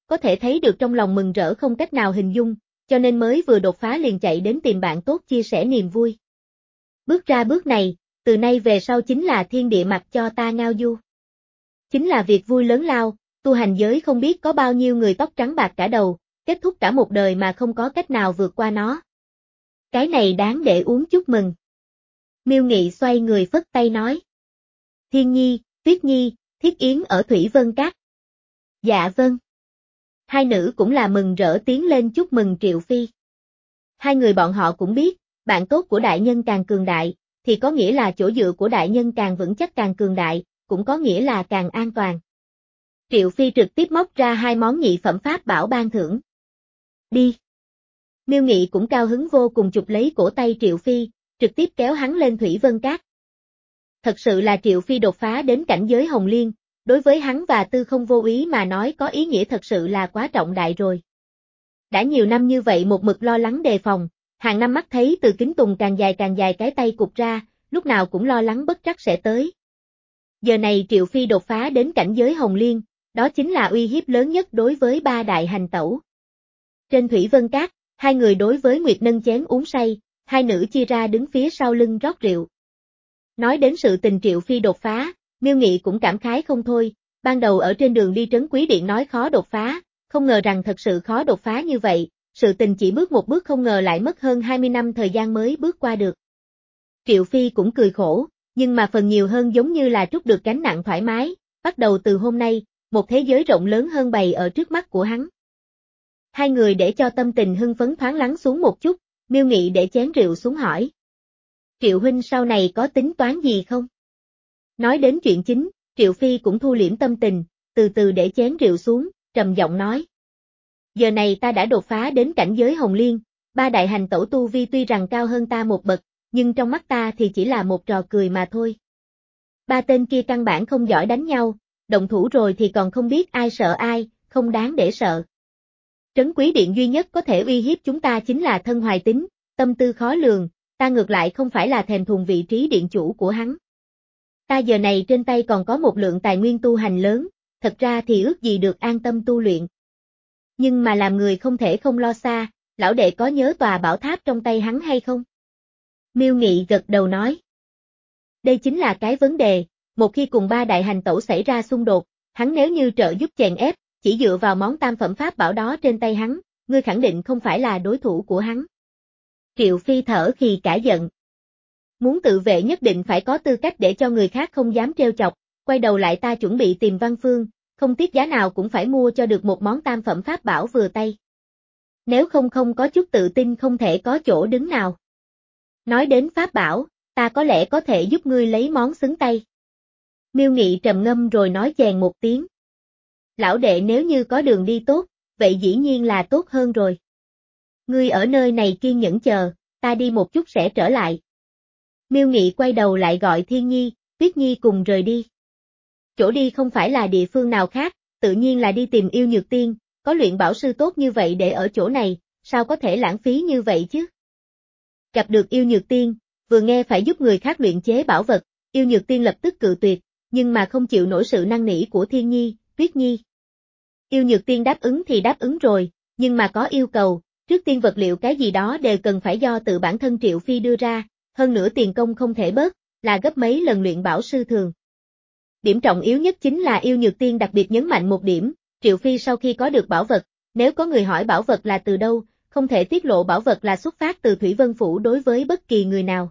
có thể thấy được trong lòng mừng rỡ không cách nào hình dung, cho nên mới vừa đột phá liền chạy đến tìm bạn tốt chia sẻ niềm vui. Bước ra bước này, từ nay về sau chính là thiên địa mặc cho ta ngao du. Chính là việc vui lớn lao, tu hành giới không biết có bao nhiêu người tóc trắng bạc cả đầu, kết thúc cả một đời mà không có cách nào vượt qua nó. Cái này đáng để uống chúc mừng. Miêu Nghị xoay người phất tay nói. Thiên Nhi, Tuyết Nhi, Thiết Yến ở Thủy Vân Các. Dạ vâng. Hai nữ cũng là mừng rỡ tiến lên chúc mừng Triệu Phi. Hai người bọn họ cũng biết, bạn tốt của đại nhân càng cường đại, thì có nghĩa là chỗ dựa của đại nhân càng vững chắc càng cường đại, cũng có nghĩa là càng an toàn. Triệu Phi trực tiếp móc ra hai món nhị phẩm pháp bảo ban thưởng. Đi. Miêu Nghị cũng cao hứng vô cùng chụp lấy cổ tay Triệu Phi, trực tiếp kéo hắn lên Thủy Vân Các. Thật sự là Triệu Phi đột phá đến cảnh giới Hồng Liên, đối với hắn và Tư Không vô ý mà nói có ý nghĩa thật sự là quá trọng đại rồi. Đã nhiều năm như vậy một mực lo lắng đề phòng, hàng năm mắt thấy Từ Kính Tùng càng dài càng dài cái tay cụp ra, lúc nào cũng lo lắng bất trắc sẽ tới. Giờ này Triệu Phi đột phá đến cảnh giới Hồng Liên, đó chính là uy hiếp lớn nhất đối với ba đại hành tẩu. Trên Thủy Vân Các, hai người đối với Nguyệt nâng chén uống say, hai nữ chia ra đứng phía sau lưng rót rượu. Nói đến sự tình Triệu Phi đột phá, Miêu Nghị cũng cảm khái không thôi, ban đầu ở trên đường đi Trấn Quý Điện nói khó đột phá, không ngờ rằng thật sự khó đột phá như vậy, sự tình chỉ bước một bước không ngờ lại mất hơn hai mươi năm thời gian mới bước qua được. Triệu Phi cũng cười khổ, nhưng mà phần nhiều hơn giống như là trút được gánh nặng thoải mái, bắt đầu từ hôm nay, một thế giới rộng lớn hơn bày ở trước mắt của hắn. Hai người để cho tâm tình hưng phấn thoáng lắng xuống một chút, Miêu Nghị để chén rượu xuống hỏi. Triệu huynh sau này có tính toán gì không? Nói đến chuyện chính, Triệu Phi cũng thu liễm tâm tình, từ từ để chén rượu xuống, trầm giọng nói. Giờ này ta đã đột phá đến cảnh giới Hồng Liên, ba đại hành tẩu tu vi tuy rằng cao hơn ta một bậc, nhưng trong mắt ta thì chỉ là một trò cười mà thôi. Ba tên kia căn bản không giỏi đánh nhau, động thủ rồi thì còn không biết ai sợ ai, không đáng để sợ. Trấn Quý Điện duy nhất có thể uy hiếp chúng ta chính là Thân Hoài Tín, tâm tư khó lường, ta ngược lại không phải là thèm thuồng vị trí điện chủ của hắn. Ta giờ này trên tay còn có một lượng tài nguyên tu hành lớn, thật ra thì ước gì được an tâm tu luyện. Nhưng mà làm người không thể không lo xa, lão đệ có nhớ tòa bảo tháp trong tay hắn hay không? Miêu Nghị gật đầu nói. Đây chính là cái vấn đề, một khi cùng ba đại hành tẩu xảy ra xung đột, hắn nếu như trợ giúp chèn ép, chỉ dựa vào món tam phẩm pháp bảo đó trên tay hắn, ngươi khẳng định không phải là đối thủ của hắn. Triệu Phi thở khi cả giận. Muốn tự vệ nhất định phải có tư cách để cho người khác không dám trêu chọc, quay đầu lại ta chuẩn bị tìm Văn Phương, không tiếc giá nào cũng phải mua cho được một món tam phẩm pháp bảo vừa tay. Nếu không không có chút tự tin không thể có chỗ đứng nào. Nói đến pháp bảo, ta có lẽ có thể giúp ngươi lấy món xứng tay. Miêu Nghị trầm ngâm rồi nói chèn một tiếng. Lão đệ nếu như có đường đi tốt, vậy dĩ nhiên là tốt hơn rồi. Ngươi ở nơi này kiên nhẫn chờ, ta đi một chút sẽ trở lại. Miêu Nghị quay đầu lại gọi Thiên Nhi, Tuyết Nhi cùng rời đi. Chỗ đi không phải là địa phương nào khác, tự nhiên là đi tìm Yêu Nhược Tiên, có luyện bảo sư tốt như vậy để ở chỗ này, sao có thể lãng phí như vậy chứ? Gặp được Yêu Nhược Tiên, vừa nghe phải giúp người khác luyện chế bảo vật, Yêu Nhược Tiên lập tức cự tuyệt, nhưng mà không chịu nổi sự năn nỉ của Thiên Nhi, Tuyết Nhi. Yêu Nhược Tiên đáp ứng thì đáp ứng rồi, nhưng mà có yêu cầu, trước tiên vật liệu cái gì đó đều cần phải do tự bản thân Triệu Phi đưa ra, hơn nữa tiền công không thể bớt, là gấp mấy lần luyện bảo sư thường. Điểm trọng yếu nhất chính là Yêu Nhược Tiên đặc biệt nhấn mạnh một điểm, Triệu Phi sau khi có được bảo vật, nếu có người hỏi bảo vật là từ đâu, không thể tiết lộ bảo vật là xuất phát từ Thủy Vân Phủ đối với bất kỳ người nào.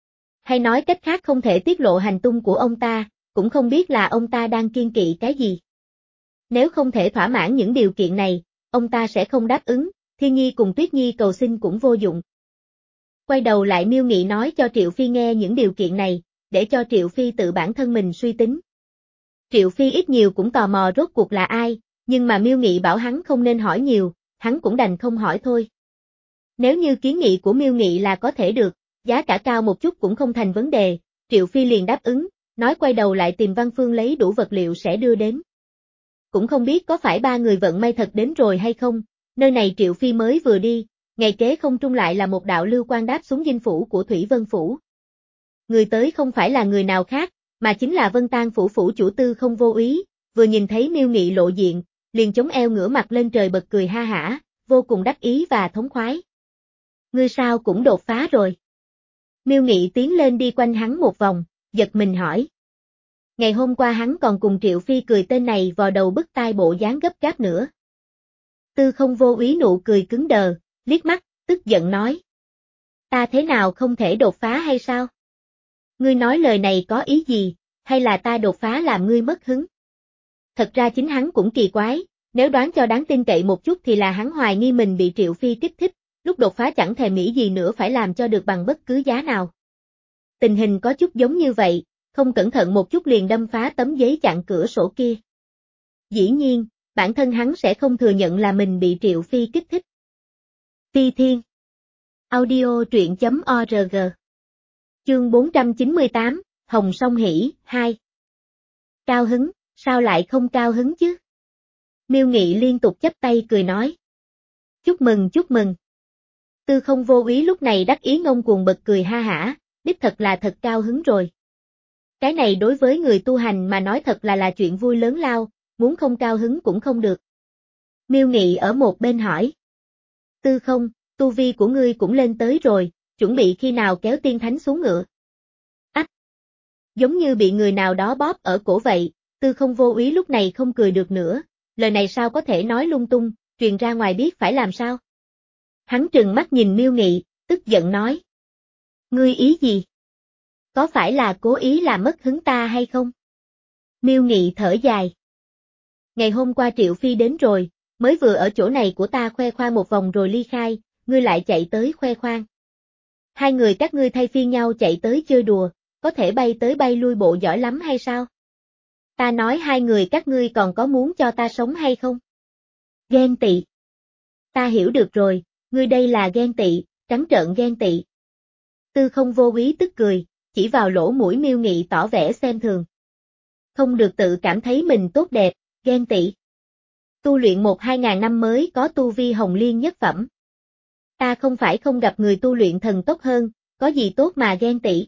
Hay nói cách khác không thể tiết lộ hành tung của ông ta, cũng không biết là ông ta đang kiêng kỵ cái gì. Nếu không thể thỏa mãn những điều kiện này, ông ta sẽ không đáp ứng, Thiên Nhi cùng Tuyết Nhi cầu xin cũng vô dụng. Quay đầu lại Miêu Nghị nói cho Triệu Phi nghe những điều kiện này, để cho Triệu Phi tự bản thân mình suy tính. Triệu Phi ít nhiều cũng tò mò rốt cuộc là ai, nhưng mà Miêu Nghị bảo hắn không nên hỏi nhiều, hắn cũng đành không hỏi thôi. Nếu như kiến nghị của Miêu Nghị là có thể được, giá cả cao một chút cũng không thành vấn đề, Triệu Phi liền đáp ứng, nói quay đầu lại tìm Văn Phương lấy đủ vật liệu sẽ đưa đến. Cũng không biết có phải ba người vận may thật đến rồi hay không, nơi này Triệu Phi mới vừa đi, ngày kế không trung lại là một đạo lưu quang đáp xuống dinh phủ của Thủy Vân Phủ. Người tới không phải là người nào khác, mà chính là Vân Tang Phủ phủ chủ Tư Không vô ý, vừa nhìn thấy Miêu Nghị lộ diện, liền chống eo ngửa mặt lên trời bật cười ha hả, vô cùng đắc ý và thống khoái. Ngươi sao cũng đột phá rồi. Miêu Nghị tiến lên đi quanh hắn một vòng, giật mình hỏi. Ngày hôm qua hắn còn cùng Triệu Phi cười tên này vò đầu bứt tai bộ dáng gấp gáp nữa. Tư Không Vô Úy nụ cười cứng đờ, liếc mắt, tức giận nói. Ta thế nào không thể đột phá hay sao? Ngươi nói lời này có ý gì, hay là ta đột phá làm ngươi mất hứng? Thật ra chính hắn cũng kỳ quái, nếu đoán cho đáng tin cậy một chút thì là hắn hoài nghi mình bị Triệu Phi kích thích, lúc đột phá chẳng thèm nghĩ gì nữa phải làm cho được bằng bất cứ giá nào. Tình hình có chút giống như vậy, không cẩn thận một chút liền đâm phá tấm giấy chặn cửa sổ kia. Dĩ nhiên, bản thân hắn sẽ không thừa nhận là mình bị Triệu Phi kích thích. Phi Thiên Audio truyện chấm org Chương bốn trăm chín mươi tám, Hồng Song Hỷ, hai. Cao hứng, sao lại không cao hứng chứ? Miêu Nghị liên tục chắp tay cười nói. Chúc mừng chúc mừng. Tư Không Vô Úy lúc này đắc ý ngông cuồng bật cười ha hả, đích thật là thật cao hứng rồi. Cái này đối với người tu hành mà nói thật là là chuyện vui lớn lao, muốn không cao hứng cũng không được. Miêu Nghị ở một bên hỏi. Tư Không, tu vi của ngươi cũng lên tới rồi, chuẩn bị khi nào kéo tiên thánh xuống ngựa. Ách! Giống như bị người nào đó bóp ở cổ vậy, Tư Không Vô Úy lúc này không cười được nữa, lời này sao có thể nói lung tung, truyền ra ngoài biết phải làm sao. Hắn trừng mắt nhìn Miêu Nghị, tức giận nói. Ngươi ý gì? Có phải là cố ý làm mất hứng ta hay không? Miêu Nghị thở dài. Ngày hôm qua Triệu Phi đến rồi, mới vừa ở chỗ này của ta khoe khoang một vòng rồi ly khai, ngươi lại chạy tới khoe khoang. Hai người các ngươi thay phiên nhau chạy tới chơi đùa, có thể bay tới bay lui bộ giỏi lắm hay sao? Ta nói hai người các ngươi còn có muốn cho ta sống hay không? Ghen tị. Ta hiểu được rồi, ngươi đây là ghen tị, trắng trợn ghen tị. Tư Không Vô Úy tức cười, chỉ vào lỗ mũi Miêu Nghị tỏ vẻ xem thường. Không được tự cảm thấy mình tốt đẹp, ghen tị. Tu luyện một hai ngàn năm mới có tu vi hồng liên nhất phẩm. Ta không phải không gặp người tu luyện thần tốc hơn, có gì tốt mà ghen tị.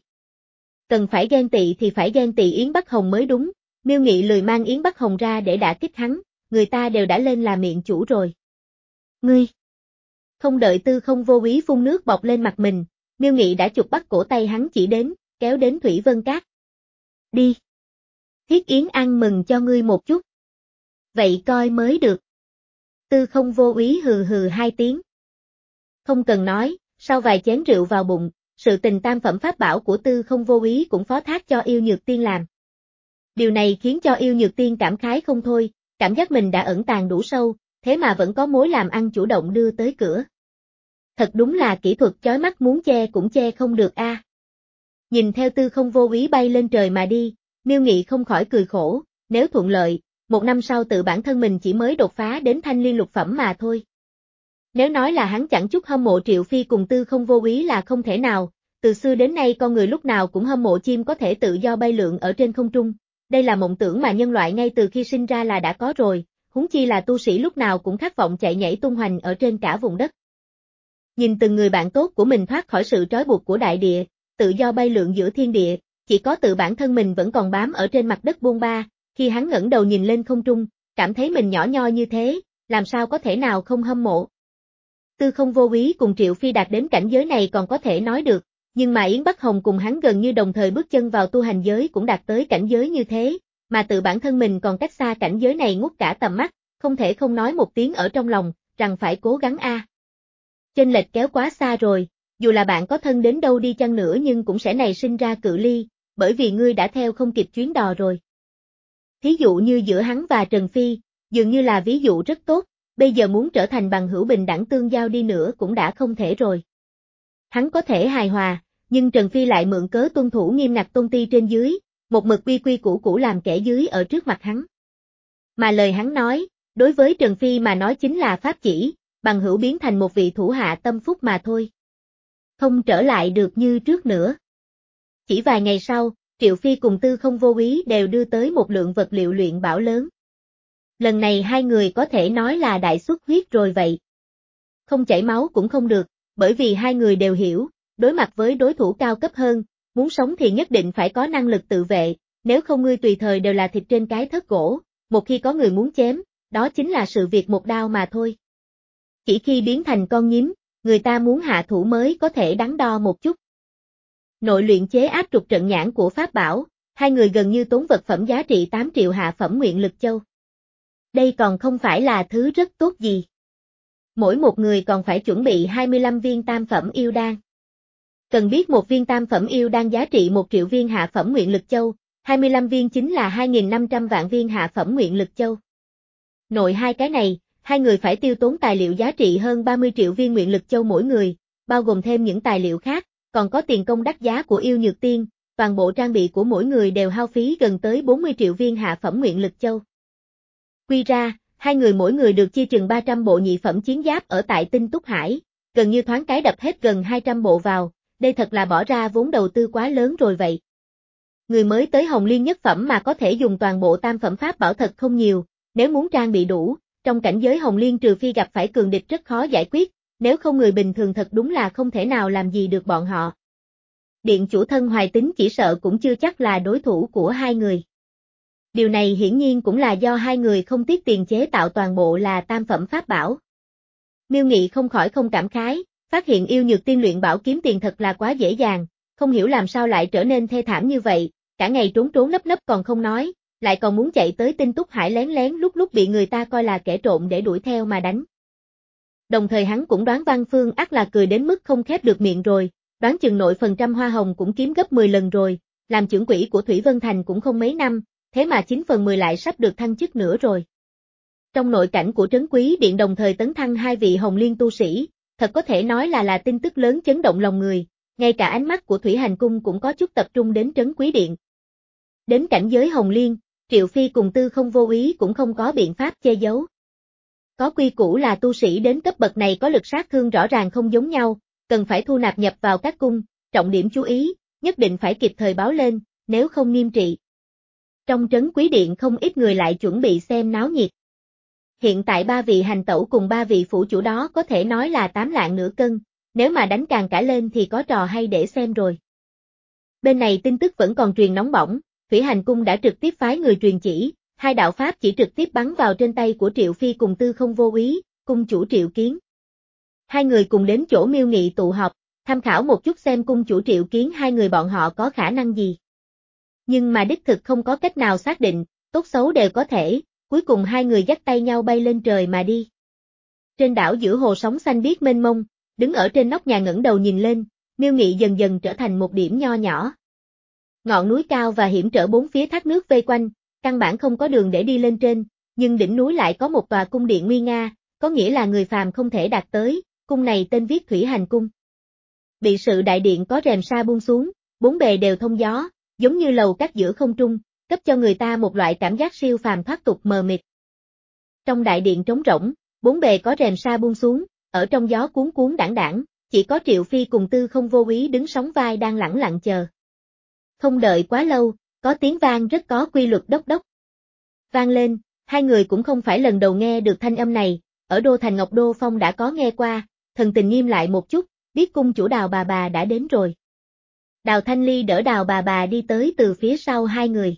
Cần phải ghen tị thì phải ghen tị Yến Bắc Hồng mới đúng, Miêu Nghị lười mang Yến Bắc Hồng ra để đả kích hắn, người ta đều đã lên là miệng chủ rồi. Ngươi! Không đợi Tư Không Vô Úy phun nước bọt lên mặt mình, Miêu Nghị đã chụp bắt cổ tay hắn chỉ đến, kéo đến Thủy Vân Cát. Đi! Thiết Yến ăn mừng cho ngươi một chút. Vậy coi mới được. Tư Không Vô Úy hừ hừ hai tiếng. Không cần nói, sau vài chén rượu vào bụng, sự tình tam phẩm pháp bảo của Tư Không Vô Úy cũng phó thác cho Yêu Nhược Tiên làm. Điều này khiến cho Yêu Nhược Tiên cảm khái không thôi, cảm giác mình đã ẩn tàng đủ sâu, thế mà vẫn có mối làm ăn chủ động đưa tới cửa. Thật đúng là kỹ thuật chói mắt muốn che cũng che không được a. À. Nhìn theo Tư Không Vô Úy bay lên trời mà đi, Miêu Nghị không khỏi cười khổ, nếu thuận lợi, một năm sau tự bản thân mình chỉ mới đột phá đến thanh liên lục phẩm mà thôi. Nếu nói là hắn chẳng chút hâm mộ Triệu Phi cùng Tư Không Vô Úy là không thể nào, từ xưa đến nay con người lúc nào cũng hâm mộ chim có thể tự do bay lượn ở trên không trung, đây là mộng tưởng mà nhân loại ngay từ khi sinh ra là đã có rồi, huống chi là tu sĩ lúc nào cũng khát vọng chạy nhảy tung hoành ở trên cả vùng đất. Nhìn từng người bạn tốt của mình thoát khỏi sự trói buộc của đại địa, tự do bay lượn giữa thiên địa, chỉ có tự bản thân mình vẫn còn bám ở trên mặt đất buông ba, khi hắn ngẩng đầu nhìn lên không trung, cảm thấy mình nhỏ nhoi như thế, làm sao có thể nào không hâm mộ. Tư Không Vô Úy cùng Triệu Phi đạt đến cảnh giới này còn có thể nói được, nhưng mà Yến Bắc Hồng cùng hắn gần như đồng thời bước chân vào tu hành giới cũng đạt tới cảnh giới như thế, mà tự bản thân mình còn cách xa cảnh giới này ngút cả tầm mắt, không thể không nói một tiếng ở trong lòng, rằng phải cố gắng a. À. Chênh lệch kéo quá xa rồi, dù là bạn có thân đến đâu đi chăng nữa nhưng cũng sẽ nảy sinh ra cự ly, bởi vì ngươi đã theo không kịp chuyến đò rồi. Thí dụ như giữa hắn và Trần Phi, dường như là ví dụ rất tốt, bây giờ muốn trở thành bằng hữu bình đẳng tương giao đi nữa cũng đã không thể rồi. Hắn có thể hài hòa, nhưng Trần Phi lại mượn cớ tuân thủ nghiêm ngặt tôn ti trên dưới, một mực quy quy củ củ làm kẻ dưới ở trước mặt hắn. Mà lời hắn nói, đối với Trần Phi mà nói chính là pháp chỉ, bằng hữu biến thành một vị thủ hạ tâm phúc mà thôi. Không trở lại được như trước nữa. Chỉ vài ngày sau, Triệu Phi cùng Tư Không Vô Úy đều đưa tới một lượng vật liệu luyện bảo lớn. Lần này hai người có thể nói là đại xuất huyết rồi vậy. Không chảy máu cũng không được, bởi vì hai người đều hiểu, đối mặt với đối thủ cao cấp hơn, muốn sống thì nhất định phải có năng lực tự vệ, nếu không ngươi tùy thời đều là thịt trên cái thớt gỗ, một khi có người muốn chém, đó chính là sự việc một đao mà thôi. Chỉ khi biến thành con nhím, người ta muốn hạ thủ mới có thể đắn đo một chút. Nội luyện chế áp trục trận nhãn của Pháp Bảo, hai người gần như tốn vật phẩm giá trị tám triệu hạ phẩm nguyện lực châu. Đây còn không phải là thứ rất tốt gì. Mỗi một người còn phải chuẩn bị hai mươi lăm viên tam phẩm yêu đan. Cần biết một viên tam phẩm yêu đan giá trị một triệu viên hạ phẩm nguyện lực châu, hai mươi lăm viên chính là hai nghìn năm trăm vạn viên hạ phẩm nguyện lực châu. Nội hai cái này, hai người phải tiêu tốn tài liệu giá trị hơn ba mươi triệu viên nguyện lực châu mỗi người, bao gồm thêm những tài liệu khác, còn có tiền công đắt giá của yêu nhược tiên, toàn bộ trang bị của mỗi người đều hao phí gần tới bốn mươi triệu viên hạ phẩm nguyện lực châu. Quy ra, hai người mỗi người được chia chừng ba trăm bộ nhị phẩm chiến giáp ở tại Tinh Túc Hải, gần như thoáng cái đập hết gần hai trăm bộ vào, đây thật là bỏ ra vốn đầu tư quá lớn rồi vậy. Người mới tới Hồng Liên nhất phẩm mà có thể dùng toàn bộ tam phẩm pháp bảo thật không nhiều, nếu muốn trang bị đủ, trong cảnh giới Hồng Liên trừ phi gặp phải cường địch rất khó giải quyết, nếu không người bình thường thật đúng là không thể nào làm gì được bọn họ. Điện chủ thân Hoài Tính chỉ sợ cũng chưa chắc là đối thủ của hai người. Điều này hiển nhiên cũng là do hai người không tiếc tiền chế tạo toàn bộ là tam phẩm pháp bảo. Miêu Nghị không khỏi không cảm khái, phát hiện yêu nhược tiên luyện bảo kiếm tiền thật là quá dễ dàng, không hiểu làm sao lại trở nên thê thảm như vậy, cả ngày trốn trốn nấp nấp còn không nói, lại còn muốn chạy tới Tinh Túc Hải lén lén lúc lúc bị người ta coi là kẻ trộm để đuổi theo mà đánh. Đồng thời hắn cũng đoán Văn Phương ắt là cười đến mức không khép được miệng rồi, đoán chừng nội phần trăm hoa hồng cũng kiếm gấp mười lần rồi, làm trưởng quỹ của Thủy Vân Thành cũng không mấy năm, thế mà chín phần mười lại sắp được thăng chức nữa rồi. Trong nội cảnh của Trấn Quý Điện đồng thời tấn thăng hai vị Hồng Liên tu sĩ, thật có thể nói là là tin tức lớn chấn động lòng người, ngay cả ánh mắt của Thủy Hành Cung cũng có chút tập trung đến Trấn Quý Điện. Đến cảnh giới Hồng Liên, Triệu Phi cùng Tư Không vô ý cũng không có biện pháp che giấu. Có quy củ là tu sĩ đến cấp bậc này có lực sát thương rõ ràng không giống nhau, cần phải thu nạp nhập vào các cung, trọng điểm chú ý, nhất định phải kịp thời báo lên, nếu không nghiêm trị. Trong Trấn Quý Điện không ít người lại chuẩn bị xem náo nhiệt. Hiện tại ba vị hành tẩu cùng ba vị phủ chủ đó có thể nói là tám lạng nửa cân, nếu mà đánh càng cả lên thì có trò hay để xem rồi. Bên này tin tức vẫn còn truyền nóng bỏng, Thủy Hành Cung đã trực tiếp phái người truyền chỉ, hai đạo pháp chỉ trực tiếp bắn vào trên tay của Triệu Phi cùng Tư Không vô ý, cung chủ Triệu Kiến. Hai người cùng đến chỗ Miêu Nghị tụ họp, tham khảo một chút xem cung chủ Triệu Kiến hai người bọn họ có khả năng gì. Nhưng mà đích thực không có cách nào xác định, tốt xấu đều có thể, cuối cùng hai người dắt tay nhau bay lên trời mà đi. Trên đảo giữa hồ sóng xanh biếc mênh mông, đứng ở trên nóc nhà ngẩng đầu nhìn lên, Miêu Nghị dần dần trở thành một điểm nho nhỏ. Ngọn núi cao và hiểm trở bốn phía thác nước vây quanh, căn bản không có đường để đi lên trên, nhưng đỉnh núi lại có một tòa cung điện nguy nga, có nghĩa là người phàm không thể đạt tới, cung này tên viết Thủy Hành Cung. Bị sự đại điện có rèm sa buông xuống, bốn bề đều thông gió, giống như lầu các giữa không trung, cấp cho người ta một loại cảm giác siêu phàm thoát tục mờ mịt. Trong đại điện trống rỗng, bốn bề có rèm sa buông xuống, ở trong gió cuốn cuốn đảng đảng, chỉ có Triệu Phi cùng Tư Không vô ý đứng sóng vai đang lẳng lặng chờ. Không đợi quá lâu, có tiếng vang rất có quy luật đốc đốc. Vang lên, hai người cũng không phải lần đầu nghe được thanh âm này, ở Đô Thành Ngọc Đô Phong đã có nghe qua, thần tình nghiêm lại một chút, biết cung chủ Đào bà bà đã đến rồi. Đào Thanh Ly đỡ Đào bà bà đi tới từ phía sau hai người.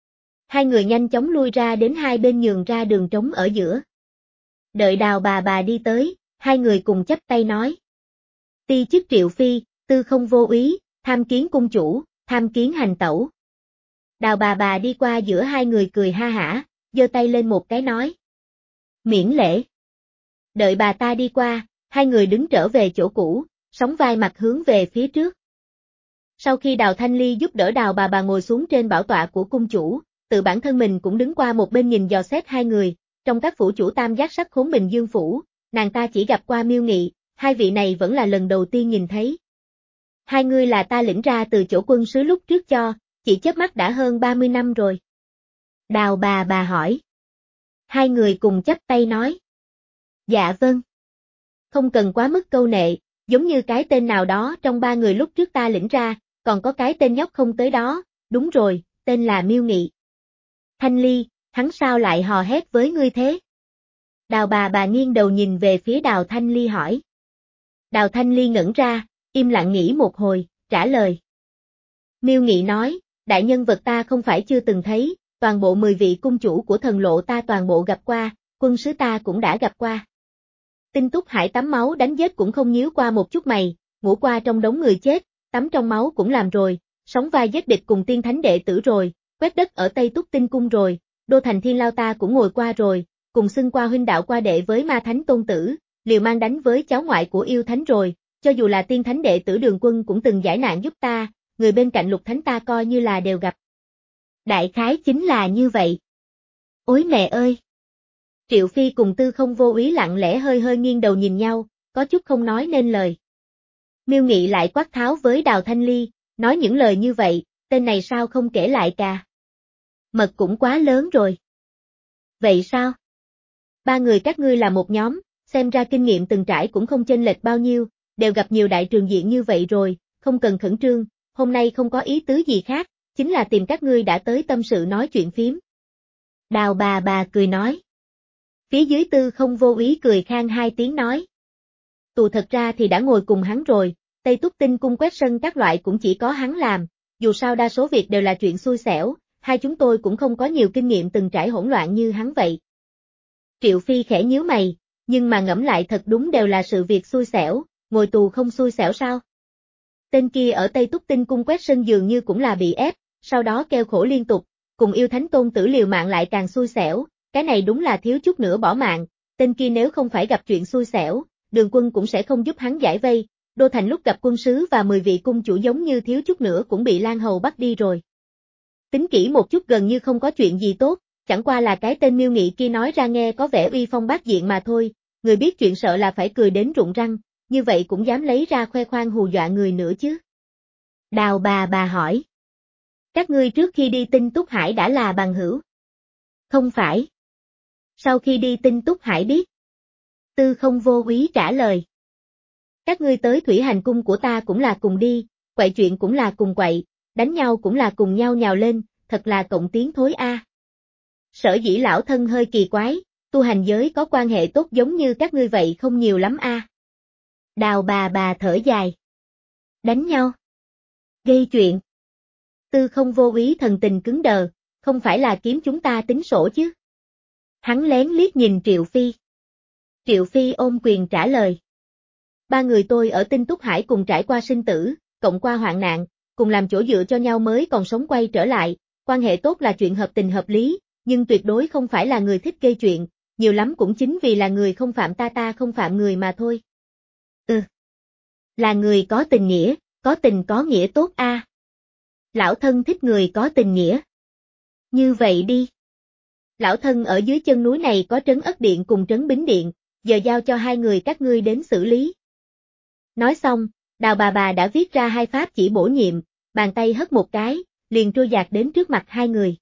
Hai người nhanh chóng lui ra đến hai bên nhường ra đường trống ở giữa. Đợi Đào bà bà đi tới, hai người cùng chắp tay nói. Ti chức Triệu Phi, Tư Không vô ý, tham kiến cung chủ, tham kiến hành tẩu. Đào bà bà đi qua giữa hai người cười ha hả, giơ tay lên một cái nói. Miễn lễ. Đợi bà ta đi qua, hai người đứng trở về chỗ cũ, sóng vai mặt hướng về phía trước. Sau khi Đào Thanh Ly giúp đỡ Đào bà bà ngồi xuống trên bảo tọa của cung chủ, tự bản thân mình cũng đứng qua một bên nhìn dò xét hai người, trong các phủ chủ tam giác sắc Khốn Bình Dương phủ, nàng ta chỉ gặp qua Miêu Nghị, hai vị này vẫn là lần đầu tiên nhìn thấy. Hai người là ta lĩnh ra từ chỗ quân sứ lúc trước cho, chỉ chớp mắt đã hơn ba mươi năm rồi. Đào bà bà hỏi. Hai người cùng chắp tay nói. Dạ vâng. Không cần quá mức câu nệ, giống như cái tên nào đó trong ba người lúc trước ta lĩnh ra, còn có cái tên nhóc không tới đó, đúng rồi, tên là Miêu Nghị. Thanh Ly, hắn sao lại hò hét với ngươi thế? Đào bà bà nghiêng đầu nhìn về phía Đào Thanh Ly hỏi. Đào Thanh Ly ngẩn ra, im lặng nghĩ một hồi, trả lời. Miêu Nghị nói, đại nhân vật ta không phải chưa từng thấy, toàn bộ mười vị cung chủ của thần lộ ta toàn bộ gặp qua, quân sứ ta cũng đã gặp qua. Tinh Túc Hải tắm máu đánh giết cũng không nhíu qua một chút mày, ngủ qua trong đống người chết, tắm trong máu cũng làm rồi, sóng vai giết địch cùng tiên thánh đệ tử rồi, quét đất ở Tây Túc Tinh Cung rồi, Đô Thành Thiên Lao ta cũng ngồi qua rồi, cùng xưng qua huynh đạo qua đệ với ma thánh tôn tử, liều mang đánh với cháu ngoại của yêu thánh rồi, cho dù là tiên thánh đệ tử Đường Quân cũng từng giải nạn giúp ta, người bên cạnh Lục Thánh ta coi như là đều gặp. Đại khái chính là như vậy. Ôi mẹ ơi! Triệu Phi cùng Tư Không Vô Úy lặng lẽ hơi hơi nghiêng đầu nhìn nhau, có chút không nói nên lời. Miêu Nghị lại quát tháo với Đào Thanh Ly, nói những lời như vậy, tên này sao không kể lại cà. Mật cũng quá lớn rồi. Vậy sao? Ba người các ngươi là một nhóm, xem ra kinh nghiệm từng trải cũng không chênh lệch bao nhiêu, đều gặp nhiều đại trường diện như vậy rồi, không cần khẩn trương, hôm nay không có ý tứ gì khác, chính là tìm các ngươi đã tới tâm sự nói chuyện phím. Đào bà bà cười nói. Phía dưới Tư Không Vô Úy cười khang hai tiếng nói. Tù thật ra thì đã ngồi cùng hắn rồi, Tây Túc Tinh Cung quét sân các loại cũng chỉ có hắn làm, dù sao đa số việc đều là chuyện xui xẻo, hai chúng tôi cũng không có nhiều kinh nghiệm từng trải hỗn loạn như hắn vậy. Triệu Phi khẽ nhíu mày, nhưng mà ngẫm lại thật đúng đều là sự việc xui xẻo, ngồi tù không xui xẻo sao? Tên kia ở Tây Túc Tinh Cung quét sân dường như cũng là bị ép, sau đó kêu khổ liên tục, cùng yêu thánh tôn tử liều mạng lại càng xui xẻo, cái này đúng là thiếu chút nữa bỏ mạng, tên kia nếu không phải gặp chuyện xui xẻo, Đường Quân cũng sẽ không giúp hắn giải vây, Đô Thành lúc gặp quân sứ và mười vị cung chủ giống như thiếu chút nữa cũng bị Lan Hầu bắt đi rồi. Tính kỹ một chút gần như không có chuyện gì tốt, chẳng qua là cái tên Miêu Nghị kia nói ra nghe có vẻ uy phong bát diện mà thôi, người biết chuyện sợ là phải cười đến rụng răng, như vậy cũng dám lấy ra khoe khoang hù dọa người nữa chứ. Đào bà bà hỏi. Các ngươi trước khi đi Tinh Túc Hải đã là bằng hữu? Không phải. Sau khi đi Tinh Túc Hải biết. Tư Không Vô Úy trả lời. Các ngươi tới thủy hành cung của ta cũng là cùng đi, quậy chuyện cũng là cùng quậy, đánh nhau cũng là cùng nhau nhào lên, thật là cộng tiến thối a. Sở dĩ lão thân hơi kỳ quái, tu hành giới có quan hệ tốt giống như các ngươi vậy không nhiều lắm a. Đào bà bà thở dài. Đánh nhau. Gây chuyện. Tư Không Vô Úy thần tình cứng đờ, không phải là kiếm chúng ta tính sổ chứ. Hắn lén liếc nhìn Triệu Phi. Triệu Phi ôm quyền trả lời. Ba người tôi ở Tinh Túc Hải cùng trải qua sinh tử, cộng qua hoạn nạn, cùng làm chỗ dựa cho nhau mới còn sống quay trở lại, quan hệ tốt là chuyện hợp tình hợp lý, nhưng tuyệt đối không phải là người thích gây chuyện, nhiều lắm cũng chính vì là người không phạm ta ta không phạm người mà thôi. Ừ. Là người có tình nghĩa, có tình có nghĩa tốt a. À. Lão thân thích người có tình nghĩa. Như vậy đi. Lão thân ở dưới chân núi này có trấn Ất Điện cùng trấn Bính Điện, giờ giao cho hai người các ngươi đến xử lý. Nói xong, Đào bà bà đã viết ra hai pháp chỉ bổ nhiệm, bàn tay hất một cái, liền trôi dạt đến trước mặt hai người.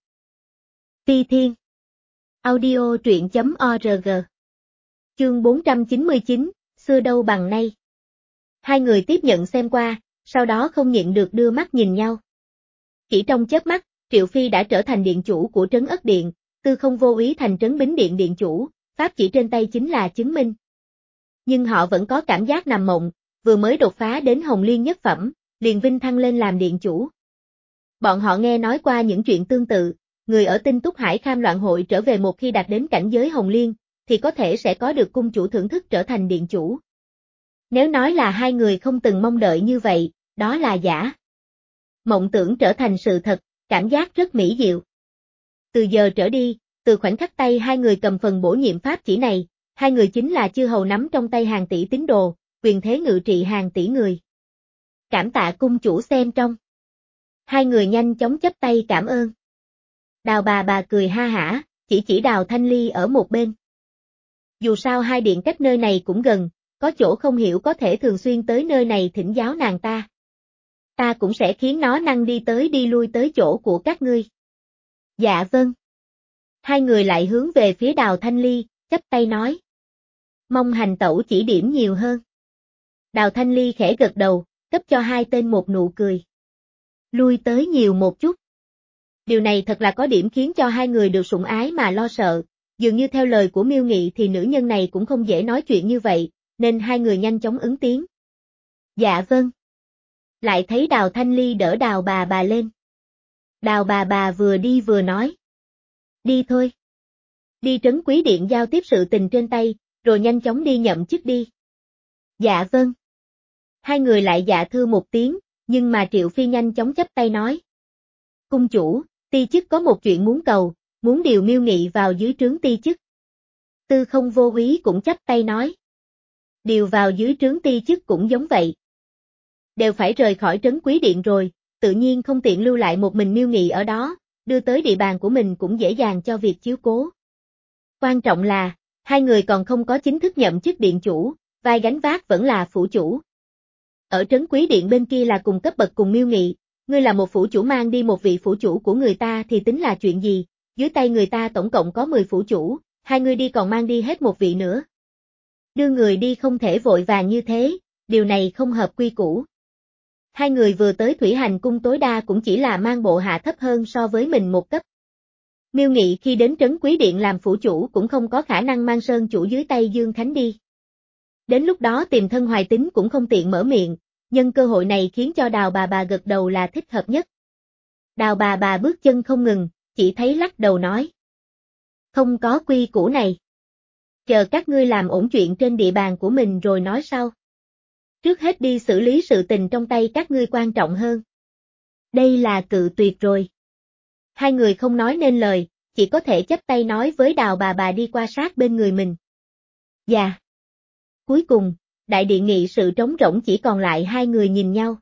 Phi Thiên. Audio truyện chấm org. Chương bốn trăm chín mươi chín, xưa đâu bằng nay. Hai người tiếp nhận xem qua, sau đó không nhịn được đưa mắt nhìn nhau. Chỉ trong chớp mắt, Triệu Phi đã trở thành điện chủ của trấn Ất Điện, Tư Không Vô Úy thành trấn Bính Điện điện chủ, pháp chỉ trên tay chính là chứng minh. Nhưng họ vẫn có cảm giác nằm mộng, vừa mới đột phá đến Hồng Liên nhất phẩm, liền vinh thăng lên làm điện chủ. Bọn họ nghe nói qua những chuyện tương tự, người ở Tinh Túc Hải Kham Loạn Hội trở về một khi đạt đến cảnh giới Hồng Liên, thì có thể sẽ có được cung chủ thưởng thức trở thành điện chủ. Nếu nói là hai người không từng mong đợi như vậy, đó là giả. Mộng tưởng trở thành sự thật, cảm giác rất mỹ diệu. Từ giờ trở đi, từ khoảnh khắc tay hai người cầm phần bổ nhiệm pháp chỉ này, hai người chính là chư hầu nắm trong tay hàng tỷ tín đồ, quyền thế ngự trị hàng tỷ người. Cảm tạ cung chủ xem trong. Hai người nhanh chóng chắp tay cảm ơn. Đào bà bà cười ha hả, chỉ chỉ Đào Thanh Ly ở một bên. Dù sao hai điện cách nơi này cũng gần, có chỗ không hiểu có thể thường xuyên tới nơi này thỉnh giáo nàng ta. Ta cũng sẽ khiến nó năng đi tới đi lui tới chỗ của các ngươi. Dạ vâng. Hai người lại hướng về phía Đào Thanh Ly, chắp tay nói. Mong hành tẩu chỉ điểm nhiều hơn. Đào Thanh Ly khẽ gật đầu, cấp cho hai tên một nụ cười. Lui tới nhiều một chút. Điều này thật là có điểm khiến cho hai người được sủng ái mà lo sợ, dường như theo lời của Miêu Nghị thì nữ nhân này cũng không dễ nói chuyện như vậy, nên hai người nhanh chóng ứng tiếng. Dạ vâng. Lại thấy Đào Thanh Ly đỡ Đào bà bà lên. Đào bà bà vừa đi vừa nói. Đi thôi. Đi trấn quý điện giao tiếp sự tình trên tay, rồi nhanh chóng đi nhậm chức đi. Dạ vâng. Hai người lại dạ thưa một tiếng, nhưng mà Triệu Phi nhanh chóng chắp tay nói. Cung chủ, ti chức có một chuyện muốn cầu, muốn điều Miêu Nghị vào dưới trướng ti chức. Tư Không Vô Úy cũng chắp tay nói. Điều vào dưới trướng ti chức cũng giống vậy. Đều phải rời khỏi trấn quý điện rồi, tự nhiên không tiện lưu lại một mình Miêu Nghị ở đó, đưa tới địa bàn của mình cũng dễ dàng cho việc chiếu cố. Quan trọng là, hai người còn không có chính thức nhậm chức điện chủ, vai gánh vác vẫn là phủ chủ. Ở trấn quý điện bên kia là cùng cấp bậc cùng Miêu Nghị, ngươi là một phủ chủ mang đi một vị phủ chủ của người ta thì tính là chuyện gì, dưới tay người ta tổng cộng có mười phủ chủ, hai người đi còn mang đi hết một vị nữa. Đưa người đi không thể vội vàng như thế, điều này không hợp quy củ. Hai người vừa tới Thủy Hành cung tối đa cũng chỉ là mang bộ hạ thấp hơn so với mình một cấp. Miêu Nghị khi đến trấn quý điện làm phủ chủ cũng không có khả năng mang sơn chủ dưới tay Dương Khánh đi. Đến lúc đó tìm thân Hoài Tín cũng không tiện mở miệng, nhân cơ hội này khiến cho Đào bà bà gật đầu là thích hợp nhất. Đào bà bà bước chân không ngừng, chỉ thấy lắc đầu nói. Không có quy củ này. Chờ các ngươi làm ổn chuyện trên địa bàn của mình rồi nói sau. Trước hết đi xử lý sự tình trong tay các ngươi quan trọng hơn. Đây là cự tuyệt rồi. Hai người không nói nên lời, chỉ có thể chắp tay nói với Đào bà bà đi qua sát bên người mình. Dạ. Cuối cùng, đại điện nghị sự trống rỗng chỉ còn lại hai người nhìn nhau.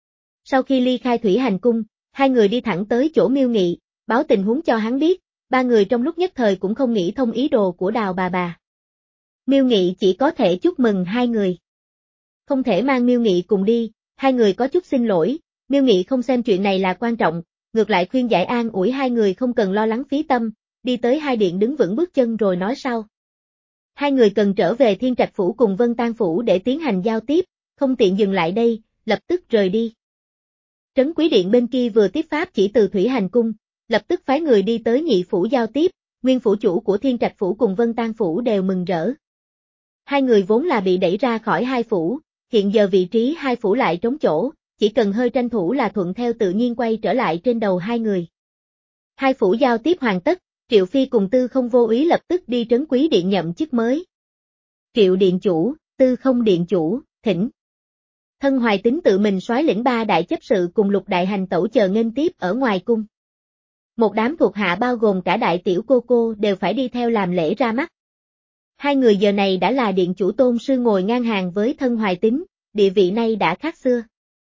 Sau khi ly khai Thủy Hành cung, hai người đi thẳng tới chỗ Miêu Nghị, báo tình huống cho hắn biết, ba người trong lúc nhất thời cũng không nghĩ thông ý đồ của Đào bà bà. Miêu Nghị chỉ có thể chúc mừng hai người. Không thể mang Miêu Nghị cùng đi, hai người có chút xin lỗi, Miêu Nghị không xem chuyện này là quan trọng, ngược lại khuyên giải an ủi hai người không cần lo lắng phí tâm, đi tới hai điện đứng vững bước chân rồi nói sau. Hai người cần trở về Thiên Trạch Phủ cùng Vân Tan Phủ để tiến hành giao tiếp, không tiện dừng lại đây, lập tức rời đi. Trấn quý điện bên kia vừa tiếp pháp chỉ từ Thủy Hành cung, lập tức phái người đi tới Nhị Phủ giao tiếp, nguyên phủ chủ của Thiên Trạch Phủ cùng Vân Tan Phủ đều mừng rỡ. Hai người vốn là bị đẩy ra khỏi hai phủ, hiện giờ vị trí hai phủ lại trống chỗ, chỉ cần hơi tranh thủ là thuận theo tự nhiên quay trở lại trên đầu hai người. Hai phủ giao tiếp hoàn tất, Triệu Phi cùng Tư Không Vô Úy lập tức đi trấn quý điện nhậm chức mới. Triệu điện chủ, Tư Không điện chủ, thỉnh. Thân Hoài Tín tự mình soái lĩnh ba đại chấp sự cùng lục đại hành tẩu chờ nghênh tiếp ở ngoài cung. Một đám thuộc hạ bao gồm cả đại tiểu cô cô đều phải đi theo làm lễ ra mắt. Hai người giờ này đã là điện chủ tôn sư ngồi ngang hàng với thân Hoài Tín, địa vị nay đã khác xưa.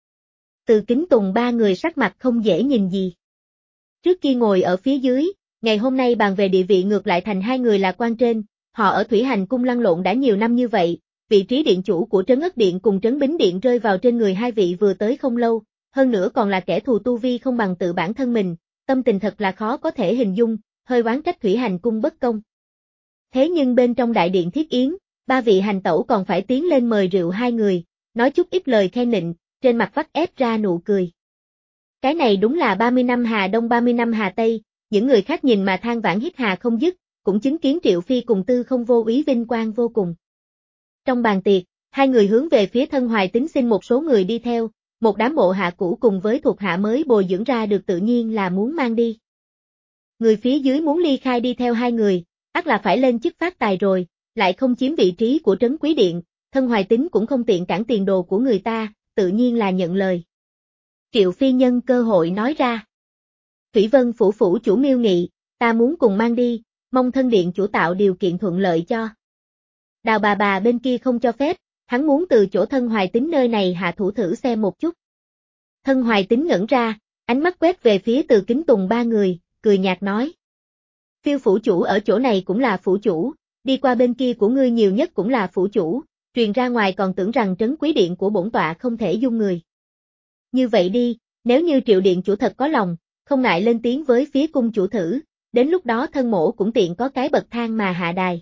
Từ Kính Tùng ba người sắc mặt không dễ nhìn gì. Trước kia ngồi ở phía dưới, ngày hôm nay bàn về địa vị ngược lại thành hai người là quan trên, họ ở Thủy Hành cung lăn lộn đã nhiều năm như vậy, vị trí điện chủ của Trấn Ất Điện cùng Trấn Bính Điện rơi vào trên người hai vị vừa tới không lâu, hơn nữa còn là kẻ thù tu vi không bằng tự bản thân mình, tâm tình thật là khó có thể hình dung, hơi oán trách Thủy Hành cung bất công. Thế nhưng bên trong đại điện thiết yến, ba vị hành tẩu còn phải tiến lên mời rượu hai người, nói chút ít lời khen nịnh, trên mặt vắt ép ra nụ cười. Cái này đúng là ba mươi năm Hà Đông ba mươi năm Hà Tây, những người khác nhìn mà than vãn hít hà không dứt, cũng chứng kiến Triệu Phi cùng Tư Không Vô Úy vinh quang vô cùng. Trong bàn tiệc, hai người hướng về phía thân Hoài Tín xin một số người đi theo, một đám bộ hạ cũ cùng với thuộc hạ mới bồi dưỡng ra được tự nhiên là muốn mang đi. Người phía dưới muốn ly khai đi theo hai người, ắt là phải lên chức phát tài rồi, lại không chiếm vị trí của trấn quý điện, thân Hoài Tín cũng không tiện cản tiền đồ của người ta, tự nhiên là nhận lời. Triệu Phi nhân cơ hội nói ra. Thủy Vân phủ phủ chủ Miêu Nghị, ta muốn cùng mang đi, mong thân điện chủ tạo điều kiện thuận lợi cho. Đào bà bà bên kia không cho phép, hắn muốn từ chỗ thân Hoài Tín nơi này hạ thủ thử xem một chút. Thân Hoài Tín ngẩn ra, ánh mắt quét về phía Từ Kính Tùng ba người, cười nhạt nói. Phiêu phủ chủ ở chỗ này cũng là phủ chủ, đi qua bên kia của ngươi nhiều nhất cũng là phủ chủ, truyền ra ngoài còn tưởng rằng trấn quý điện của bổn tọa không thể dung người. Như vậy đi, nếu như Triệu điện chủ thật có lòng, không ngại lên tiếng với phía cung chủ thử, đến lúc đó thân mổ cũng tiện có cái bậc thang mà hạ đài.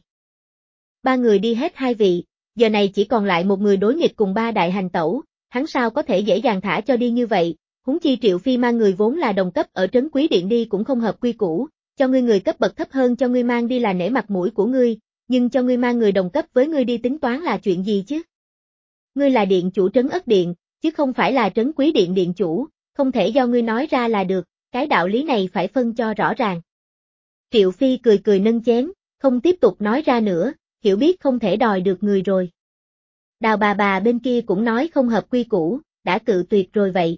Ba người đi hết hai vị, giờ này chỉ còn lại một người đối nghịch cùng ba đại hành tẩu, hắn sao có thể dễ dàng thả cho đi như vậy, huống chi Triệu Phi mang người vốn là đồng cấp ở trấn quý điện đi cũng không hợp quy củ, cho ngươi người cấp bậc thấp hơn cho ngươi mang đi là nể mặt mũi của ngươi, nhưng cho ngươi mang người đồng cấp với ngươi đi tính toán là chuyện gì chứ? Ngươi là điện chủ Trấn Ất Điện, chứ không phải là trấn quý điện điện chủ, không thể do ngươi nói ra là được, cái đạo lý này phải phân cho rõ ràng. Triệu Phi cười cười nâng chén, không tiếp tục nói ra nữa, hiểu biết không thể đòi được người rồi. Đào bà bà bên kia cũng nói không hợp quy củ, đã cự tuyệt rồi vậy.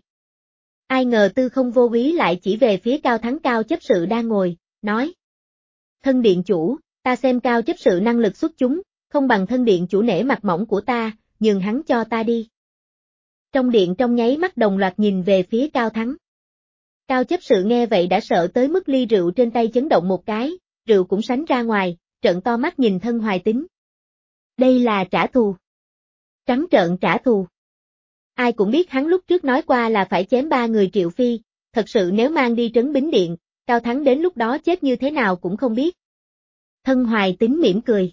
Ai ngờ Tư Không Vô Úy lại chỉ về phía Cao Thắng Cao chấp sự đang ngồi, nói. Thân điện chủ, ta xem Cao chấp sự năng lực xuất chúng, không bằng thân điện chủ nể mặt mỏng của ta, nhường hắn cho ta đi. Trong điện trong nháy mắt đồng loạt nhìn về phía Cao Thắng. Cao chấp sự nghe vậy đã sợ tới mức ly rượu trên tay chấn động một cái, rượu cũng sánh ra ngoài, trợn to mắt nhìn Thân Hoài Tín. Đây là trả thù. Trắng trợn trả thù. Ai cũng biết hắn lúc trước nói qua là phải chém ba người Triệu Phi, thật sự nếu mang đi trấn Bính Điện, Cao Thắng đến lúc đó chết như thế nào cũng không biết. Thân Hoài Tín mỉm cười.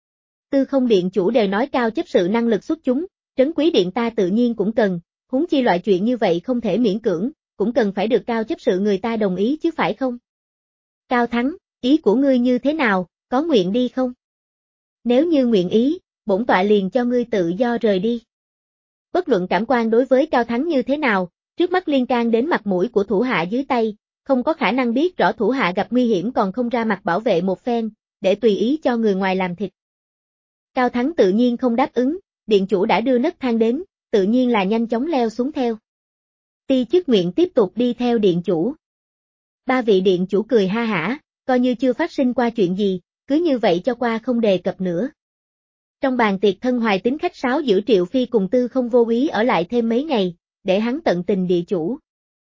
Tư Không điện chủ đều nói Cao chấp sự năng lực xuất chúng, trấn Quý Điện ta tự nhiên cũng cần, huống chi loại chuyện như vậy không thể miễn cưỡng, cũng cần phải được Cao chấp sự người ta đồng ý chứ phải không? Cao Thắng, ý của ngươi như thế nào, có nguyện đi không? Nếu như nguyện ý, bổn tọa liền cho ngươi tự do rời đi. Bất luận cảm quan đối với Cao Thắng như thế nào, trước mắt liên can đến mặt mũi của thủ hạ dưới tay, không có khả năng biết rõ thủ hạ gặp nguy hiểm còn không ra mặt bảo vệ một phen, để tùy ý cho người ngoài làm thịt. Cao Thắng tự nhiên không đáp ứng, điện chủ đã đưa nấc thang đến, tự nhiên là nhanh chóng leo xuống theo. Ti chức nguyện tiếp tục đi theo điện chủ. Ba vị điện chủ cười ha hả, coi như chưa phát sinh qua chuyện gì, cứ như vậy cho qua không đề cập nữa. Trong bàn tiệc Thân Hoài Tín khách sáo giữ Triệu Phi cùng Tư Không Vô Úy ở lại thêm mấy ngày, để hắn tận tình địa chủ.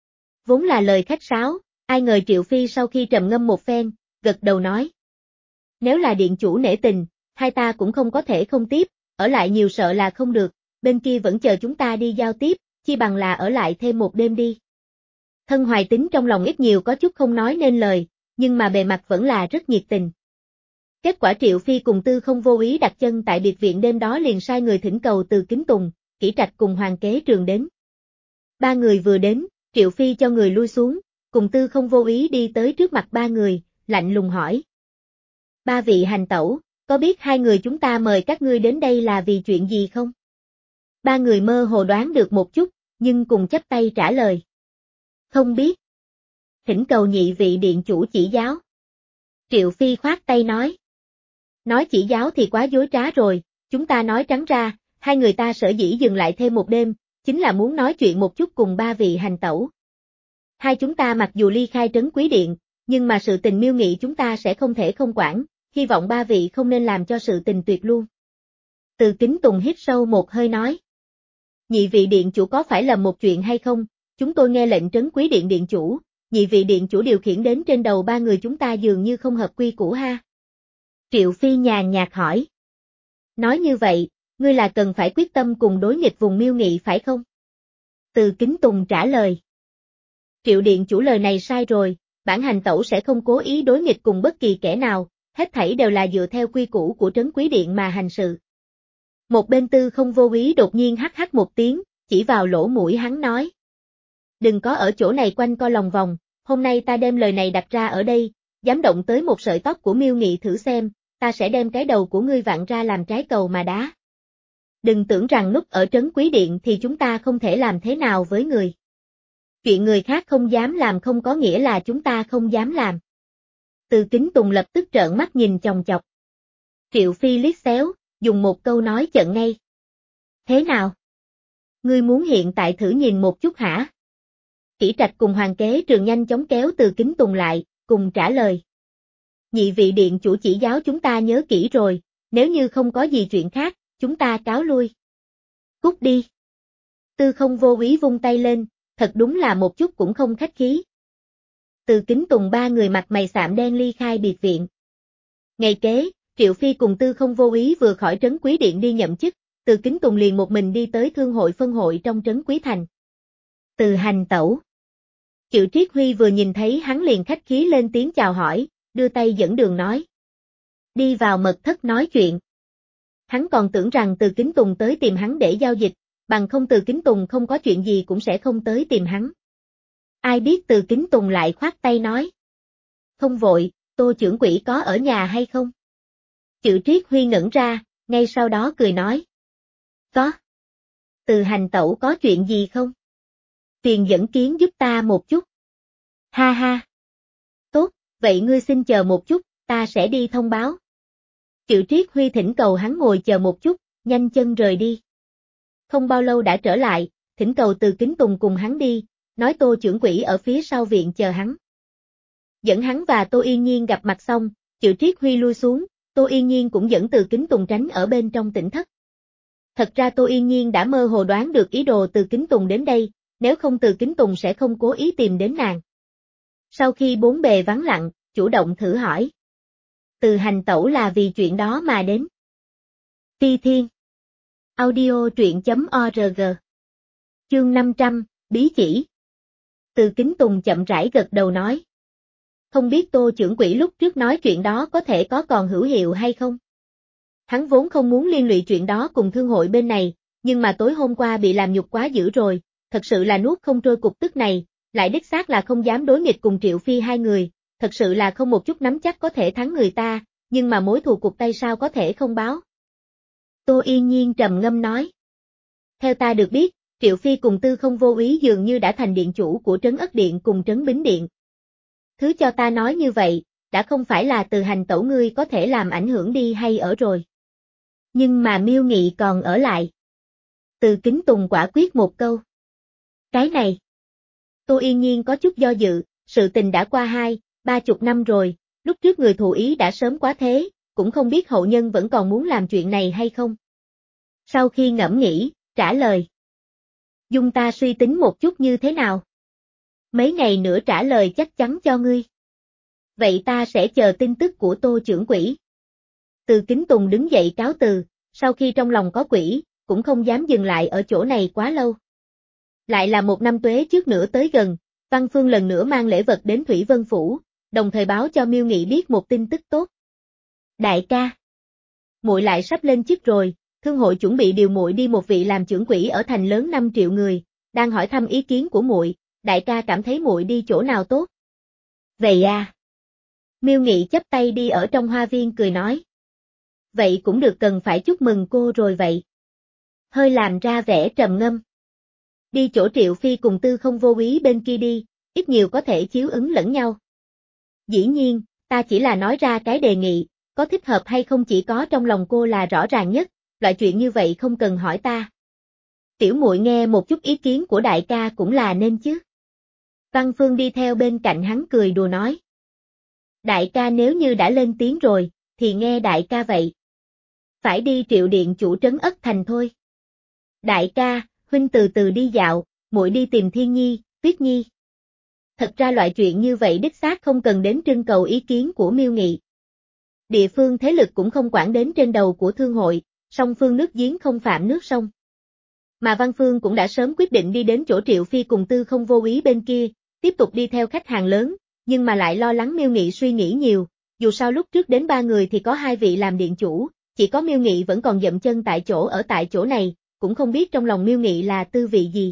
Vốn là lời khách sáo, ai ngờ Triệu Phi sau khi trầm ngâm một phen, gật đầu nói. Nếu là điện chủ nể tình, hai ta cũng không có thể không tiếp, ở lại nhiều sợ là không được, bên kia vẫn chờ chúng ta đi giao tiếp, chi bằng là ở lại thêm một đêm đi. Thân Hoài Tín trong lòng ít nhiều có chút không nói nên lời, nhưng mà bề mặt vẫn là rất nhiệt tình. Kết quả Triệu Phi cùng Tư Không Vô Úy đặt chân tại biệt viện đêm đó liền sai người thỉnh cầu Từ Kính Tùng, Kỷ Trạch cùng Hoàng Kế Trường đến. Ba người vừa đến, Triệu Phi cho người lui xuống, cùng Tư Không Vô Úy đi tới trước mặt ba người, lạnh lùng hỏi. Ba vị hành tẩu, có biết hai người chúng ta mời các ngươi đến đây là vì chuyện gì không? Ba người mơ hồ đoán được một chút, nhưng cùng chắp tay trả lời. Không biết. Thỉnh cầu nhị vị điện chủ chỉ giáo. Triệu Phi khoát tay nói. Nói chỉ giáo thì quá dối trá rồi, chúng ta nói trắng ra, hai người ta sở dĩ dừng lại thêm một đêm, chính là muốn nói chuyện một chút cùng ba vị hành tẩu. Hai chúng ta mặc dù ly khai trấn Quý Điện, nhưng mà sự tình miêu nghị chúng ta sẽ không thể không quản, hy vọng ba vị không nên làm cho sự tình tuyệt luôn. Từ Kính Tùng hít sâu một hơi nói. Nhị vị điện chủ có phải lầm một chuyện hay không, chúng tôi nghe lệnh trấn Quý Điện điện chủ, nhị vị điện chủ điều khiển đến trên đầu ba người chúng ta dường như không hợp quy củ ha. Triệu Phi nhàn nhạt hỏi. Nói như vậy, ngươi là cần phải quyết tâm cùng đối nghịch vùng miêu nghị phải không? Từ Kính Tùng trả lời. Triệu điện chủ lời này sai rồi, bản hành tẩu sẽ không cố ý đối nghịch cùng bất kỳ kẻ nào, hết thảy đều là dựa theo quy củ của trấn Quý Điện mà hành sự. Một bên Tư Không Vô Úy đột nhiên hắc hắc một tiếng, chỉ vào lỗ mũi hắn nói. Đừng có ở chỗ này quanh co lòng vòng, hôm nay ta đem lời này đặt ra ở đây, dám động tới một sợi tóc của miêu nghị thử xem, ta sẽ đem cái đầu của ngươi vặn ra làm trái cầu mà đá. Đừng tưởng rằng núp ở trấn Quý Điện thì chúng ta không thể làm thế nào với người. Chuyện người khác không dám làm không có nghĩa là chúng ta không dám làm. Từ Kính Tùng lập tức trợn mắt nhìn chòng chọc. Triệu Phi liếc xéo, dùng một câu nói chận ngay. Thế nào? Ngươi muốn hiện tại thử nhìn một chút hả? Kỷ Trạch cùng Hoàng Kế Trường nhanh chóng kéo Từ Kính Tùng lại, cùng trả lời. Nhị vị điện chủ chỉ giáo chúng ta nhớ kỹ rồi, nếu như không có gì chuyện khác, chúng ta cáo lui. Cút đi. Tư Không Vô Úy vung tay lên, thật đúng là một chút cũng không khách khí. Từ Kính Tùng ba người mặt mày xạm đen ly khai biệt viện. Ngày kế, Triệu Phi cùng Tư Không Vô Úy vừa khỏi trấn Quý Điện đi nhậm chức, Từ Kính Tùng liền một mình đi tới thương hội phân hội trong trấn Quý Thành. Từ hành tẩu. Triệu Triết Huy vừa nhìn thấy hắn liền khách khí lên tiếng chào hỏi, đưa tay dẫn đường nói. Đi vào mật thất nói chuyện. Hắn còn tưởng rằng Từ Kính Tùng tới tìm hắn để giao dịch, bằng không Từ Kính Tùng không có chuyện gì cũng sẽ không tới tìm hắn. Ai biết Từ Kính Tùng lại khoát tay nói. Không vội, Tô trưởng quỹ có ở nhà hay không? Triệu Triết Huy ngẩn ra, ngay sau đó cười nói. Có. Từ hành tẩu có chuyện gì không? Phiền dẫn kiến giúp ta một chút. Ha ha. Tốt, vậy ngươi xin chờ một chút, ta sẽ đi thông báo. Triệu Triết Huy thỉnh cầu hắn ngồi chờ một chút, nhanh chân rời đi. Không bao lâu đã trở lại, thỉnh cầu Từ Kính Tùng cùng hắn đi, nói Tô trưởng quỹ ở phía sau viện chờ hắn. Dẫn hắn và Tô Yên Nhiên gặp mặt xong, Triệu Triết Huy lui xuống, Tô Yên Nhiên cũng dẫn Từ Kính Tùng tránh ở bên trong tỉnh thất. Thật ra Tô Yên Nhiên đã mơ hồ đoán được ý đồ Từ Kính Tùng đến đây, nếu không Từ Kính Tùng sẽ không cố ý tìm đến nàng. Sau khi bốn bề vắng lặng, chủ động thử hỏi. Từ hành tẩu là vì chuyện đó mà đến. Phi Thiên. Audio truyện chấm org. Chương năm trăm, Bí chỉ. Từ Kính Tùng chậm rãi gật đầu nói. Không biết Tô trưởng quỹ lúc trước nói chuyện đó có thể có còn hữu hiệu hay không? Hắn vốn không muốn liên lụy chuyện đó cùng thương hội bên này, nhưng mà tối hôm qua bị làm nhục quá dữ rồi, thật sự là nuốt không trôi cục tức này, lại đích xác là không dám đối nghịch cùng Triệu Phi hai người, thật sự là không một chút nắm chắc có thể thắng người ta, nhưng mà mối thù cục tay sao có thể không báo. Tô Yên Nhiên trầm ngâm nói. Theo ta được biết, Triệu Phi cùng Tư Không Vô Úy dường như đã thành điện chủ của Trấn Ất Điện cùng Trấn Bính Điện. Thứ cho ta nói như vậy, đã không phải là Từ hành tẩu ngươi có thể làm ảnh hưởng đi hay ở rồi. Nhưng mà Miêu Nghị còn ở lại. Từ Kính Tùng quả quyết một câu. Cái này. Tô Yên Nhiên có chút do dự, sự tình đã qua hai, ba chục năm rồi, lúc trước người thụ ý đã sớm quá thế, cũng không biết hậu nhân vẫn còn muốn làm chuyện này hay không. Sau khi ngẫm nghĩ, trả lời. Dung ta suy tính một chút như thế nào? Mấy ngày nữa trả lời chắc chắn cho ngươi. Vậy ta sẽ chờ tin tức của Tô trưởng quỹ. Từ Kính Tùng đứng dậy cáo từ, sau khi trong lòng có quỷ, cũng không dám dừng lại ở chỗ này quá lâu. Lại là một năm tuế trước nữa tới gần, Văn Phương lần nữa mang lễ vật đến Thủy Vân Phủ, đồng thời báo cho Miêu Nghị biết một tin tức tốt. Đại ca, muội lại sắp lên chức rồi, thương hội chuẩn bị điều muội đi một vị làm trưởng quỹ ở thành lớn năm triệu người, đang hỏi thăm ý kiến của muội, đại ca cảm thấy muội đi chỗ nào tốt? Vậy à? Miêu Nghị chắp tay đi ở trong hoa viên cười nói. Vậy cũng được, cần phải chúc mừng cô rồi vậy. Hơi làm ra vẻ trầm ngâm. Đi chỗ Triệu Phi cùng Tư Không Vô Úy bên kia đi, ít nhiều có thể chiếu ứng lẫn nhau. Dĩ nhiên, ta chỉ là nói ra cái đề nghị, có thích hợp hay không chỉ có trong lòng cô là rõ ràng nhất, loại chuyện như vậy không cần hỏi ta. Tiểu muội nghe một chút ý kiến của đại ca cũng là nên chứ. Văn Phương đi theo bên cạnh hắn cười đùa nói. Đại ca nếu như đã lên tiếng rồi, thì nghe đại ca vậy. Phải đi Triệu điện chủ Trấn Ất Thành thôi. Đại ca, huynh từ từ đi dạo, muội đi tìm Thiên Nhi, Tuyết Nhi. Thật ra loại chuyện như vậy đích xác không cần đến trưng cầu ý kiến của Miêu Nghị. Địa phương thế lực cũng không quản đến trên đầu của thương hội, song phương nước giếng không phạm nước sông. Mà Văn Phương cũng đã sớm quyết định đi đến chỗ Triệu Phi cùng Tư Không Vô Úy bên kia, tiếp tục đi theo khách hàng lớn, nhưng mà lại lo lắng Miêu Nghị suy nghĩ nhiều, dù sao lúc trước đến ba người thì có hai vị làm điện chủ, chỉ có Miêu Nghị vẫn còn dậm chân tại chỗ ở tại chỗ này, cũng không biết trong lòng Miêu Nghị là tư vị gì.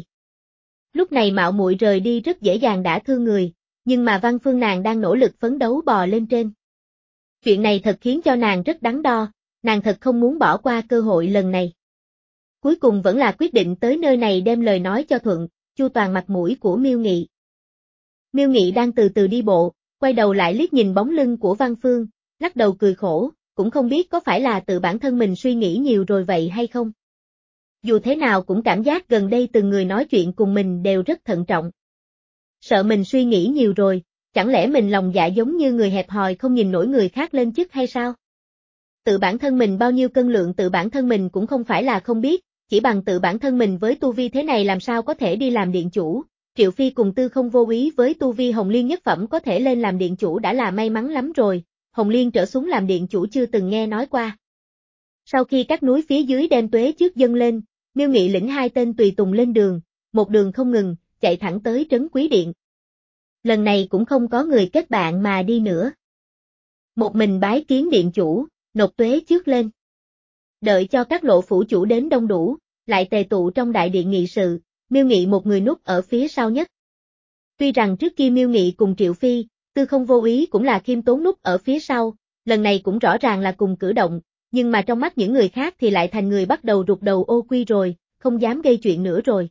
Lúc này mạo muội rời đi rất dễ dàng đã thương người, nhưng mà Văn Phương nàng đang nỗ lực phấn đấu bò lên trên. Chuyện này thật khiến cho nàng rất đắn đo, nàng thật không muốn bỏ qua cơ hội lần này. Cuối cùng vẫn là quyết định tới nơi này đem lời nói cho thuận, chu toàn mặt mũi của Miêu Nghị. Miêu Nghị đang từ từ đi bộ, quay đầu lại liếc nhìn bóng lưng của Văn Phương, lắc đầu cười khổ, cũng không biết có phải là tự bản thân mình suy nghĩ nhiều rồi vậy hay không. Dù thế nào cũng cảm giác gần đây từng người nói chuyện cùng mình đều rất thận trọng. Sợ mình suy nghĩ nhiều rồi, chẳng lẽ mình lòng dạ giống như người hẹp hòi không nhìn nổi người khác lên chức hay sao? Tự bản thân mình bao nhiêu cân lượng tự bản thân mình cũng không phải là không biết, chỉ bằng tự bản thân mình với tu vi thế này làm sao có thể đi làm điện chủ, Triệu Phi cùng Tư Không Vô Úy với tu vi Hồng Liên nhất phẩm có thể lên làm điện chủ đã là may mắn lắm rồi, Hồng Liên trở xuống làm điện chủ chưa từng nghe nói qua. Sau khi các núi phía dưới đem tuế trước dâng lên, Miêu Nghị lĩnh hai tên tùy tùng lên đường, một đường không ngừng, chạy thẳng tới Trấn Quý Điện. Lần này cũng không có người kết bạn mà đi nữa. Một mình bái kiến điện chủ, nộp tuế trước lên. Đợi cho các lộ phủ chủ đến đông đủ, lại tề tụ trong đại điện nghị sự, Miêu Nghị một người núp ở phía sau nhất. Tuy rằng trước kia Miêu Nghị cùng Triệu Phi, Tư Không Vô Úy cũng là khiêm tốn núp ở phía sau, lần này cũng rõ ràng là cùng cử động, nhưng mà trong mắt những người khác thì lại thành người bắt đầu rụt đầu ô quy rồi, không dám gây chuyện nữa rồi.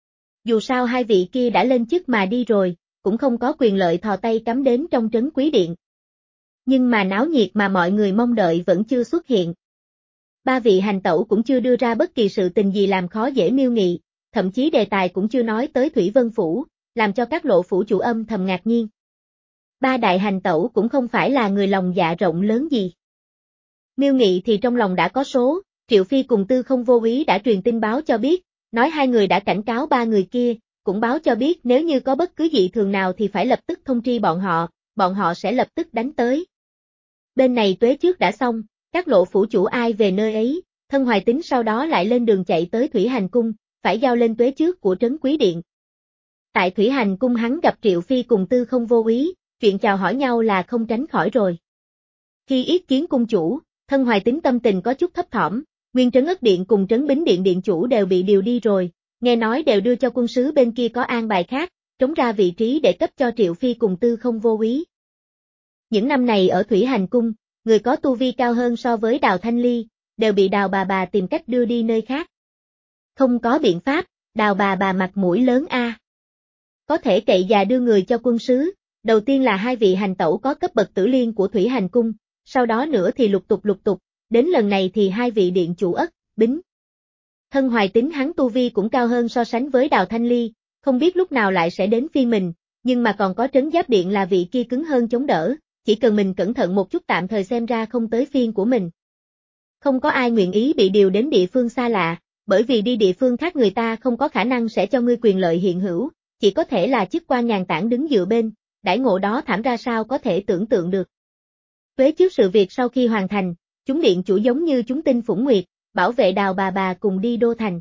Dù sao hai vị kia đã lên chức mà đi rồi, cũng không có quyền lợi thò tay cắm đến trong Trấn Quý Điện. Nhưng mà náo nhiệt mà mọi người mong đợi vẫn chưa xuất hiện. Ba vị hành tẩu cũng chưa đưa ra bất kỳ sự tình gì làm khó dễ Miêu Nghị, thậm chí đề tài cũng chưa nói tới Thủy Vân Phủ, làm cho các lộ phủ chủ âm thầm ngạc nhiên. Ba đại hành tẩu cũng không phải là người lòng dạ rộng lớn gì. Miêu Nghị thì trong lòng đã có số, Triệu Phi cùng Tư Không Vô Úy đã truyền tin báo cho biết, nói hai người đã cảnh cáo ba người kia, cũng báo cho biết nếu như có bất cứ dị thường nào thì phải lập tức thông tri bọn họ, bọn họ sẽ lập tức đánh tới. Bên này tuế trước đã xong, các lộ phủ chủ ai về nơi ấy, Thân Hoài Tín sau đó lại lên đường chạy tới Thủy Hành Cung, phải giao lên tuế trước của Trấn Quý Điện. Tại Thủy Hành Cung hắn gặp Triệu Phi cùng Tư Không Vô Úy, chuyện chào hỏi nhau là không tránh khỏi rồi. Khi yết kiến cung chủ, Thân Hoài Tín tâm tình có chút thấp thỏm, Nguyên Trấn Ất Điện cùng Trấn Bính Điện điện chủ đều bị điều đi rồi, nghe nói đều đưa cho quân sứ bên kia có an bài khác, trống ra vị trí để cấp cho Triệu Phi cùng Tư Không Vô Úy. Những năm này ở Thủy Hành Cung, người có tu vi cao hơn so với Đào Thanh Ly, đều bị Đào bà bà tìm cách đưa đi nơi khác. Không có biện pháp, Đào bà bà mặt mũi lớn a. Có thể cậy già đưa người cho quân sứ, đầu tiên là hai vị hành tẩu có cấp bậc tử liên của Thủy Hành Cung, sau đó nữa thì lục tục lục tục, đến lần này thì hai vị điện chủ Ất, Bính. Thân Hoài Tín hắn tu vi cũng cao hơn so sánh với Đào Thanh Ly, không biết lúc nào lại sẽ đến phiên mình, nhưng mà còn có Trấn Giáp Điện là vị kia cứng hơn chống đỡ, chỉ cần mình cẩn thận một chút tạm thời xem ra không tới phiên của mình. Không có ai nguyện ý bị điều đến địa phương xa lạ, bởi vì đi địa phương khác người ta không có khả năng sẽ cho ngươi quyền lợi hiện hữu, chỉ có thể là chức quan nhàn tản đứng dựa bên, đãi ngộ đó thảm ra sao có thể tưởng tượng được. Tuế trước sự việc sau khi hoàn thành, chúng điện chủ giống như chúng tinh phủng nguyệt, bảo vệ Đào bà bà cùng đi Đô Thành.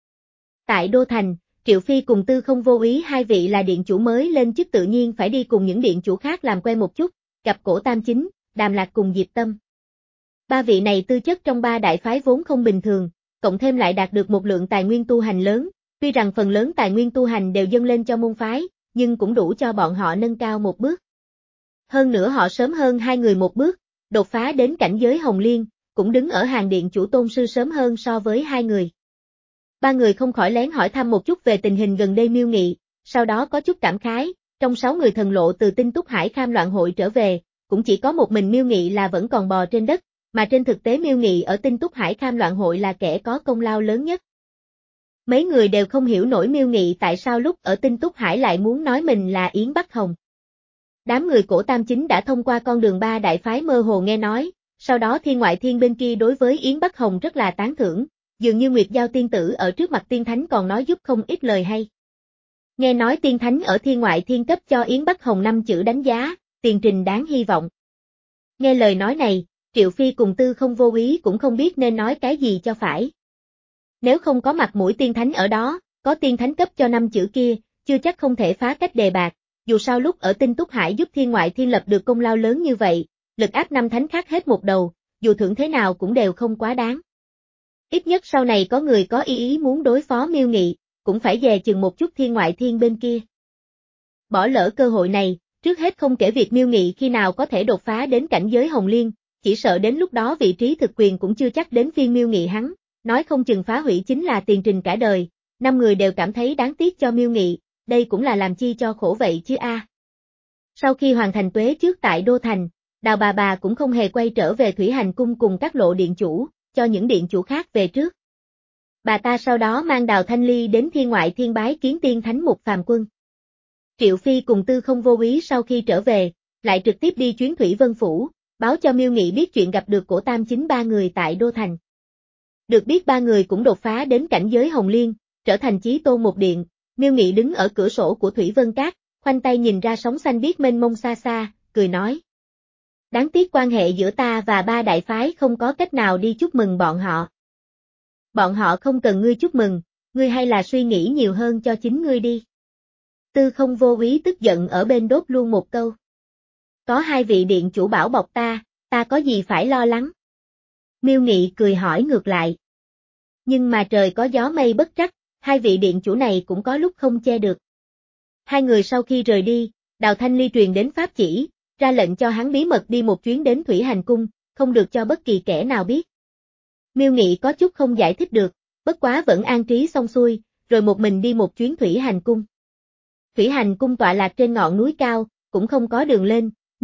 Tại Đô Thành, Triệu Phi cùng Tư Không Vô Úy hai vị là điện chủ mới lên chức tự nhiên phải đi cùng những điện chủ khác làm quen một chút, gặp Cổ Tam Chính, Đàm Lạc cùng Diệp Tâm. Ba vị này tư chất trong ba đại phái vốn không bình thường, cộng thêm lại đạt được một lượng tài nguyên tu hành lớn, tuy rằng phần lớn tài nguyên tu hành đều dâng lên cho môn phái, nhưng cũng đủ cho bọn họ nâng cao một bước. Hơn nữa họ sớm hơn hai người một bước, đột phá đến cảnh giới Hồng Liên, cũng đứng ở hàng điện chủ tôn sư sớm hơn so với hai người. Ba người không khỏi lén hỏi thăm một chút về tình hình gần đây Miêu Nghị, sau đó có chút cảm khái, trong sáu người thần lộ từ Tinh Túc Hải Kham Loạn hội trở về, cũng chỉ có một mình Miêu Nghị là vẫn còn bò trên đất, mà trên thực tế Miêu Nghị ở Tinh Túc Hải Kham Loạn hội là kẻ có công lao lớn nhất. Mấy người đều không hiểu nổi Miêu Nghị tại sao lúc ở Tinh Túc Hải lại muốn nói mình là Yến Bắc Hồng. Đám người Cổ Tam Chính đã thông qua con đường ba đại phái mơ hồ nghe nói, sau đó Thiên Ngoại Thiên bên kia đối với Yến Bắc Hồng rất là tán thưởng, dường như Nguyệt Giao tiên tử ở trước mặt Tiên Thánh còn nói giúp không ít lời hay. Nghe nói Tiên Thánh ở Thiên Ngoại Thiên cấp cho Yến Bắc Hồng năm chữ đánh giá, tiền trình đáng hy vọng. Nghe lời nói này, Triệu Phi cùng Tư Không Vô Úy cũng không biết nên nói cái gì cho phải. Nếu không có mặt mũi Tiên Thánh ở đó, có Tiên Thánh cấp cho năm chữ kia, chưa chắc không thể phá cách đề bạc, dù sao lúc ở Tinh Túc Hải giúp Thiên Ngoại Thiên lập được công lao lớn như vậy, lực áp năm thánh khác hết một đầu, dù thưởng thế nào cũng đều không quá đáng. Ít nhất sau này có người có ý ý muốn đối phó Miêu Nghị, cũng phải dè chừng một chút Thiên Ngoại Thiên bên kia. Bỏ lỡ cơ hội này, trước hết không kể việc Miêu Nghị khi nào có thể đột phá đến cảnh giới Hồng Liên, chỉ sợ đến lúc đó vị trí thực quyền cũng chưa chắc đến phiên Miêu Nghị hắn, nói không chừng phá hủy chính là tiền trình cả đời, năm người đều cảm thấy đáng tiếc cho Miêu Nghị, đây cũng là làm chi cho khổ vậy chứ a. À. Sau khi hoàn thành tuế trước tại Đô Thành, Đào bà bà cũng không hề quay trở về Thủy Hành Cung cùng các lộ điện chủ, cho những điện chủ khác về trước. Bà ta sau đó mang Đào Thanh Ly đến Thiên Ngoại Thiên bái kiến Tiên Thánh một phàm quân. Triệu Phi cùng Tư Không Vô Úy sau khi trở về, lại trực tiếp đi chuyến Thủy Vân Phủ, báo cho Miêu Nghị biết chuyện gặp được Cổ Tam Chính ba người tại Đô Thành. Được biết ba người cũng đột phá đến cảnh giới Hồng Liên, trở thành chí tôn một điện, Miêu Nghị đứng ở cửa sổ của Thủy Vân Cát, khoanh tay nhìn ra sóng xanh biếc mênh mông xa xa, cười nói. Đáng tiếc quan hệ giữa ta và ba đại phái không có cách nào đi chúc mừng bọn họ. Bọn họ không cần ngươi chúc mừng, ngươi hay là suy nghĩ nhiều hơn cho chính ngươi đi. Tư Không Vô Úy tức giận ở bên đốt luôn một câu. Có hai vị điện chủ bảo bọc ta, ta có gì phải lo lắng? Miêu Nghị cười hỏi ngược lại. Nhưng mà trời có gió mây bất trắc, hai vị điện chủ này cũng có lúc không che được. Hai người sau khi rời đi, Đào Thanh Ly truyền đến pháp chỉ, ra lệnh cho hắn bí mật đi một chuyến đến Thủy Hành Cung, không được cho bất kỳ kẻ nào biết. Miêu Nghị có chút không giải thích được, bất quá vẫn an trí xong xuôi, rồi một mình đi một chuyến Thủy Hành Cung. Thủy Hành Cung tọa lạc trên ngọn núi cao, cũng không có đường lên,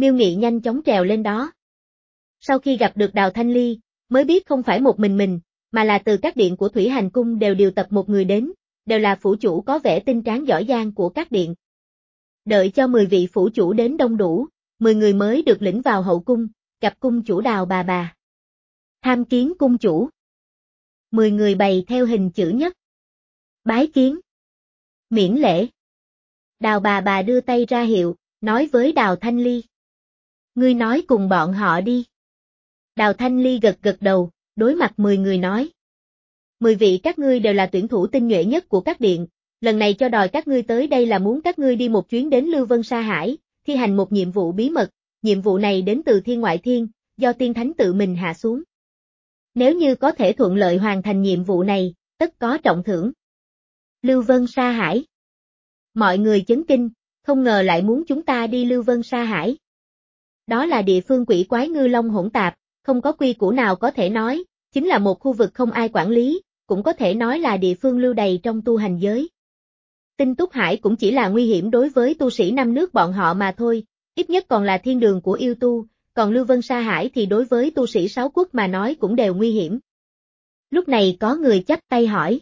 Miêu Nghị nhanh chóng trèo lên đó. Sau khi gặp được Đào Thanh Ly, mới biết không phải một mình mình, mà là từ các điện của Thủy Hành Cung đều điều tập một người đến, đều là phủ chủ có vẻ tinh tráng giỏi giang của các điện. Đợi cho mười vị phủ chủ đến đông đủ, mười người mới được lĩnh vào hậu cung, gặp cung chủ Đào bà bà. Tham kiến cung chủ. mười người bày theo hình chữ nhất. Bái kiến. Miễn lễ. Đào bà bà đưa tay ra hiệu, nói với Đào Thanh Ly. Ngươi nói cùng bọn họ đi. Đào Thanh Ly gật gật đầu, đối mặt mười người nói. Mười vị các ngươi đều là tuyển thủ tinh nhuệ nhất của các điện, lần này cho đòi các ngươi tới đây là muốn các ngươi đi một chuyến đến Lưu Vân Sa Hải, thi hành một nhiệm vụ bí mật, nhiệm vụ này đến từ thiên ngoại thiên, do tiên thánh tự mình hạ xuống. Nếu như có thể thuận lợi hoàn thành nhiệm vụ này, tất có trọng thưởng. Lưu Vân Sa Hải. Mọi người chấn kinh, không ngờ lại muốn chúng ta đi Lưu Vân Sa Hải. Đó là địa phương quỷ quái ngư long hỗn tạp, không có quy củ nào có thể nói, chính là một khu vực không ai quản lý, cũng có thể nói là địa phương lưu đày trong tu hành giới. Tinh Túc Hải cũng chỉ là nguy hiểm đối với tu sĩ năm nước bọn họ mà thôi, ít nhất còn là thiên đường của yêu tu, còn Lưu Vân Sa Hải thì đối với tu sĩ sáu quốc mà nói cũng đều nguy hiểm. Lúc này có người chắp tay hỏi.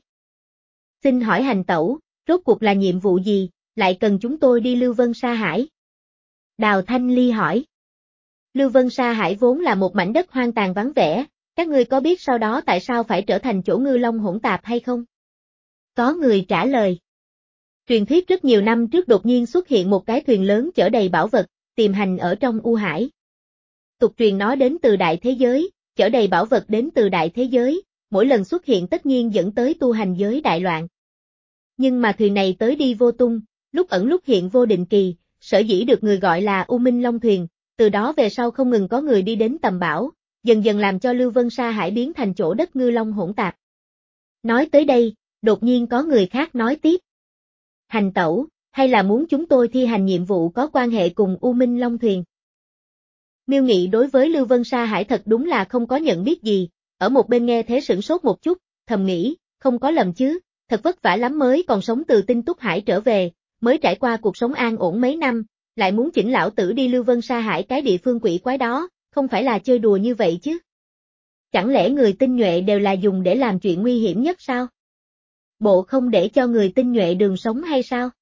Xin hỏi hành tẩu, rốt cuộc là nhiệm vụ gì, lại cần chúng tôi đi Lưu Vân Sa Hải? Đào Thanh Ly hỏi. Lưu Vân Sa Hải vốn là một mảnh đất hoang tàn vắng vẻ, các ngươi có biết sau đó tại sao phải trở thành chỗ ngư long hỗn tạp hay không? Có người trả lời. Truyền thuyết rất nhiều năm trước đột nhiên xuất hiện một cái thuyền lớn chở đầy bảo vật, tiềm hành ở trong U Hải. Tục truyền nó đến từ đại thế giới, chở đầy bảo vật đến từ đại thế giới, mỗi lần xuất hiện tất nhiên dẫn tới tu hành giới đại loạn. Nhưng mà thuyền này tới đi vô tung, lúc ẩn lúc hiện vô định kỳ, sở dĩ được người gọi là U Minh Long Thuyền, từ đó về sau không ngừng có người đi đến tầm bảo, dần dần làm cho Lưu Vân Sa Hải biến thành chỗ đất ngư long hỗn tạp. Nói tới đây, đột nhiên có người khác nói tiếp. Hành tẩu, hay là muốn chúng tôi thi hành nhiệm vụ có quan hệ cùng U Minh Long Thuyền? Miêu Nghị đối với Lưu Vân Sa Hải thật đúng là không có nhận biết gì, ở một bên nghe thế sửng sốt một chút, thầm nghĩ, không có lầm chứ, thật vất vả lắm mới còn sống từ Tinh Túc Hải trở về, mới trải qua cuộc sống an ổn mấy năm, lại muốn chỉnh lão tử đi Lưu Vân Sa Hải cái địa phương quỷ quái đó, không phải là chơi đùa như vậy chứ. Chẳng lẽ người tinh nhuệ đều là dùng để làm chuyện nguy hiểm nhất sao? Bộ không để cho người tinh nhuệ đường sống hay sao?